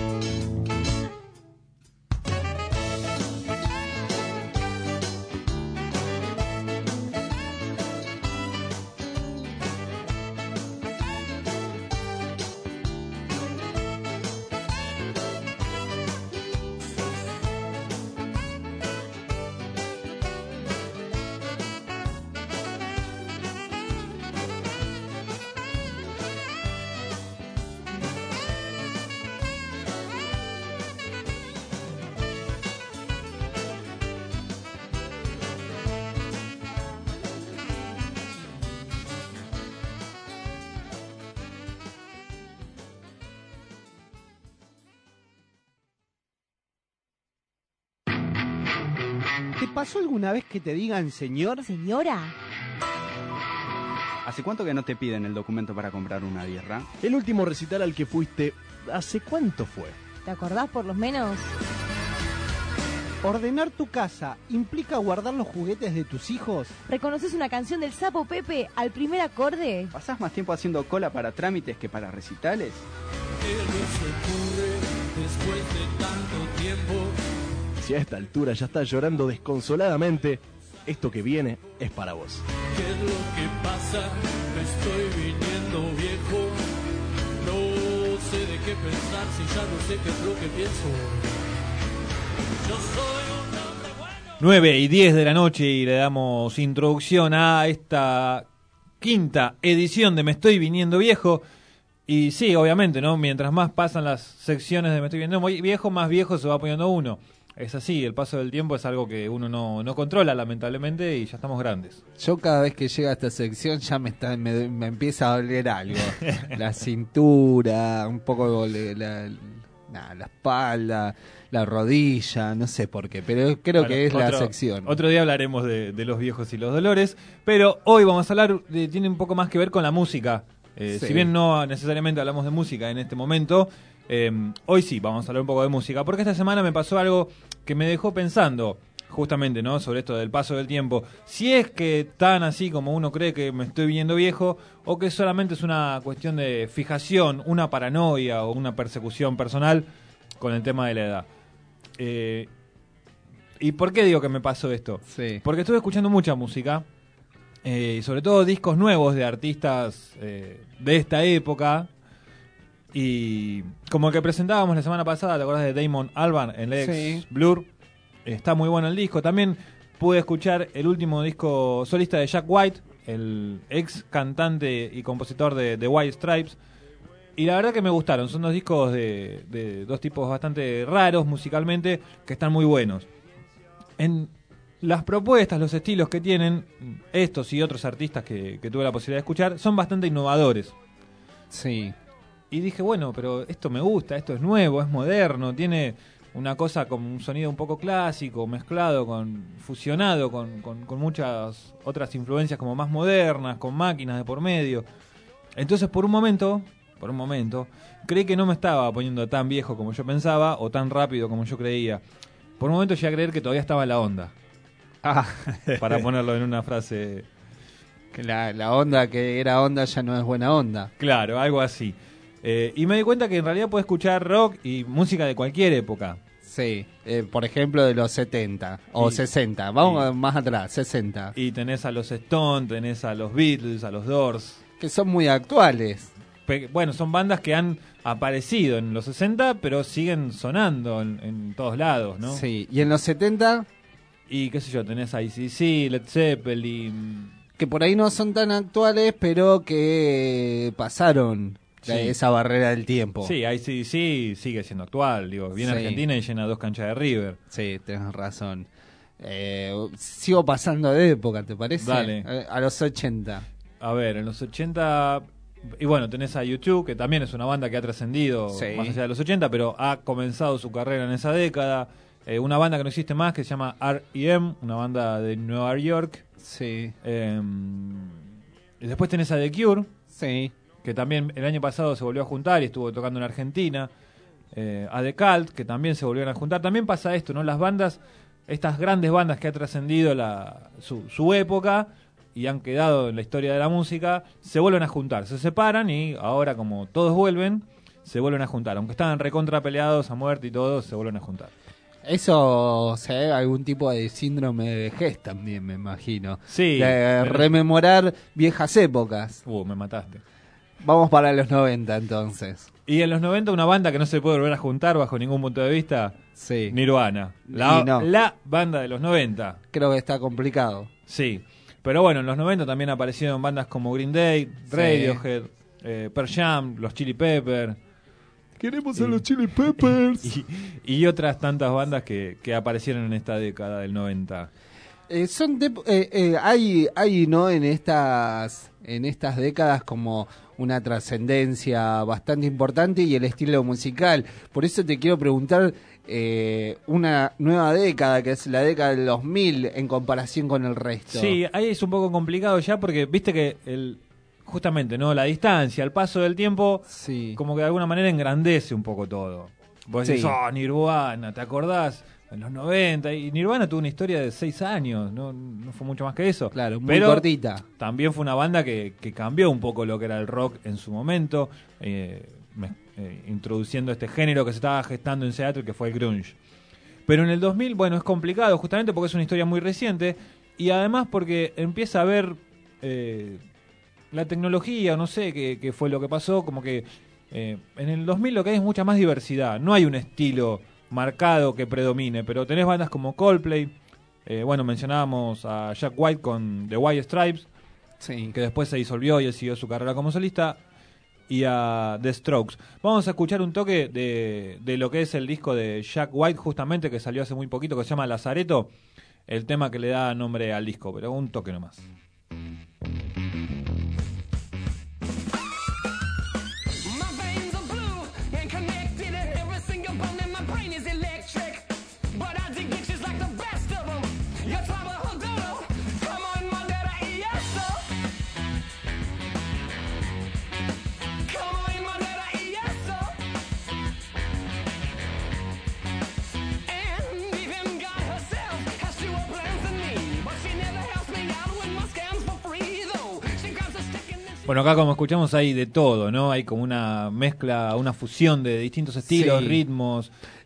¿Te pasó alguna vez que te digan señor? ¿Señora? ¿Hace cuánto que no te piden el documento para comprar una birra? El último recital al que fuiste, ¿hace cuánto fue? ¿Te acordás por lo menos? ¿Ordenar tu casa implica guardar los juguetes de tus hijos? ¿Reconoces una canción del Sapo Pepe al primer acorde? ¿Pasás más tiempo haciendo cola para trámites que para recitales? ¿Qué se ocurre después de tanto tiempo? Si a esta altura ya estás llorando desconsoladamente, esto que viene es para vos. ¿Qué es lo que pasa? Me estoy viniendo viejo. No sé de qué pensar si ya no sé qué es lo que pienso. Yo soy un hombre bueno. nueve y diez de la noche y le damos introducción a esta quinta edición de Me Estoy Viniendo Viejo. Y sí, obviamente, ¿no? Mientras más pasan las secciones de Me Estoy Viniendo Viejo, más viejo se va poniendo uno. Es así, el paso del tiempo es algo que uno no, no controla, lamentablemente, y ya estamos grandes. Yo cada vez que llega a esta sección ya me está me, me empieza a doler algo. La cintura, un poco la, la, nah, la espalda, la rodilla, no sé por qué, pero creo bueno, que es otro, la sección. Otro día hablaremos de, de los viejos y los dolores, pero hoy vamos a hablar, de, tiene un poco más que ver con la música. Eh, sí. Si bien no necesariamente hablamos de música en este momento, eh, hoy sí vamos a hablar un poco de música, porque esta semana me pasó algo que me dejó pensando justamente, ¿no?, sobre esto del paso del tiempo. Si es que tan así como uno cree que me estoy viendo viejo, o que solamente es una cuestión de fijación, una paranoia o una persecución personal con el tema de la edad. Eh, ¿Y por qué digo que me pasó esto? Sí. Porque estuve escuchando mucha música, eh, y sobre todo discos nuevos de artistas eh, de esta época. Y como el que presentábamos la semana pasada, ¿te acordás de Damon Albarn en Lex Sí. Blur? Está muy bueno el disco. También pude escuchar el último disco solista de Jack White, el ex cantante y compositor de The White Stripes. Y la verdad que me gustaron. Son dos discos de, de dos tipos bastante raros musicalmente, que están muy buenos. En las propuestas, los estilos que tienen estos y otros artistas que, que tuve la posibilidad de escuchar, son bastante innovadores. Sí. Y dije, bueno, pero esto me gusta, esto es nuevo, es moderno, tiene una cosa con un sonido un poco clásico, mezclado, con fusionado con, con, con muchas otras influencias como más modernas, con máquinas de por medio. Entonces, por un momento, por un momento, creí que no me estaba poniendo tan viejo como yo pensaba, o tan rápido como yo creía. Por un momento llegué a creer que todavía estaba en la onda. Ah. Para ponerlo en una frase. Que la, la onda que era onda ya no es buena onda. Claro, algo así. Eh, y me di cuenta que en realidad puedes escuchar rock y música de cualquier época. Sí, eh, por ejemplo de los setenta o Y- sesenta. Vamos más atrás, sesenta. Y tenés a los Stones, tenés a los Beatles, a los Doors. Que son muy actuales. Pe- bueno, son bandas que han aparecido en los sesenta, pero siguen sonando en, en todos lados, ¿no? Sí, y en los setenta... Y qué sé yo, tenés a A C D C, Led Zeppelin. Que por ahí no son tan actuales, pero que pasaron Sí. esa barrera del tiempo. Sí, A C D C sigue siendo actual, digo, viene a Sí. Argentina y llena dos canchas de River. Sí, tenés razón. Eh, sigo pasando de época, ¿te parece? Dale. A, a los ochenta. A ver, en los ochenta... Y bueno, tenés a U dos, que también es una banda que ha trascendido Sí. más allá de los ochenta, pero ha comenzado su carrera en esa década. Eh, una banda que no existe más, que se llama R E M, una banda de Nueva York. Sí. Eh, y después tenés a The Cure, Sí. que también el año pasado se volvió a juntar y estuvo tocando en Argentina. Eh, a The Cult, que también se volvieron a juntar. También pasa esto, ¿no? Las bandas, estas grandes bandas que ha trascendido la, su, su época y han quedado en la historia de la música, se vuelven a juntar, se separan y ahora, como todos vuelven, se vuelven a juntar. Aunque estaban recontra peleados a muerte y todo, se vuelven a juntar. Eso, o sea, algún tipo de síndrome de vejez también, me imagino. Sí. De pero- rememorar viejas épocas. Uh, me mataste. Vamos para los noventa entonces. Y en los noventa una banda que no se puede volver a juntar bajo ningún punto de vista, Sí. Nirvana. La, Y no. la banda de los noventa. Creo que está complicado. Sí. Pero bueno, en los noventa también aparecieron bandas como Green Day, Radiohead, eh, Pearl Jam, los Chili Peppers. Queremos a los Chili Peppers. Y, y otras tantas bandas que, que aparecieron en esta década del noventa. Eh, son de- eh, eh, hay hay no en estas en estas décadas como una trascendencia bastante importante y el estilo musical. Por eso te quiero preguntar eh, una nueva década que es la década del dos mil en comparación con el resto. Sí, ahí es un poco complicado ya porque viste que el justamente no la distancia, el paso del tiempo, sí. como que de alguna manera engrandece un poco todo. Vos decís, Sí. oh, Nirvana, ¿te acordás? En los noventa, y Nirvana tuvo una historia de seis años, no, no fue mucho más que eso. Claro, muy Pero cortita. También fue una banda que, que cambió un poco lo que era el rock en su momento, eh, me- eh, introduciendo este género que se estaba gestando en Seattle, que fue el grunge. Pero en el dos mil, bueno, es complicado justamente porque es una historia muy reciente y además porque empieza a haber eh, la tecnología, o no sé qué, qué fue lo que pasó, como que eh, en el dos mil lo que hay es mucha más diversidad, no hay un estilo marcado que predomine, pero tenés bandas como Coldplay, eh, bueno, mencionábamos a Jack White con The White Stripes, sí. que después se disolvió y él siguió su carrera como solista, y a The Strokes. Vamos a escuchar un toque de, de lo que es el disco de Jack White, justamente, que salió hace muy poquito, que se llama Lazareto, el tema que le da nombre al disco, pero un toque nomás. Bueno, acá como escuchamos hay de todo, ¿no? Hay como una mezcla, una fusión de distintos estilos, Sí. ritmos.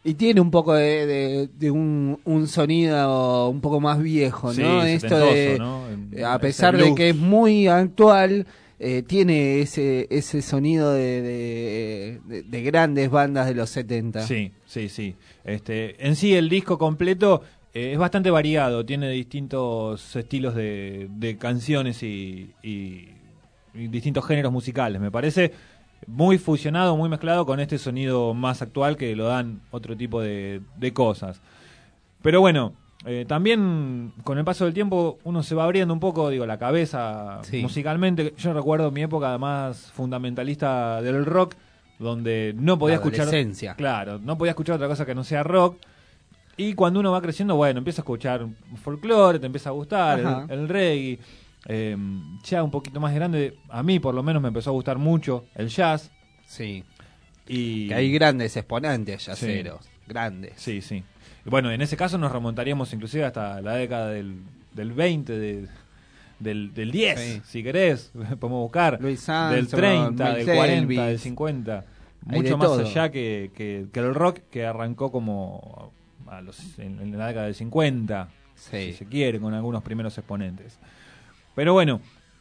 Y tiene un poco de, de, de un, un sonido un poco más viejo, ¿no? Sí, Esto de, ¿no? En, a pesar de que es muy actual, eh, tiene ese ese sonido de, de, de, de grandes bandas de los setenta. Sí, sí, sí. Este, en sí el disco completo eh, es bastante variado, tiene distintos estilos de, de canciones y, y, y distintos géneros musicales, me parece. Muy fusionado, muy mezclado con este sonido más actual que lo dan otro tipo de, de cosas. Pero bueno, eh, también con el paso del tiempo uno se va abriendo un poco, digo, la cabeza Sí. musicalmente. Yo recuerdo mi época más fundamentalista del rock, donde no podía La escuchar... adolescencia. Claro, no podía escuchar otra cosa que no sea rock. Y cuando uno va creciendo, bueno, empieza a escuchar folclore, te empieza a gustar Ajá. el, el reggae. Eh, ya un poquito más grande, a mí por lo menos me empezó a gustar mucho el jazz. Sí. Y Que hay grandes exponentes jazzeros. Sí. Grandes. Sí, sí. Y bueno, en ese caso nos remontaríamos inclusive hasta la década del, del veinte, de, del, del diez, Sí. si querés. Podemos buscar. Luis del Armstrong, treinta, Miles del cuarenta, Davis. del cincuenta. Hay Mucho de más todo. allá que, que, que el rock, que arrancó como a los, en, en la década del cincuenta, Sí. si se quiere, con algunos primeros exponentes. Pero bueno,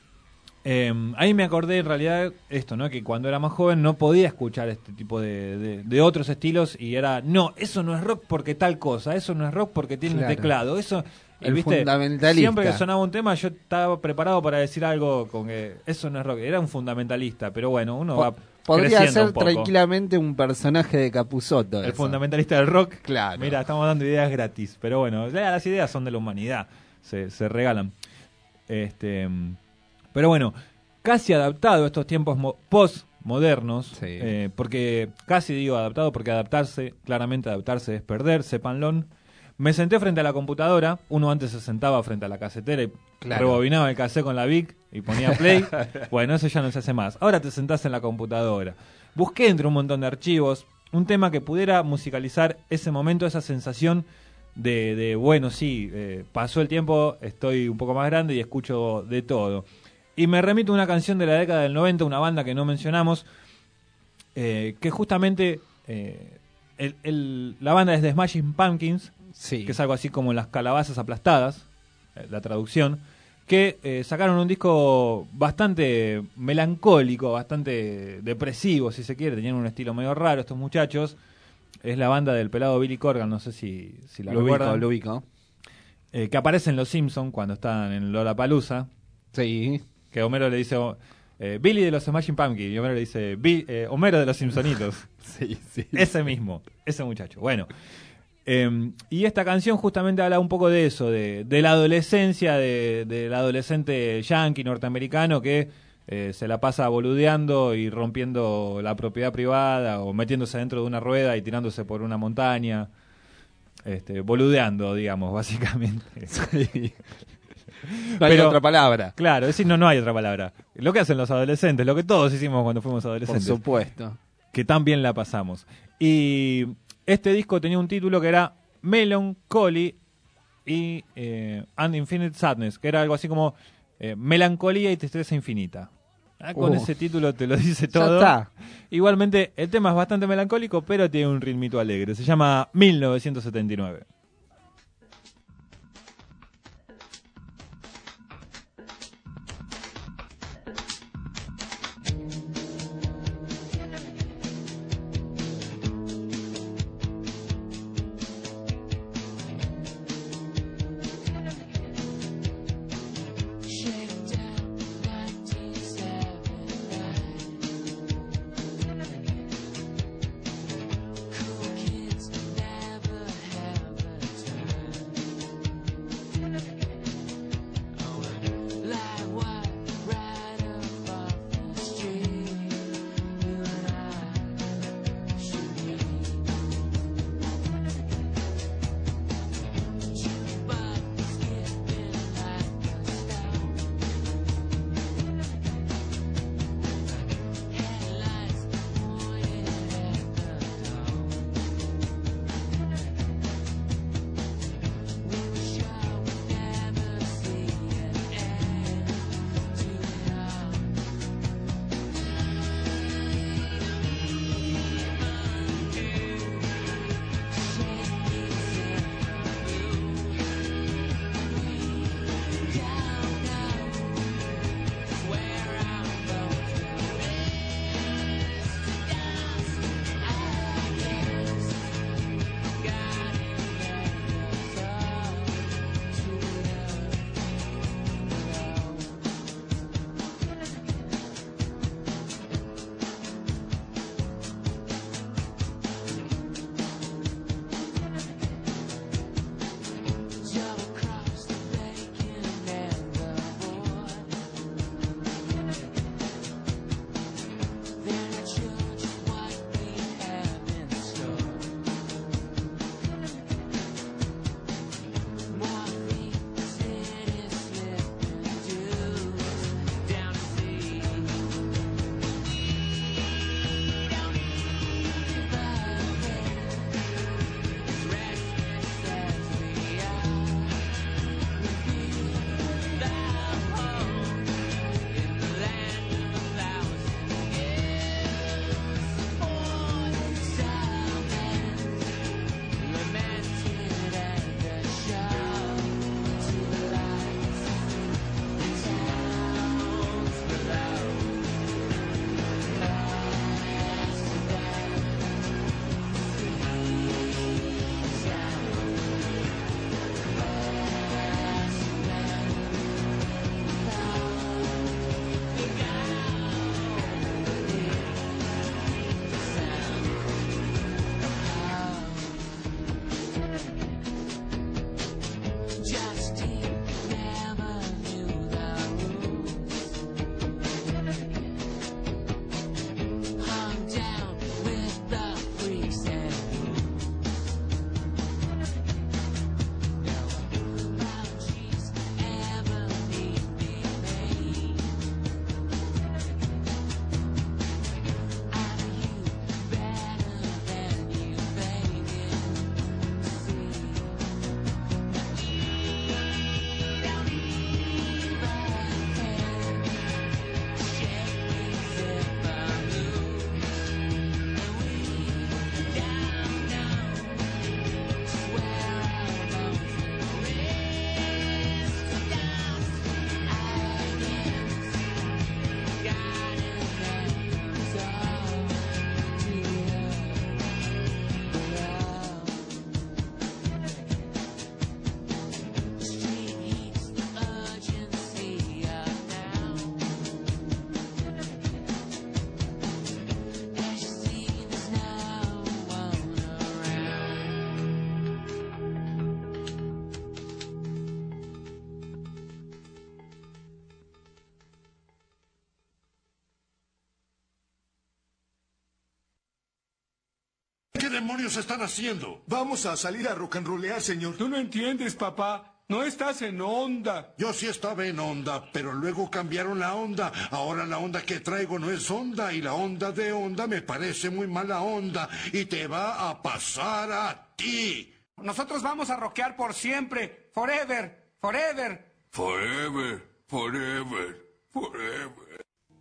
eh, ahí me acordé en realidad esto, ¿no? Que cuando era más joven no podía escuchar este tipo de, de, de otros estilos y era, no, eso no es rock porque tal cosa, eso no es rock porque tiene Claro. un teclado, eso... y, El ¿viste? fundamentalista. Siempre que sonaba un tema yo estaba preparado para decir algo con que eso no es rock, era un fundamentalista, pero bueno, uno Po- va Podría creciendo ser un poco. tranquilamente un personaje de Capusotto. El eso. fundamentalista del rock. Claro. Mira, estamos dando ideas gratis. Pero bueno, ya las ideas son de la humanidad. Se, se regalan. Este, pero bueno, casi adaptado a estos tiempos mo- postmodernos. Sí. eh, porque casi digo adaptado porque adaptarse, claramente adaptarse es perder, sépanlo. Me senté frente a la computadora. Uno antes se sentaba frente a la casetera y Claro. rebobinaba el cassette con la Vic y ponía play. Bueno, eso ya no se hace más. Ahora te sentás en la computadora. Busqué entre un montón de archivos un tema que pudiera musicalizar ese momento, esa sensación de, de bueno, sí, eh, pasó el tiempo, estoy un poco más grande y escucho de todo. Y me remito a una canción de la década del noventa, una banda que no mencionamos, eh, que justamente eh, el, el- la banda es de Smashing Pumpkins, Sí. que es algo así como Las calabazas aplastadas, eh, la traducción, que eh, sacaron un disco bastante melancólico, bastante depresivo, si se quiere. Tenían un estilo medio raro estos muchachos. Es la banda del pelado Billy Corgan, no sé si, si la Lo ubico, recuerdan. lo ubico. Eh, que aparece en Los Simpsons cuando están en Lollapalooza. Sí. Que Homero le dice eh, Billy de los Smashing Pumpkins y Homero le dice "Bi- eh, Homero de los Simpsonitos". Sí, sí. Ese mismo, ese muchacho. Bueno, eh, y esta canción justamente habla un poco de eso, de, de la adolescencia, de, del adolescente yankee norteamericano que eh, se la pasa boludeando y rompiendo la propiedad privada o metiéndose dentro de una rueda y tirándose por una montaña. Este, boludeando, digamos, básicamente. Sí. No hay otra palabra. Claro, es decir, no, no hay otra palabra. Lo que hacen los adolescentes, lo que todos hicimos cuando fuimos Por adolescentes. supuesto. Que tan bien la pasamos. Y este disco tenía un título que era Melancholy y eh, And Infinite Sadness, que era algo así como eh, melancolía y tristeza infinita. Ah, con Uh. ese título te lo dice Ya todo. está. Igualmente, el tema es bastante melancólico, pero tiene un ritmito alegre. Se llama mil novecientos setenta y nueve. Cool kids never have a demonios están haciendo? Vamos a salir a rock and rollear, señor. Tú no entiendes, papá. No estás en onda. Yo sí estaba en onda, pero luego cambiaron la onda. Ahora la onda que traigo no es onda y la onda de onda me parece muy mala onda y te va a pasar a ti. Nosotros vamos a rockear por siempre. Forever, forever. Forever, forever, forever.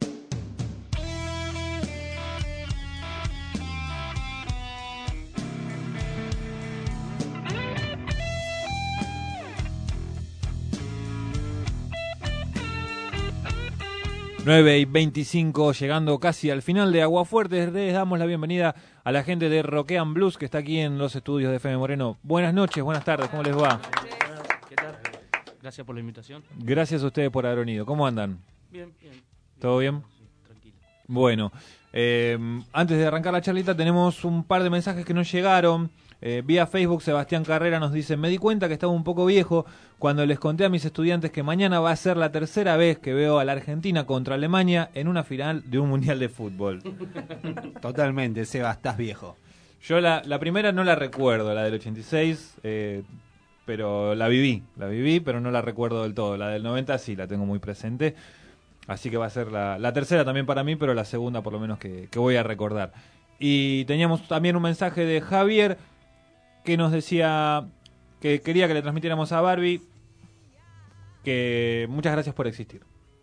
nueve y veinticinco, llegando casi al final de Aguafuerte. Les damos la bienvenida a la gente de Rockean Blues que está aquí en los estudios de F M Moreno. Buenas noches, buenas tardes, ¿cómo les va? ¿Qué tal? Gracias por la invitación. Gracias a ustedes por haber venido. ¿Cómo andan? Bien, bien. ¿Todo bien? Sí, tranquilo. Bueno, eh, antes de arrancar la charlita tenemos un par de mensajes que nos llegaron. Eh, vía Facebook, Sebastián Carrera nos dice: me di cuenta que estaba un poco viejo cuando les conté a mis estudiantes que mañana va a ser la tercera vez que veo a la Argentina contra Alemania en una final de un mundial de fútbol. Totalmente, Seba, estás viejo. Yo la, la primera no la recuerdo, la del ochenta y seis, eh, pero la viví, la viví, pero no la recuerdo del todo. La del noventa sí la tengo muy presente, así que va a ser la, la tercera también para mí, pero la segunda por lo menos que, que voy a recordar. Y teníamos también un mensaje de Javier que nos decía que quería que le transmitiéramos a Barbie que muchas gracias por existir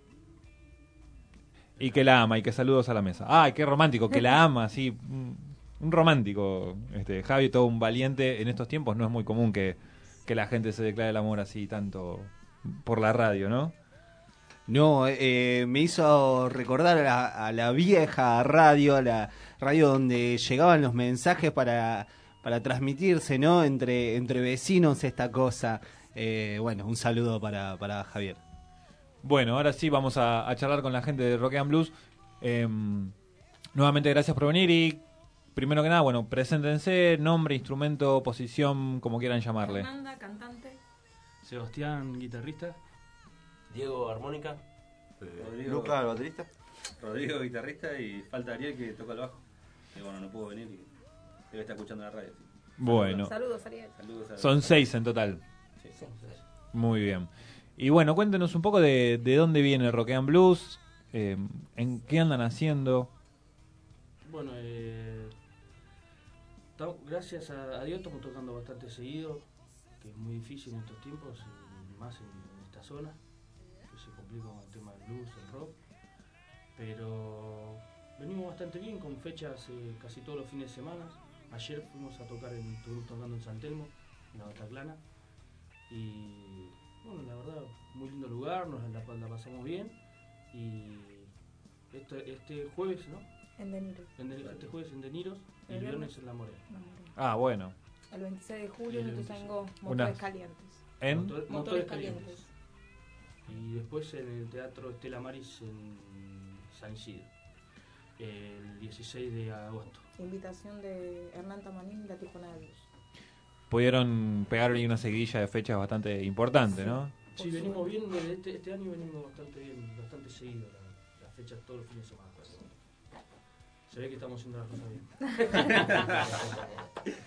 y que la ama y que saludos a la mesa. ¡Ay, qué romántico! Que la ama, sí, un romántico, este Javi, todo un valiente. En estos tiempos no es muy común que, que la gente se declare el amor así tanto por la radio, ¿no? No, eh, me hizo recordar a la, a la vieja radio, a la radio donde llegaban los mensajes para... para transmitirse, ¿no? Entre, entre vecinos esta cosa. Eh, bueno, un saludo para, para Javier. Bueno, ahora sí vamos a, a charlar con la gente de Rockean Blues. Eh, nuevamente gracias por venir y primero que nada, bueno, preséntense, nombre, instrumento, posición, como quieran llamarle. Fernanda, cantante. Sebastián, guitarrista. Diego, armónica. Rodrigo, Lucas, el baterista. Rodrigo, guitarrista, y falta Ariel, que toca el bajo. Que bueno, no pudo venir y debe estar escuchando la radio. Sí. Bueno. Saludos, Ariel. Saludos a Son seis en total. Sí, sí. Muy bien. Y bueno, cuéntenos un poco de, de dónde viene Rockean Blues, eh, en qué andan haciendo. Bueno, eh, gracias a, a Dios estamos tocando bastante seguido, que es muy difícil en estos tiempos, y más en, en esta zona, que se complica con el tema del blues, el rock. Pero venimos bastante bien con fechas eh, casi todos los fines de semana. Ayer fuimos a tocar, en, estuvimos tocando en San Telmo, en la Bataclana. Y bueno, la verdad, muy lindo lugar, nos la, la pasamos bien. Y este, este jueves, ¿no? En Deniros. En de, este jueves en Deniros y el viernes en La Morena. Ah, bueno. El veintiséis de julio yo tengo Motores Una... Calientes. ¿En? Motor, motores, motores calientes. calientes. Y después en el Teatro Estela Maris en San Isidro, el dieciséis de agosto. Invitación de Hernán Tamanín y la Tijuana de Blues. Pudieron pegar ahí una seguidilla de fechas bastante importante, sí. ¿no? Sí, venimos bien, este, este año venimos bastante bien, bastante seguido, las la fechas todos los fines de semana. Se ve que estamos haciendo las cosas bien.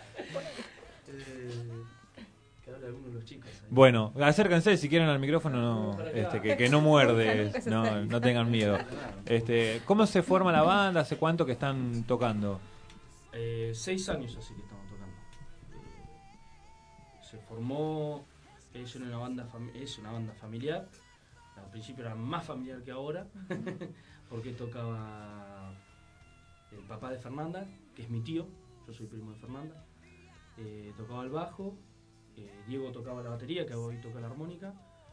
eh, que hable alguno de los chicos. Ahí. Bueno, acérquense si quieren al micrófono, no, este, que, que no muerde, no, no tengan miedo. Este, ¿cómo se forma la banda? ¿Hace cuánto que están tocando? Eh, seis años así que estamos tocando. Eh, se formó, es una banda es una banda familiar. Al principio era más familiar que ahora, porque tocaba el papá de Fernanda, que es mi tío, yo soy primo de Fernanda. Eh, tocaba el bajo, eh, Diego tocaba la batería, que hoy toca la armónica.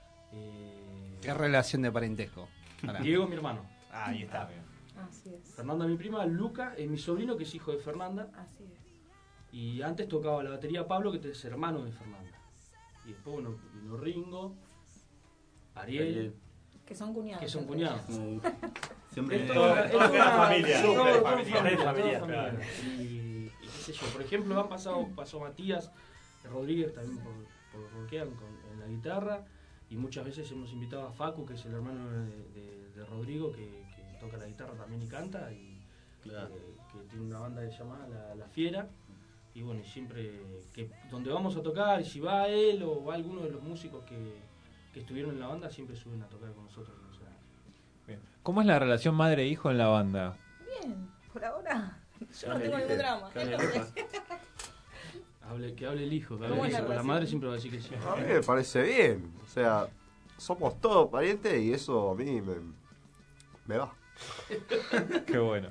Eh, ¿Qué relación de parentesco? Diego, mi hermano. Ah, ahí está bien. Así es. Fernanda, mi prima, Luca, es mi sobrino, que es hijo de Fernanda. Así es. Y antes tocaba la batería Pablo, que es hermano de Fernanda. Y después, bueno, vino Ringo, Ariel, Ariel. Que son cuñados. Que son cuñados. Siempre es toda, es toda una familia. Todo, todo familia, familia, familia, todo claro. familia. Y, y qué sé yo, por ejemplo, han pasado, pasó Matías Rodríguez también por, por Rockean con, en la guitarra. Y muchas veces hemos invitado a Facu, que es el hermano de, de, de Rodrigo, que, que toca la guitarra también y canta. Y claro. que, que tiene una banda que se llama La, la Fiera. y bueno, siempre que donde vamos a tocar, si va él o va alguno de los músicos que, que estuvieron en la banda, siempre suben a tocar con nosotros. O sea, bien. ¿Cómo es la relación madre-hijo en la banda? Bien, por ahora. Yo no hable tengo el ningún hijo, drama. que hable el hijo. Hable, que hable el hijo, que hable el hijo, porque la madre siempre va a decir que sí. A mí me parece bien, o sea, somos todos parientes y eso a mí me, me va. Qué bueno.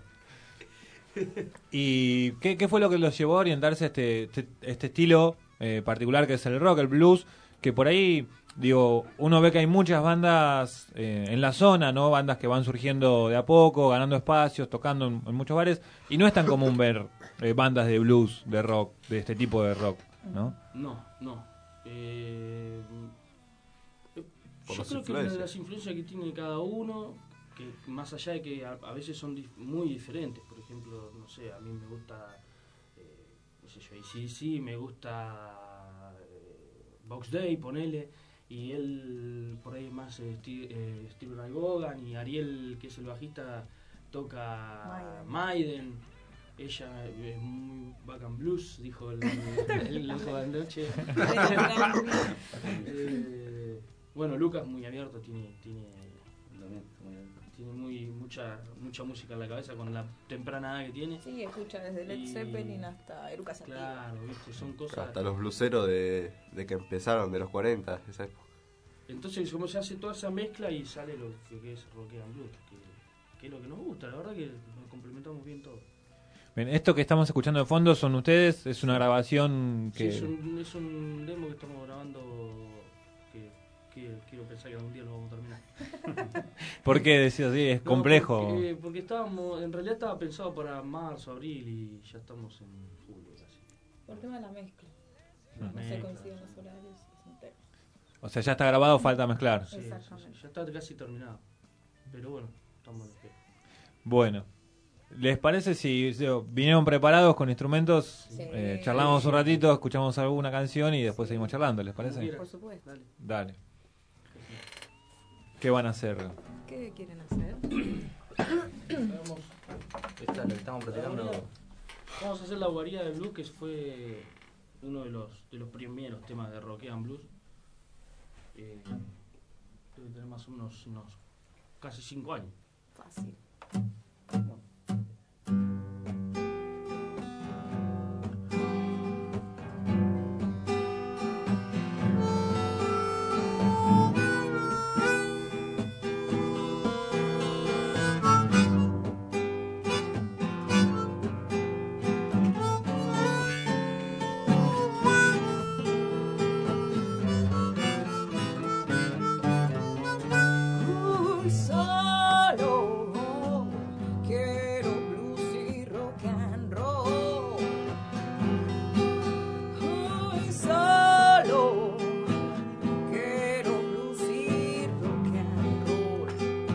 ¿Y qué, qué fue lo que los llevó a orientarse a este, este, este estilo eh, particular que es el rock, el blues? Que por ahí, digo, uno ve que hay muchas bandas eh, en la zona, ¿no? Bandas que van surgiendo de a poco, ganando espacios, tocando en, en muchos bares. Y no es tan común ver eh, bandas de blues, de rock, de este tipo de rock, ¿no? No, no. Eh, Por yo las creo que influencias. las influencias que tiene cada uno, que más allá de que a, a veces son dif- muy diferentes. Por ejemplo, no sé, a mí me gusta, eh, no sé yo, sí, sí, me gusta eh, Box Day, ponele, y él por ahí más eh, Steve, eh, Steve Ray Vaughan, y Ariel, que es el bajista, toca Maiden. Ella es muy bacán blues, dijo el, el, el hijo de anoche. eh, bueno, Lucas muy abierto, tiene tiene tiene muy mucha mucha música en la cabeza con la temprana edad que tiene. Sí, escucha desde Led Y- Zeppelin hasta Eruca Sativa. Claro, viste, son cosas. Hasta los bluseros de, de que empezaron, de los cuarenta, esa época. Entonces, como se hace toda esa mezcla y sale lo que, que es rock and blues, que, que es lo que nos gusta, la verdad que nos complementamos bien todos. Bien, esto que estamos escuchando de fondo son ustedes, es una grabación que... Sí, es un, es un demo que estamos grabando que, que quiero pensar que algún día lo vamos a terminar. ¿Por qué decís así? Es No, complejo. Porque, porque estábamos, en realidad estaba pensado para marzo, abril y ya estamos en julio casi. Por el tema de la mezcla. La No se mezcla, coinciden los horarios. Es un tema. O sea, ya está grabado, falta mezclar. Sí, sí, sí, ya está casi terminado. Pero bueno, estamos en espera. Bueno, ¿les parece si si vinieron preparados con instrumentos? Sí. Eh, charlamos un ratito, escuchamos alguna canción y después seguimos charlando, ¿les parece? Por supuesto. Dale. Dale. ¿Qué van a hacer? ¿Qué quieren hacer? Vamos, Esta es la que estamos practicando. vamos a hacer la guarida de blues, que fue uno de los de los primeros temas de rock and blues. Eh, debe tener más o menos unos casi cinco años. Fácil. Uy, solo quiero blues y rock and roll. Uy, solo quiero blues y rock and roll.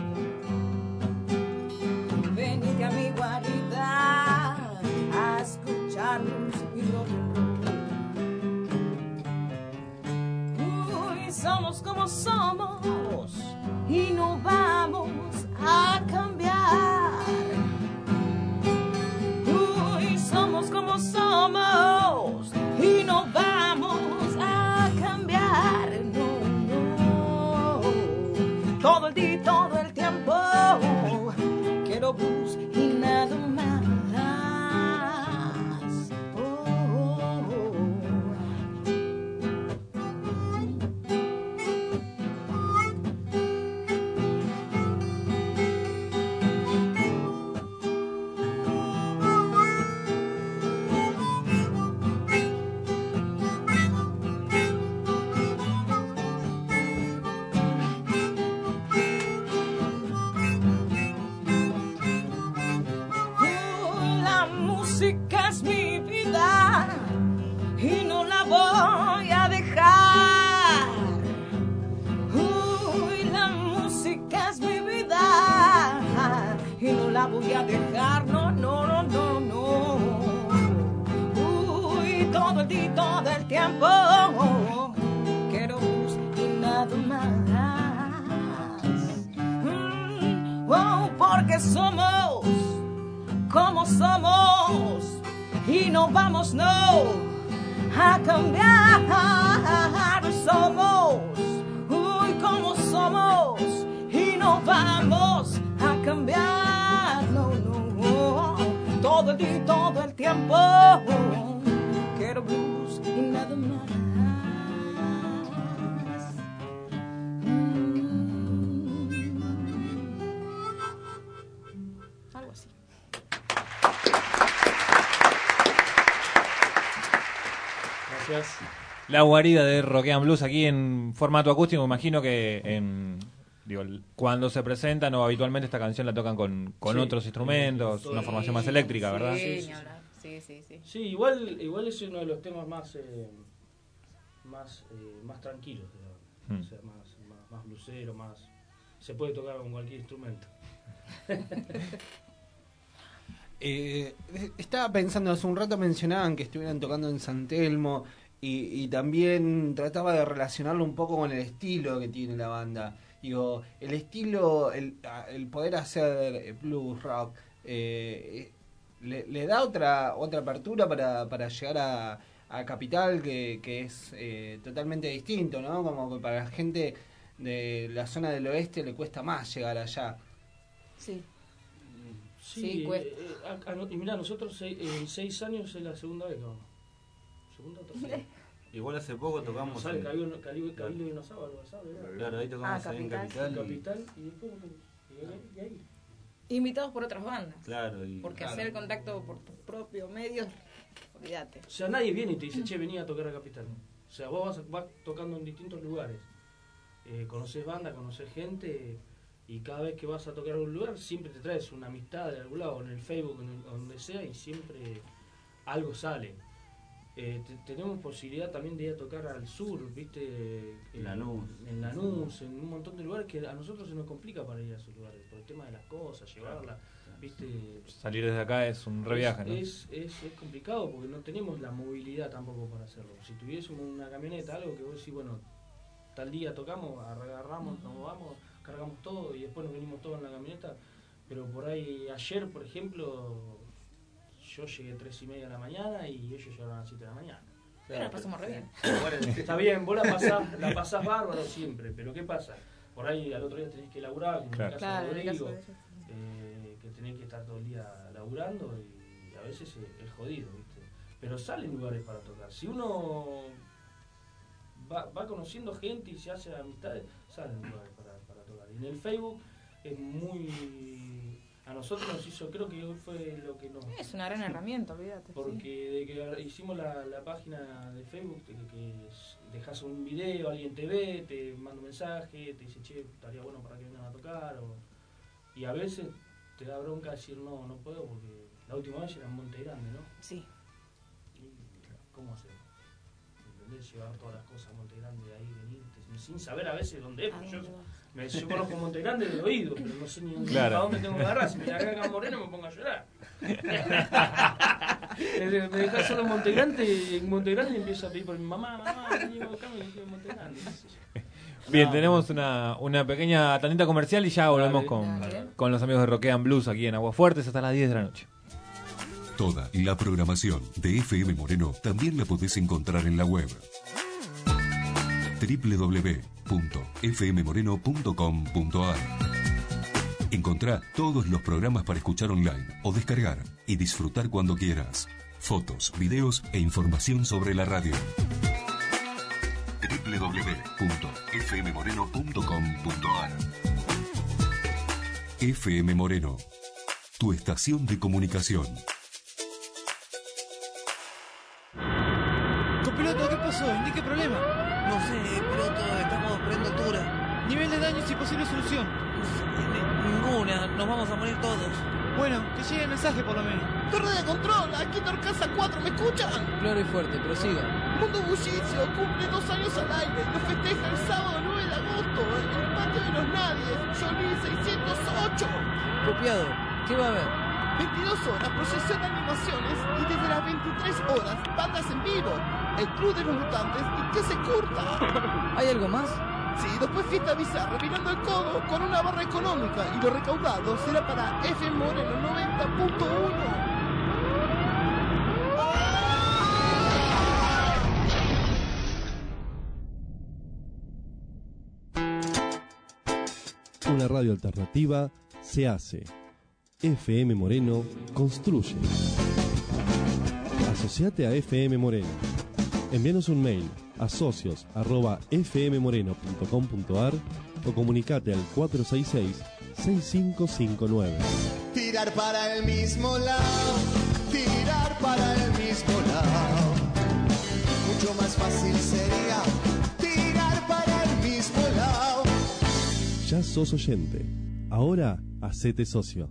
Venite a mi guarida a escuchar blues y rock and roll. Uy, somos como somos y no vamos a cambiar. Uy, somos como somos y no vamos a cambiar. No, no. Todo el día, y todo el tiempo quiero blues y nada más. Oh, oh, oh. La música es mi vida y no la voy a dejar. Uy, la música es mi vida y no la voy a dejar. No, no, no, no, no. Uy, todo el día, y todo el tiempo quiero blues y nada más. Mm, oh, porque somos como somos y no vamos, no, a cambiar. Somos, uy, como somos y no vamos a cambiar. No, no, todo el día y todo el tiempo. Quiero blues y nada más. Algo así. Gracias. La guarida de Rockean Blues aquí en formato acústico. Me imagino que en, digo, cuando se presentan o habitualmente esta canción la tocan con, con Sí. otros instrumentos, una formación más eléctrica, ¿verdad? Sí, sí, sí, sí, sí. Sí, igual, igual es uno de los temas más eh, más eh, más tranquilos de la banda. Mm. O sea, más, más, más blusero, más... Se puede tocar con cualquier instrumento. Eh, estaba pensando, hace un rato mencionaban que estuvieran tocando en San Telmo y, y también trataba de relacionarlo un poco con el estilo que tiene la banda. Digo, el estilo, el, el poder hacer blues, rock, eh, le, le da otra otra apertura para, para llegar a, a Capital que, que es eh, totalmente distinto, ¿no? Como que para la gente de la zona del oeste le cuesta más llegar allá. Sí. Sí, Sí, eh, cuesta. eh, a- a- y mirá, nosotros seis- en seis años es la segunda vez que vamos. ¿Segunda o tercera? Igual hace poco tocamos. Sale en- Cabildo Cabildo- Cabildo y Dinosaurio, algo así, ¿verdad? Claro, ahí tocamos Ah, ahí en Capital. Capital. y- Capital y después y ahí- y ahí. Invitados por otras bandas. Claro, y. Porque Claro. hacer el contacto por tus propios medios, olvídate. O sea, nadie viene y te dice, che, vení a tocar a Capital. O sea, vos vas, vas tocando en distintos lugares. Eh, conoces banda, conoces gente, y cada vez que vas a tocar a un lugar, siempre te traes una amistad de algún lado, en el Facebook, en el- donde sea, y siempre algo sale. Eh, te- tenemos posibilidad también de ir a tocar al sur, ¿viste? Eh, Lanús. En Lanús, en un montón de lugares que a nosotros se nos complica para ir a esos lugares, por el tema de las cosas, llevarla, ¿viste? Salir desde acá es un reviaje, ¿no? Es, es, es complicado porque no tenemos la movilidad tampoco para hacerlo. Si tuviésemos una camioneta, algo que vos decís, bueno, tal día tocamos, agarramos, nos vamos, cargamos todo y después nos venimos todos en la camioneta. Pero por ahí, ayer, por ejemplo, yo llegué a tres y media de la mañana y ellos llegaron a las siete de la mañana. Pero la pasamos re bien. Está bien, vos la pasás, la pasás bárbaro siempre, pero ¿qué pasa? Por ahí al otro día tenés que laburar, como Claro. en el caso Claro, de en el caso Rodrigo, de ellos. eh, que tenés que estar todo el día laburando y a veces es, es jodido, ¿viste? Pero salen lugares para tocar. Si uno va, va conociendo gente y se hace amistades, salen lugares para, para tocar. Y en el Facebook es muy... A nosotros nos hizo, creo que hoy fue lo que nos... Es una gran herramienta, olvídate. Porque de que hicimos la, la página de Facebook, de que, que es- dejas un video, alguien te ve, te manda un mensaje, te dice, che, estaría bueno para que vengan a tocar. O, y a veces te da bronca decir, no, no puedo, porque la última vez era en Monte Grande, ¿no? Sí. Y, ¿cómo hacer? ¿Entendés? Llevar todas las cosas a Monte Grande, de ahí venirte, sin saber a veces dónde es. porque Yo, me, yo conozco Monte Grande del oído, pero no sé ni dónde, Claro. a dónde tengo que agarrar. Si me agarra acá Moreno me pongo a llorar. me me dejas solo en Monte Grande, en Monte Grande y empiezo a pedir por mi mamá, mamá, vení a buscarme y estoy en Monte Grande. qué sé yo. Bien, No, tenemos una, una pequeña tandita comercial y ya volvemos con, con los amigos de Rockean Blues aquí en Aguafuertes hasta las diez de la noche. Toda la programación de F M Moreno también la podés encontrar en la web doble u doble u doble u punto f m moreno punto com punto a r. Encontrá todos los programas para escuchar online o descargar y disfrutar cuando quieras. Fotos, videos e información sobre la radio. doble u doble u doble u punto f m moreno punto com punto a r. F M Moreno, tu estación de comunicación. Copiloto, ¿qué pasó? ¿Indique problema? No sé, piloto, estamos perdiendo altura. Nivel de daños y posible solución. Ninguna, nos vamos a morir todos. Bueno, que llegue el mensaje por lo menos. Torre de control, aquí Torcasa cuatro, ¿me escuchan? Claro y fuerte, prosiga. Mundo Bullicio cumple dos años al aire. Lo festeja el sábado nueve de agosto en el patio de los Nadies, Johnny seiscientos ocho. Copiado, ¿qué va a haber? veintidós horas, procesión de animaciones y desde las veintitrés horas, bandas en vivo. El Club de los Mutantes y que se curta. ¿Hay algo más? Sí, después fiesta bizarra, mirando el codo con una barra económica y lo recaudado será para F M Moreno noventa punto uno. Una radio alternativa se hace. F M Moreno construye. Asociate a F M Moreno. Envíanos un mail a socios arroba f m moreno punto com punto a r o comunicate al cuatro seis seis, seis cinco cinco nueve. Tirar para el mismo lado, tirar para el mismo lado. Mucho más fácil sería tirar para el mismo lado. Ya sos oyente. Ahora, hacete socio.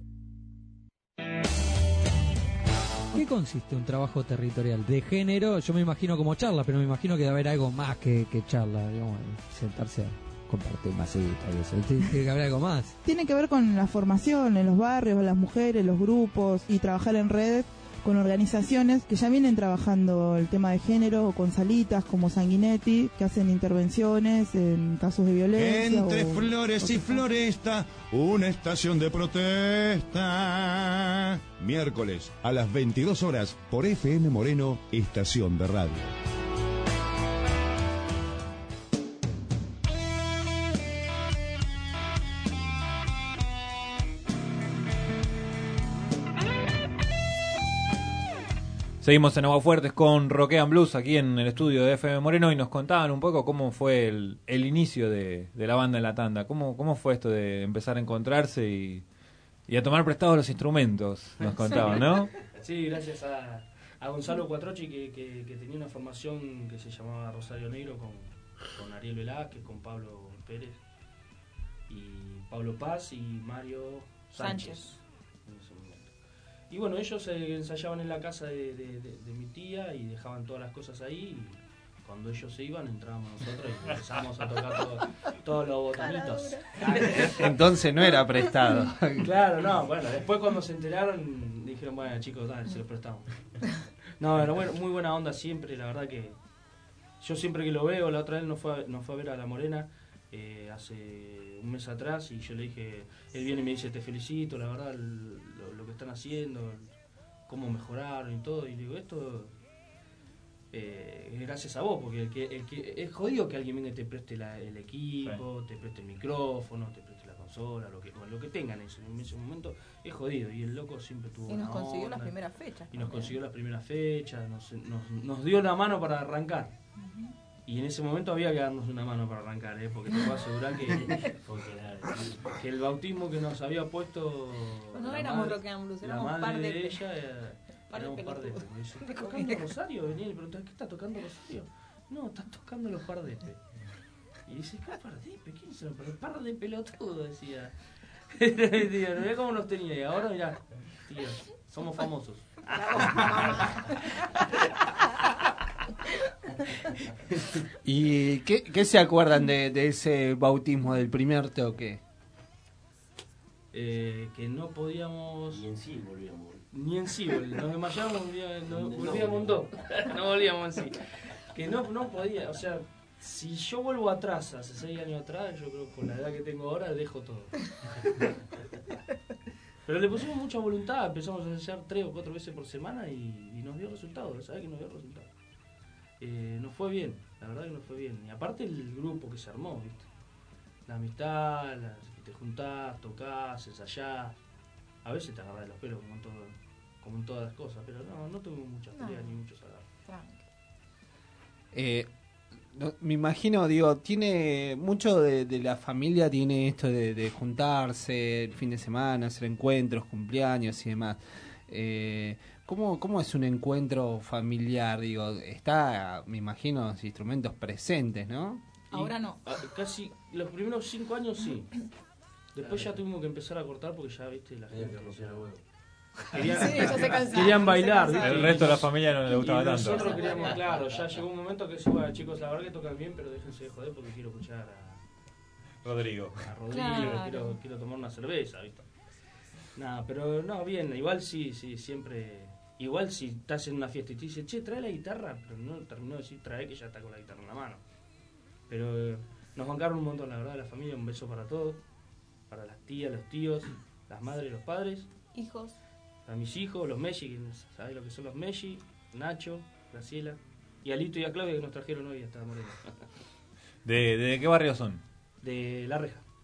¿Qué consiste un trabajo territorial? De género, yo me imagino como charla, pero me imagino que debe haber algo más que, que charla, digamos, sentarse a compartir masita y eso. Tiene que haber algo más. Tiene que ver con la formación en los barrios, las mujeres, los grupos y trabajar en redes con organizaciones que ya vienen trabajando el tema de género, o con salitas como Sanguinetti, que hacen intervenciones en casos de violencia. Entre o, flores o y floresta, una estación de protesta. Miércoles a las veintidós horas por F M Moreno, estación de radio. Seguimos en Aguafuertes con Rockean Blues aquí en el estudio de F M Moreno y nos contaban un poco cómo fue el, el inicio de, de la banda en la tanda. ¿Cómo, cómo fue esto de empezar a encontrarse y, y a tomar prestados los instrumentos? Nos contaban, ¿no? Sí, gracias a, a Gonzalo Cuatrochi que, que, que tenía una formación que se llamaba Rosario Negro con, con Ariel Velázquez, con Pablo Pérez y Pablo Paz y Mario Sánchez. Sánchez. Y bueno, ellos eh, ensayaban en la casa de, de, de, de mi tía y dejaban todas las cosas ahí. Y cuando ellos se iban, entrábamos nosotros y empezábamos a tocar todo, todos los botonitos. Entonces no era prestado. Claro, no, bueno, después cuando se enteraron, dijeron, bueno, chicos, dale, se los prestamos. No, era bueno, muy buena onda siempre, la verdad que yo siempre que lo veo, la otra vez nos fue a, nos fue a ver a La Morena eh, hace un mes atrás y yo le dije, él viene y me dice, te felicito, la verdad, el, lo, lo que están haciendo, cómo mejoraron y todo, y digo, esto eh, es gracias a vos, porque el que, el que es jodido que alguien venga y te preste la, el equipo, sí, te preste el micrófono, te preste la consola, lo que, lo que tengan en ese, en ese momento, es jodido, y el loco siempre tuvo y nos una consiguió onda, las primeras fechas. y nos también. consiguió las primeras fechas, nos, nos, nos dio la mano para arrancar. Uh-huh. Y en ese momento había que darnos una mano para arrancar, ¿eh? Porque te puedo asegurar que, que el bautismo que nos había puesto. Pues no la éramos madre, Rockean Blues, la éramos madre par de, de ella era, par éramos de par de. pelotudos. Me dice, ¿estás tocando Rosario? Venía y le preguntaba, ¿qué está tocando Rosario? No, estás tocando los Pardepe. Y dice, ¿qué Pardepe? ¿Quién son los par de pelotudos? Decía. Tío, no, mirá cómo nos tenía. Y ahora, mirá, tío, somos famosos. ¿Y qué, qué se acuerdan de, de ese bautismo del primer toque? Eh, que no podíamos... Ni en sí volvíamos. Ni en sí, nos desmayábamos, no, volvíamos dos, no volvíamos en sí. Que no, no podía, o sea, si yo vuelvo atrás, hace seis años atrás, yo creo que con la edad que tengo ahora dejo todo. Pero le pusimos mucha voluntad, empezamos a ensayar tres o cuatro veces por semana y, y nos dio resultados, ¿sabes que nos dio resultados? Eh, nos fue bien, la verdad que nos fue bien. Y aparte el grupo que se armó, ¿viste? La amistad, la, que te juntás, tocás, ensayás. A veces te agarrás de los pelos como en, todo, como en todas las cosas, pero no, no tuvimos muchas peleas no. ni muchos agarros. Eh, no, me imagino, digo, tiene mucho de, de la familia, tiene esto de, de juntarse el fin de semana, hacer encuentros, cumpleaños y demás. Eh, ¿cómo, ¿Cómo es un encuentro familiar? Digo, está, me imagino, los instrumentos presentes, ¿no? Ahora no. A, casi los primeros cinco años sí. Después ya tuvimos que empezar a cortar porque ya, viste, la gente querían, sí, ya se cansaron, querían bailar, ¿viste? El resto de la familia no le gustaba y tanto. Nosotros queríamos, claro, ya llegó un momento que decía, bueno, chicos, la verdad que tocan bien, pero déjense de joder porque quiero escuchar a Rodrigo. A Rodrigo, claro. quiero, quiero tomar una cerveza, ¿viste? Nada, pero no, bien, igual sí, sí, siempre. Igual si estás en una fiesta y te dicen, che, trae la guitarra, pero no terminó de decir trae que ya está con la guitarra en la mano. Pero eh, nos bancaron un montón, la verdad, la familia, un beso para todos. Para las tías, los tíos, las madres, los padres. Hijos. Para mis hijos, los Messi, ¿sabés lo que son los Messi? Nacho, Graciela. Y a Lito y a Claudia que nos trajeron hoy hasta Moreno. ¿De, de qué barrio son? De La Reja.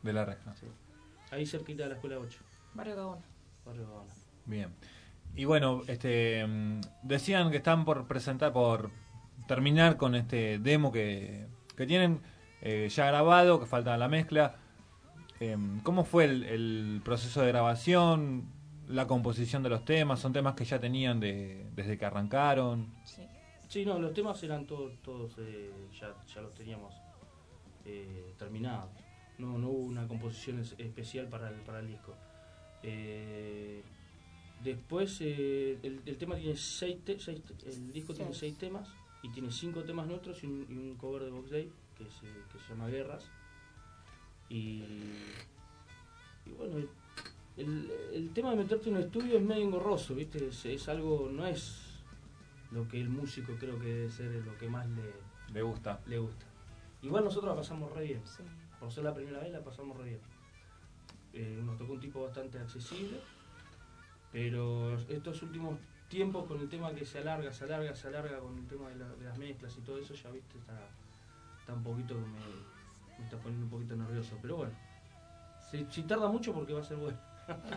De La Reja. Sí. Ahí cerquita de la Escuela ocho. Barrio Gaona. Barrio Gaona. Bien. Y bueno, este decían que están por presentar, por terminar con este demo que, que tienen eh, ya grabado, que falta la mezcla. Eh, ¿Cómo fue el, el proceso de grabación, la composición de los temas? ¿Son temas que ya tenían de, desde que arrancaron? Sí. Sí, no, los temas eran todos, todos eh, ya, ya los teníamos eh, terminados. No, no hubo una composición es, especial para el, para el disco. Eh, después, eh, el, el tema tiene seis, te, seis el disco tiene Sí. seis temas y tiene cinco temas nuestros y un, y un cover de Box Day que, es, eh, que se llama Guerras. Y, y bueno, el, el, el tema de meterte en un estudio es medio engorroso, ¿viste? Es, es algo, no es lo que el músico creo que debe ser lo que más le, Le gusta. le gusta. Igual nosotros la pasamos re bien. Sí. Por ser la primera vez la pasamos re bien. Eh, nos tocó un tipo bastante accesible, pero estos últimos tiempos con el tema que se alarga, se alarga, se alarga con el tema de, la, de las mezclas y todo eso, ya viste, está, está un poquito que me, me está poniendo un poquito nervioso. Pero bueno, si, si tarda mucho porque va a ser bueno.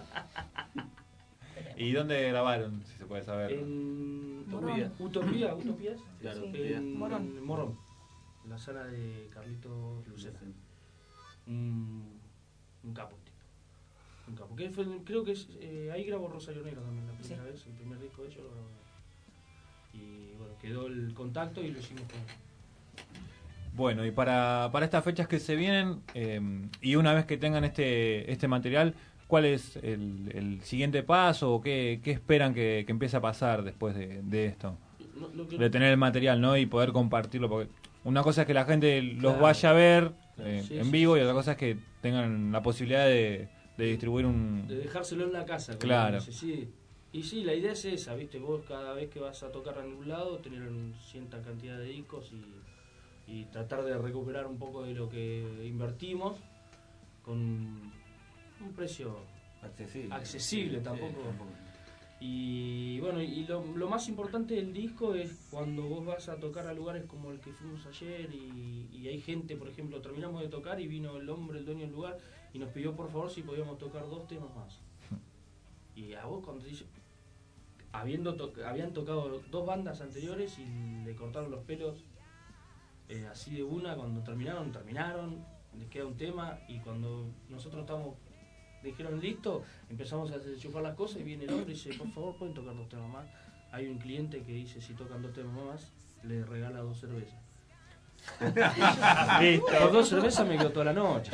¿Y dónde grabaron, si se puede saber? En Utopía. Utopía, Utopías, Claro, sí. Utopía. En Morón. en Morón, en la sala de Carlitos Lucena. Un, un capo, tipo. Un capo. Que fue, creo que es, eh, ahí grabó Rosario Negro también la primera Sí. vez, el primer disco de ellos lo grabó. Y bueno, quedó el contacto y lo hicimos con. Bueno, y para, para estas fechas que se vienen, eh, y una vez que tengan este este material, ¿cuál es el, el siguiente paso o qué, qué esperan que, que empiece a pasar después de, de esto? No, lo que- De tener el material, ¿no? Y poder compartirlo, porque una cosa es que la gente los Claro. vaya a ver eh, Sí, en sí, vivo sí, y otra sí. cosa es que tengan la posibilidad de, de distribuir un... De dejárselo en la casa. como Claro. dice, sí. Y sí, la idea es esa, ¿viste? Vos cada vez que vas a tocar en algún lado, tener un- cierta cantidad de discos y, y tratar de recuperar un poco de lo que invertimos con un precio Accesible. accesible, Sí, tampoco. tampoco. Y bueno, y lo, lo más importante del disco es cuando vos vas a tocar a lugares como el que fuimos ayer y, y hay gente, por ejemplo, terminamos de tocar y vino el hombre, el dueño del lugar, y nos pidió por favor si podíamos tocar dos temas más. Y a vos cuando te dice, habiendo to- habían tocado dos bandas anteriores y le cortaron los pelos eh, así de una, cuando terminaron, terminaron, les queda un tema y cuando nosotros estamos dijeron listo, empezamos a chupar las cosas y viene el hombre y dice, por favor, pueden tocar dos temas más. Hay un cliente que dice, si tocan dos temas más, le regala dos cervezas. Listo. Por dos cervezas me quedo toda la noche.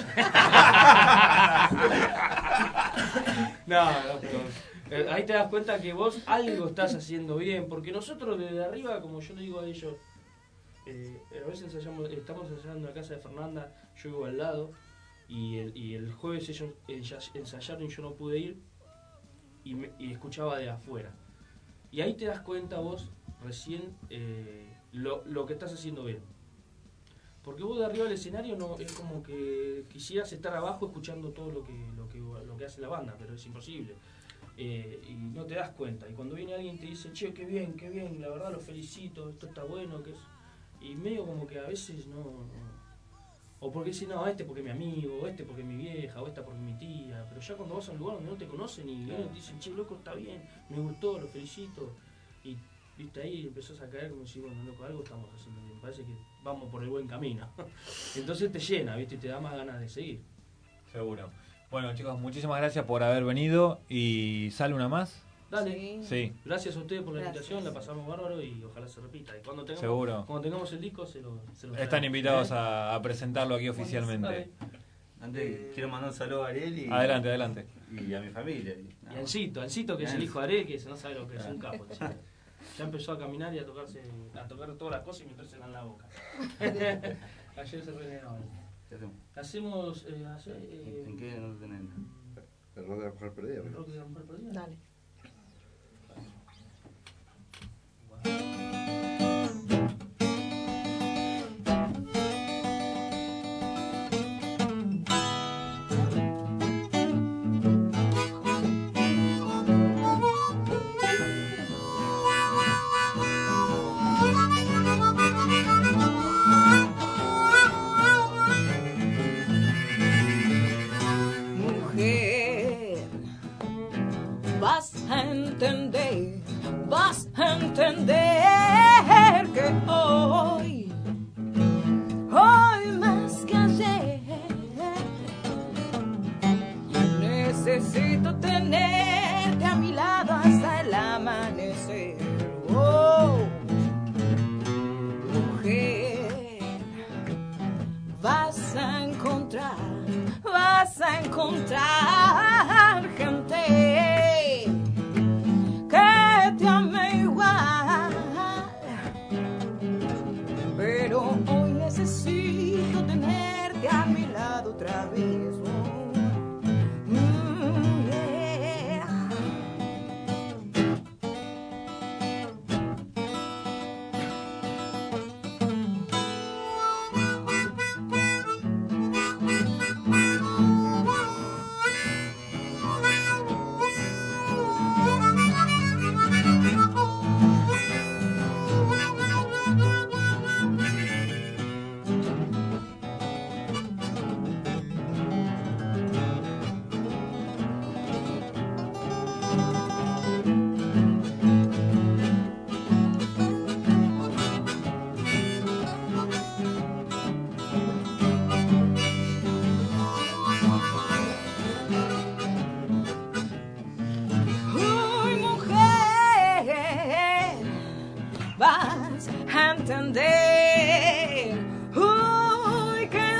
No, no, pero eh, ahí te das cuenta que vos algo estás haciendo bien, porque nosotros desde arriba, como yo le digo a ellos, eh, a veces ensayamos, estamos ensayando en la casa de Fernanda, yo vivo al lado, y el, y el jueves ellos ensa- ensayaron y yo no pude ir, y, me- y escuchaba de afuera. Y ahí te das cuenta vos recién eh, lo, lo que estás haciendo bien. Porque vos de arriba del escenario no es como que quisieras estar abajo escuchando todo lo que, lo que, lo que hace la banda, pero es imposible. Eh, y no te das cuenta. Y cuando viene alguien y te dice, che, qué bien, qué bien, la verdad los felicito, esto está bueno, que es... Y medio como que a veces no... no- o porque dicen, no, este porque es mi amigo, o este porque es mi vieja, o esta porque es mi tía. Pero ya cuando vas a un lugar donde no te conocen y vienen y te dicen, che, loco, está bien, me gustó, lo felicito. Y viste ahí empezás a caer como decir, bueno, loco, algo estamos haciendo bien, parece que vamos por el buen camino. Entonces te llena, viste, y te da más ganas de seguir. Seguro. Bueno, chicos, muchísimas gracias por haber venido. ¿Y sale una más? Dale. Sí. Gracias a ustedes por la Gracias. invitación, la pasamos bárbaro y ojalá se repita. Y cuando tengamos, Seguro. cuando tengamos el disco se lo, se lo Están traemos. invitados ¿Eh? a, a presentarlo aquí oficialmente. Dale. Antes quiero mandar un saludo a Ariel y, Adelante, adelante. y a mi familia. Y Ancito, Ancito, que es el hijo de Ariel, que se no sabe lo que es un capo. chico. Ya empezó a caminar y a tocarse, a tocar todas las cosas y metérsela en la boca. Ayer se renegaba. ¿Qué hacemos? Hacemos, eh, hace, eh, ¿En qué no tenés? El rock de la mujer perdida. el rock de la mujer perdida. Dale. Thank you. entender, vas a entender que hoy, hoy más que ayer, necesito tenerte a mi lado hasta el amanecer. Oh, mujer, vas a encontrar, vas a encontrar gente que te ame igual, pero hoy necesito tenerte a mi lado otra vez. Mm, yeah. Uy, mujer, vas a entender, uy, que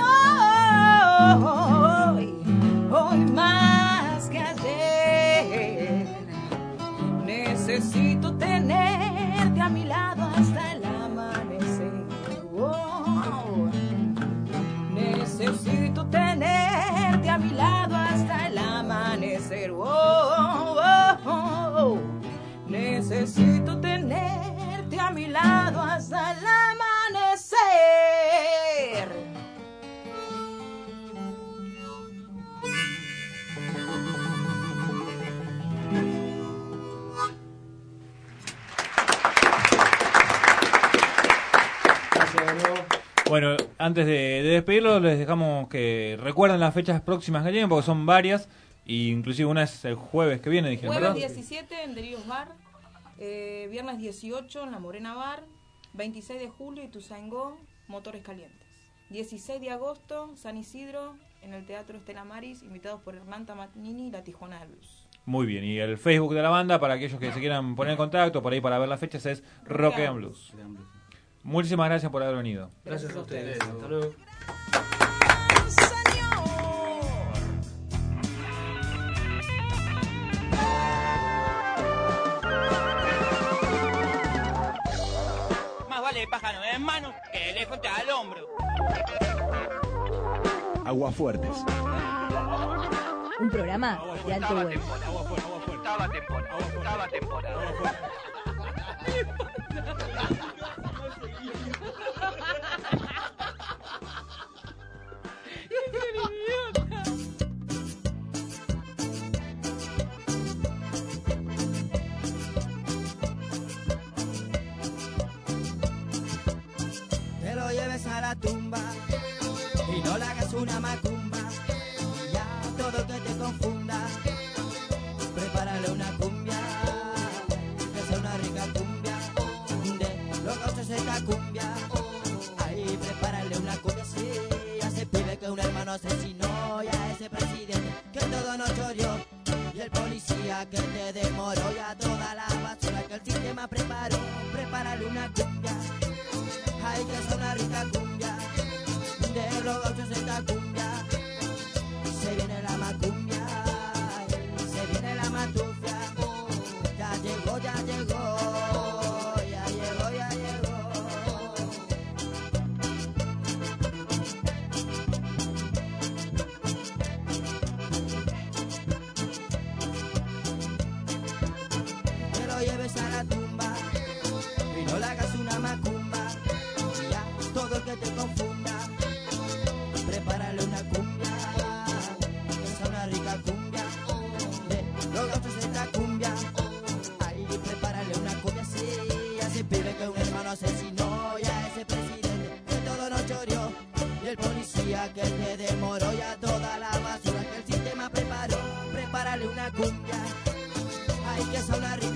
hoy, hoy más que ayer, necesito tenerte a mi lado hasta el amanecer. Oh, necesito tenerte a mi lado hasta el amanecer. Oh, oh, oh, oh. Necesito tenerte a mi lado hasta el amanecer. Bueno, antes de, de despedirlo, les dejamos que recuerden las fechas próximas que tienen, porque son varias, y inclusive una es el jueves que viene, dijeron, Jueves ¿verdad? diecisiete en Delirios Bar, eh, viernes dieciocho en La Morena Bar, veintiséis de julio Ituzaingó, Motores Calientes. dieciséis de agosto, San Isidro, en el Teatro Estela Maris, invitados por Hernán Tamanini y la Tijuana de Blues. Muy bien, y el Facebook de la banda, para aquellos que se quieran poner en contacto, por ahí para ver las fechas, es Rock and Blues. Muchísimas gracias por haber venido. Gracias a ustedes. Hasta luego. Más vale pájaro en mano que elefante al hombro. Aguafuertes. Un programa de alto vuelo. Octava temporada. Octava temporada. Te lo lleves a la tumba y no le hagas una macumba. Y a todo el que te confunda, prepárale una cumbia, que sea una rica cumbia, de los gauchos esta cumbia. Ahí prepárale una cumbia, sí, a ese pibe que un hermano asesinó, y a ese presidente que todo nos choreó, y el policía que te demoró, y a toda la basura que el sistema preparó. Prepárale una cumbia, hay que hacer una rica cumbia, de los gauchos esta cumbia. Se viene la macumbia, se viene la matufia, ya llegó, ya llegó, ya llegó, ya llegó. Te lo lleves a la tumba y no le hagas una macumba, y a todo el que te confunda, prepárale una cumbia, que sea una rica cumbia, de los gauchos esta cumbia. Ahí prepárale una cumbia, sí, a ese pibe que un hermano asesinó, y a ese presidente que todo nos choreó, y el policía que te demoró, y a toda la basura que el sistema preparó. Prepárale una cumbia, hay que sea una rica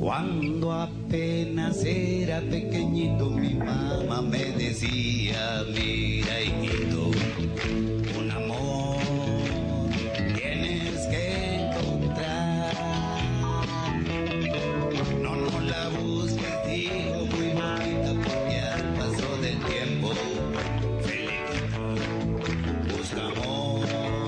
Cuando apenas era pequeñito mi mamá me decía, mira hijito, un amor tienes que encontrar. No, no la busques, digo, muy bonita, porque al paso del tiempo, Felipito, busca amor,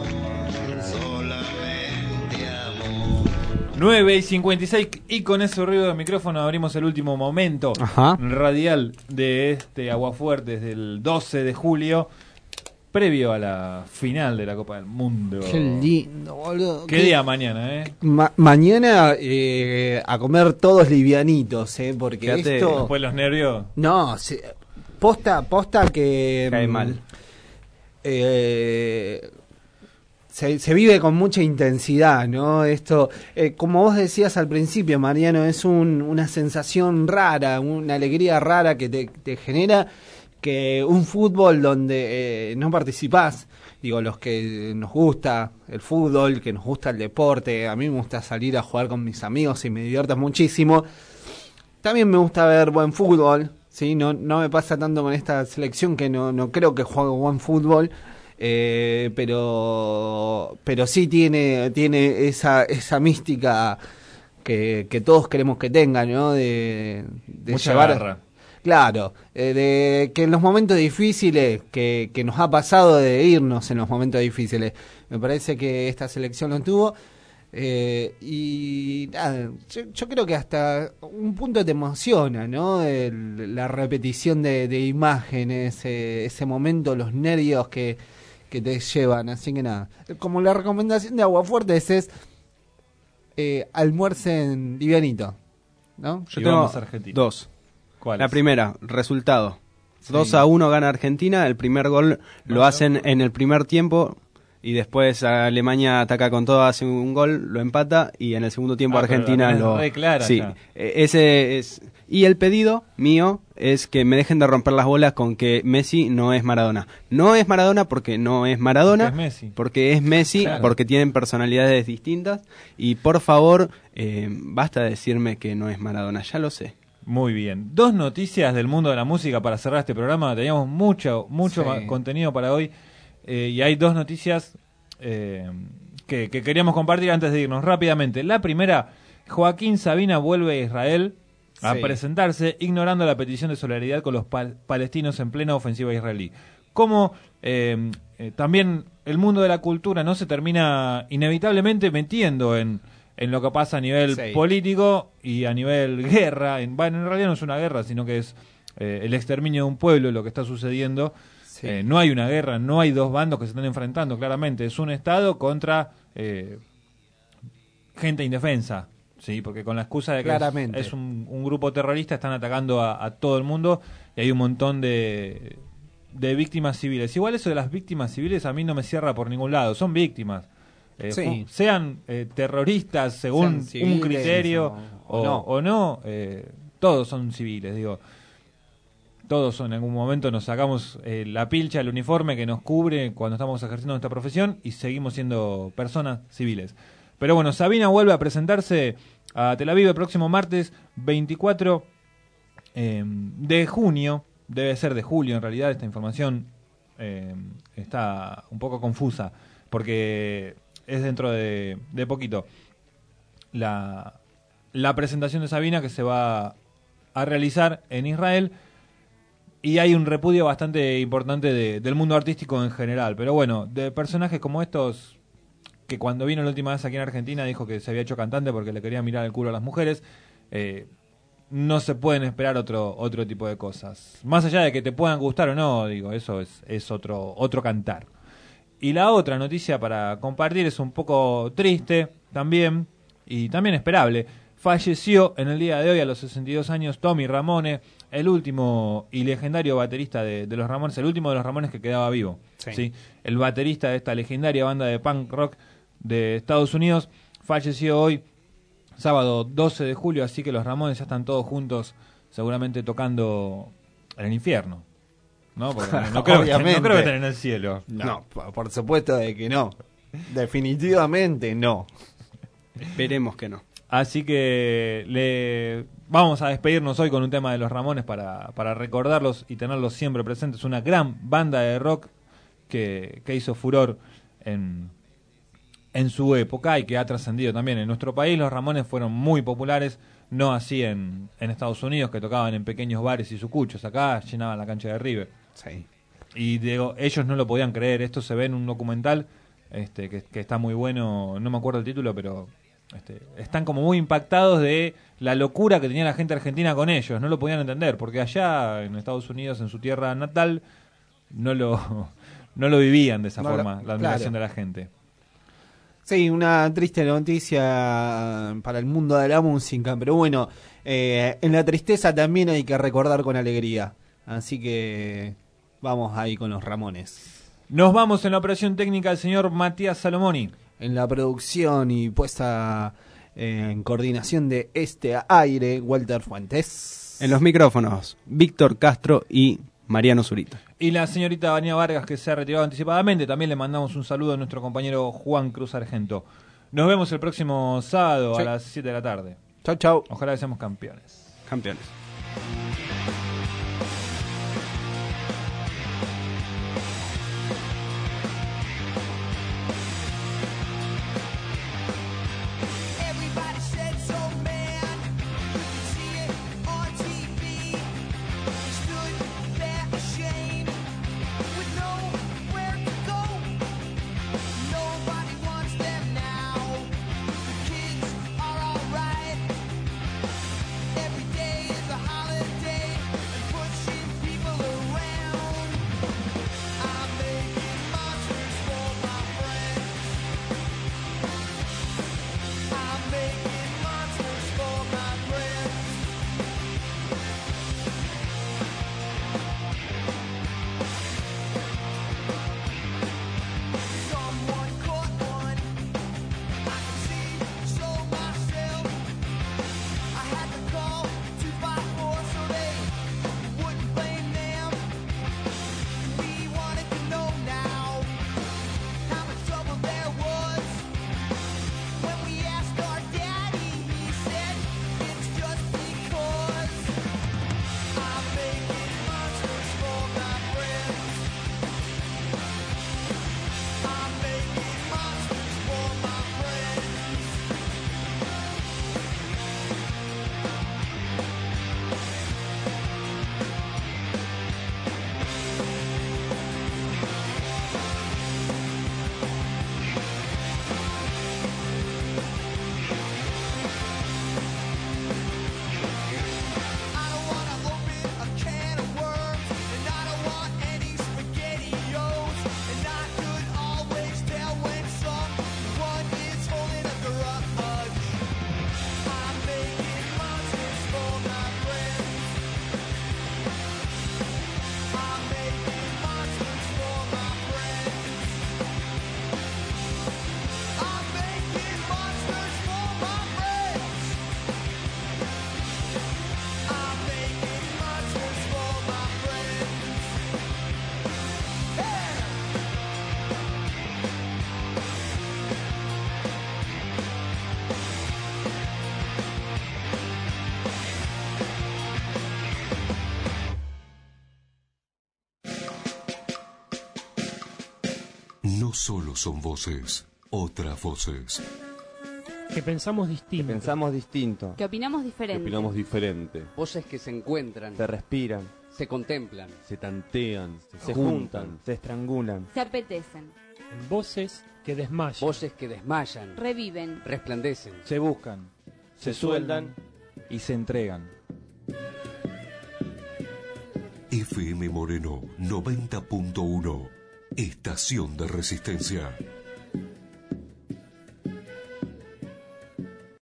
solamente amor. nueve y cincuenta y seis, y con ese ruido de micrófono abrimos el último momento Ajá. radial de este Aguafuerte desde el doce de julio, previo a la final de la Copa del Mundo. Qué lindo, boludo. Qué día mañana, ¿eh? Ma- mañana eh, a comer todos livianitos, ¿eh? Porque Quédate, esto... después los nervios. No, se- posta, posta que... Cae mm, mal. eh, se, se vive con mucha intensidad, ¿no? Esto, eh, como vos decías al principio, Mariano, es un, una sensación rara, una alegría rara que te, te genera que un fútbol donde eh, no participás. Digo, los que nos gusta el fútbol, que nos gusta el deporte, a mí me gusta salir a jugar con mis amigos y me divierto muchísimo. También me gusta ver buen fútbol, ¿sí? No, no me pasa tanto con esta selección que no, no creo que juegue buen fútbol, eh, pero pero sí tiene tiene esa esa mística que, que todos queremos que tenga, ¿no? De, de Mucha llevar... garra. Claro, eh, de que en los momentos difíciles, que, que nos ha pasado de irnos en los momentos difíciles, me parece que esta selección lo tuvo. Eh, y nada, yo, yo creo que hasta un punto te emociona, ¿no? El- la repetición de, de imágenes, eh, ese momento, los nervios que, que te llevan. Así que nada, como la recomendación de Aguafuertes es eh, almuercen livianito, ¿no? Yo Y tengo vamos a Argentina. dos. ¿Cuáles? La primera, resultado. Sí. dos a uno gana Argentina, el primer gol lo hacen en el primer tiempo y después Alemania ataca con todo, hace un gol, lo empata y en el segundo tiempo Ah, pero Argentina la tenés lo... re clara sí, ya. eh, ese es... Y el pedido mío es que me dejen de romper las bolas con que Messi no es Maradona. No es Maradona porque no es Maradona, Porque es Messi. porque es Messi, Claro. porque tienen personalidades distintas y por favor, eh, basta de decirme que no es Maradona, ya lo sé. Muy bien. Dos noticias del mundo de la música para cerrar este programa. Teníamos mucho, mucho Sí. ma- contenido para hoy. eh, y hay dos noticias eh, que, que queríamos compartir antes de irnos rápidamente. La primera, Joaquín Sabina vuelve a Israel a Sí. presentarse, ignorando la petición de solidaridad con los pal- palestinos en plena ofensiva israelí. Como eh, eh, también el mundo de la cultura no se termina inevitablemente metiendo en, en lo que pasa a nivel Sí. político y a nivel guerra. En, bueno, en realidad no es una guerra, sino que es eh, el exterminio de un pueblo lo que está sucediendo. Sí. Eh, no hay una guerra, no hay dos bandos que se están enfrentando, claramente. Es un Estado contra eh, gente indefensa. Sí, porque con la excusa de que es, Claramente. es un, un grupo terrorista están atacando a, a todo el mundo y hay un montón de, de víctimas civiles. Igual eso de las víctimas civiles a mí no me cierra por ningún lado, son víctimas. Eh, Sí. fu- sean eh, terroristas según Sean civiles un criterio o- o, o no. o no, eh, todos son civiles, digo. Todos en algún momento nos sacamos eh, la pilcha, el uniforme que nos cubre cuando estamos ejerciendo nuestra profesión y seguimos siendo personas civiles. Pero bueno, Sabina vuelve a presentarse a Tel Aviv el próximo martes veinticuatro eh, de junio. Debe ser de julio en realidad, esta información eh, está un poco confusa porque es dentro de, de poquito la, la presentación de Sabina que se va a realizar en Israel. Y hay un repudio bastante importante de- del mundo artístico en general. Pero bueno, de personajes como estos, que cuando vino la última vez aquí en Argentina dijo que se había hecho cantante porque le quería mirar el culo a las mujeres, eh, no se pueden esperar otro otro tipo de cosas. Más allá de que te puedan gustar o no, digo, eso es, es otro, otro cantar. Y la otra noticia para compartir es un poco triste también, y también esperable. Falleció en el día de hoy a los sesenta y dos años Tommy Ramone, el último y legendario baterista de, de los Ramones, el último de los Ramones que quedaba vivo. Sí. ¿sí? El baterista de esta legendaria banda de punk rock de Estados Unidos falleció hoy, sábado doce de julio, así que los Ramones ya están todos juntos, seguramente tocando en el infierno. ¿No? Porque no, no creo, que- no Obviamente. creo que estén en el cielo. No, por por supuesto de que no. Definitivamente no. Esperemos que no. Así que le vamos a despedirnos hoy con un tema de los Ramones para, para recordarlos y tenerlos siempre presentes. Una gran banda de rock que, que hizo furor en, en su época y que ha trascendido también en nuestro país. Los Ramones fueron muy populares, no así en, en Estados Unidos, que tocaban en pequeños bares y sucuchos. Acá llenaban la cancha de River. Sí. Y digo, ellos no lo podían creer. Esto se ve en un documental este, que, que está muy bueno, no me acuerdo el título, pero este, están como muy impactados de la locura que tenía la gente argentina con ellos. No lo podían entender, porque allá en Estados Unidos, en su tierra natal, no lo, no lo vivían de esa No forma, lo- la admiración claro. de la gente. Sí, una triste noticia para el mundo de la música, pero bueno, eh, en la tristeza también hay que recordar con alegría. Así que vamos ahí con los Ramones. Nos vamos en la operación técnica del señor Matías Salomoni. En la producción y puesta eh, en coordinación de este aire, Walter Fuentes. En los micrófonos, Víctor Castro y Mariano Zurita. Y la señorita Vania Vargas, que se ha retirado anticipadamente. También le mandamos un saludo a nuestro compañero Juan Cruz Argento. Nos vemos el próximo sábado Sí. a las siete de la tarde. Chau, chau. Ojalá que seamos campeones. Campeones. Everybody said so, man. You could see it on T V. They stood there ashamed with nowhere to go. Nobody wants them now. The kids are alright. Every day is a holiday and pushing people around. I'm making monsters for my friends. I'm making monsters for my friends. Someone caught one. I can see, so myself. I had to call two five four so they wouldn't blame them. We wanted to know now how much trouble there was. When we asked our daddy, he said it's just because I'm making monsters for my friends. I'm making monsters for my friends. I don't wanna open a can of worms, and I don't want any SpaghettiOs, and I could always tell when someone is holding a grudge. I'm making monsters for my friends. I'm making monsters for my friends. I'm making monsters for my friends. I'm making monsters for my friends. No solo son voces, otras voces. Que pensamos distinto. Pensamos distinto. Que opinamos diferente. Que opinamos diferente. Voces que se encuentran, Se respiran. se contemplan, Se tantean. Se juntan. Se estrangulan. Se apetecen. Voces que desmayan. voces que desmayan, Reviven. resplandecen. Se buscan, se sueldan y se entregan. F M Moreno noventa punto uno. Estación de Resistencia.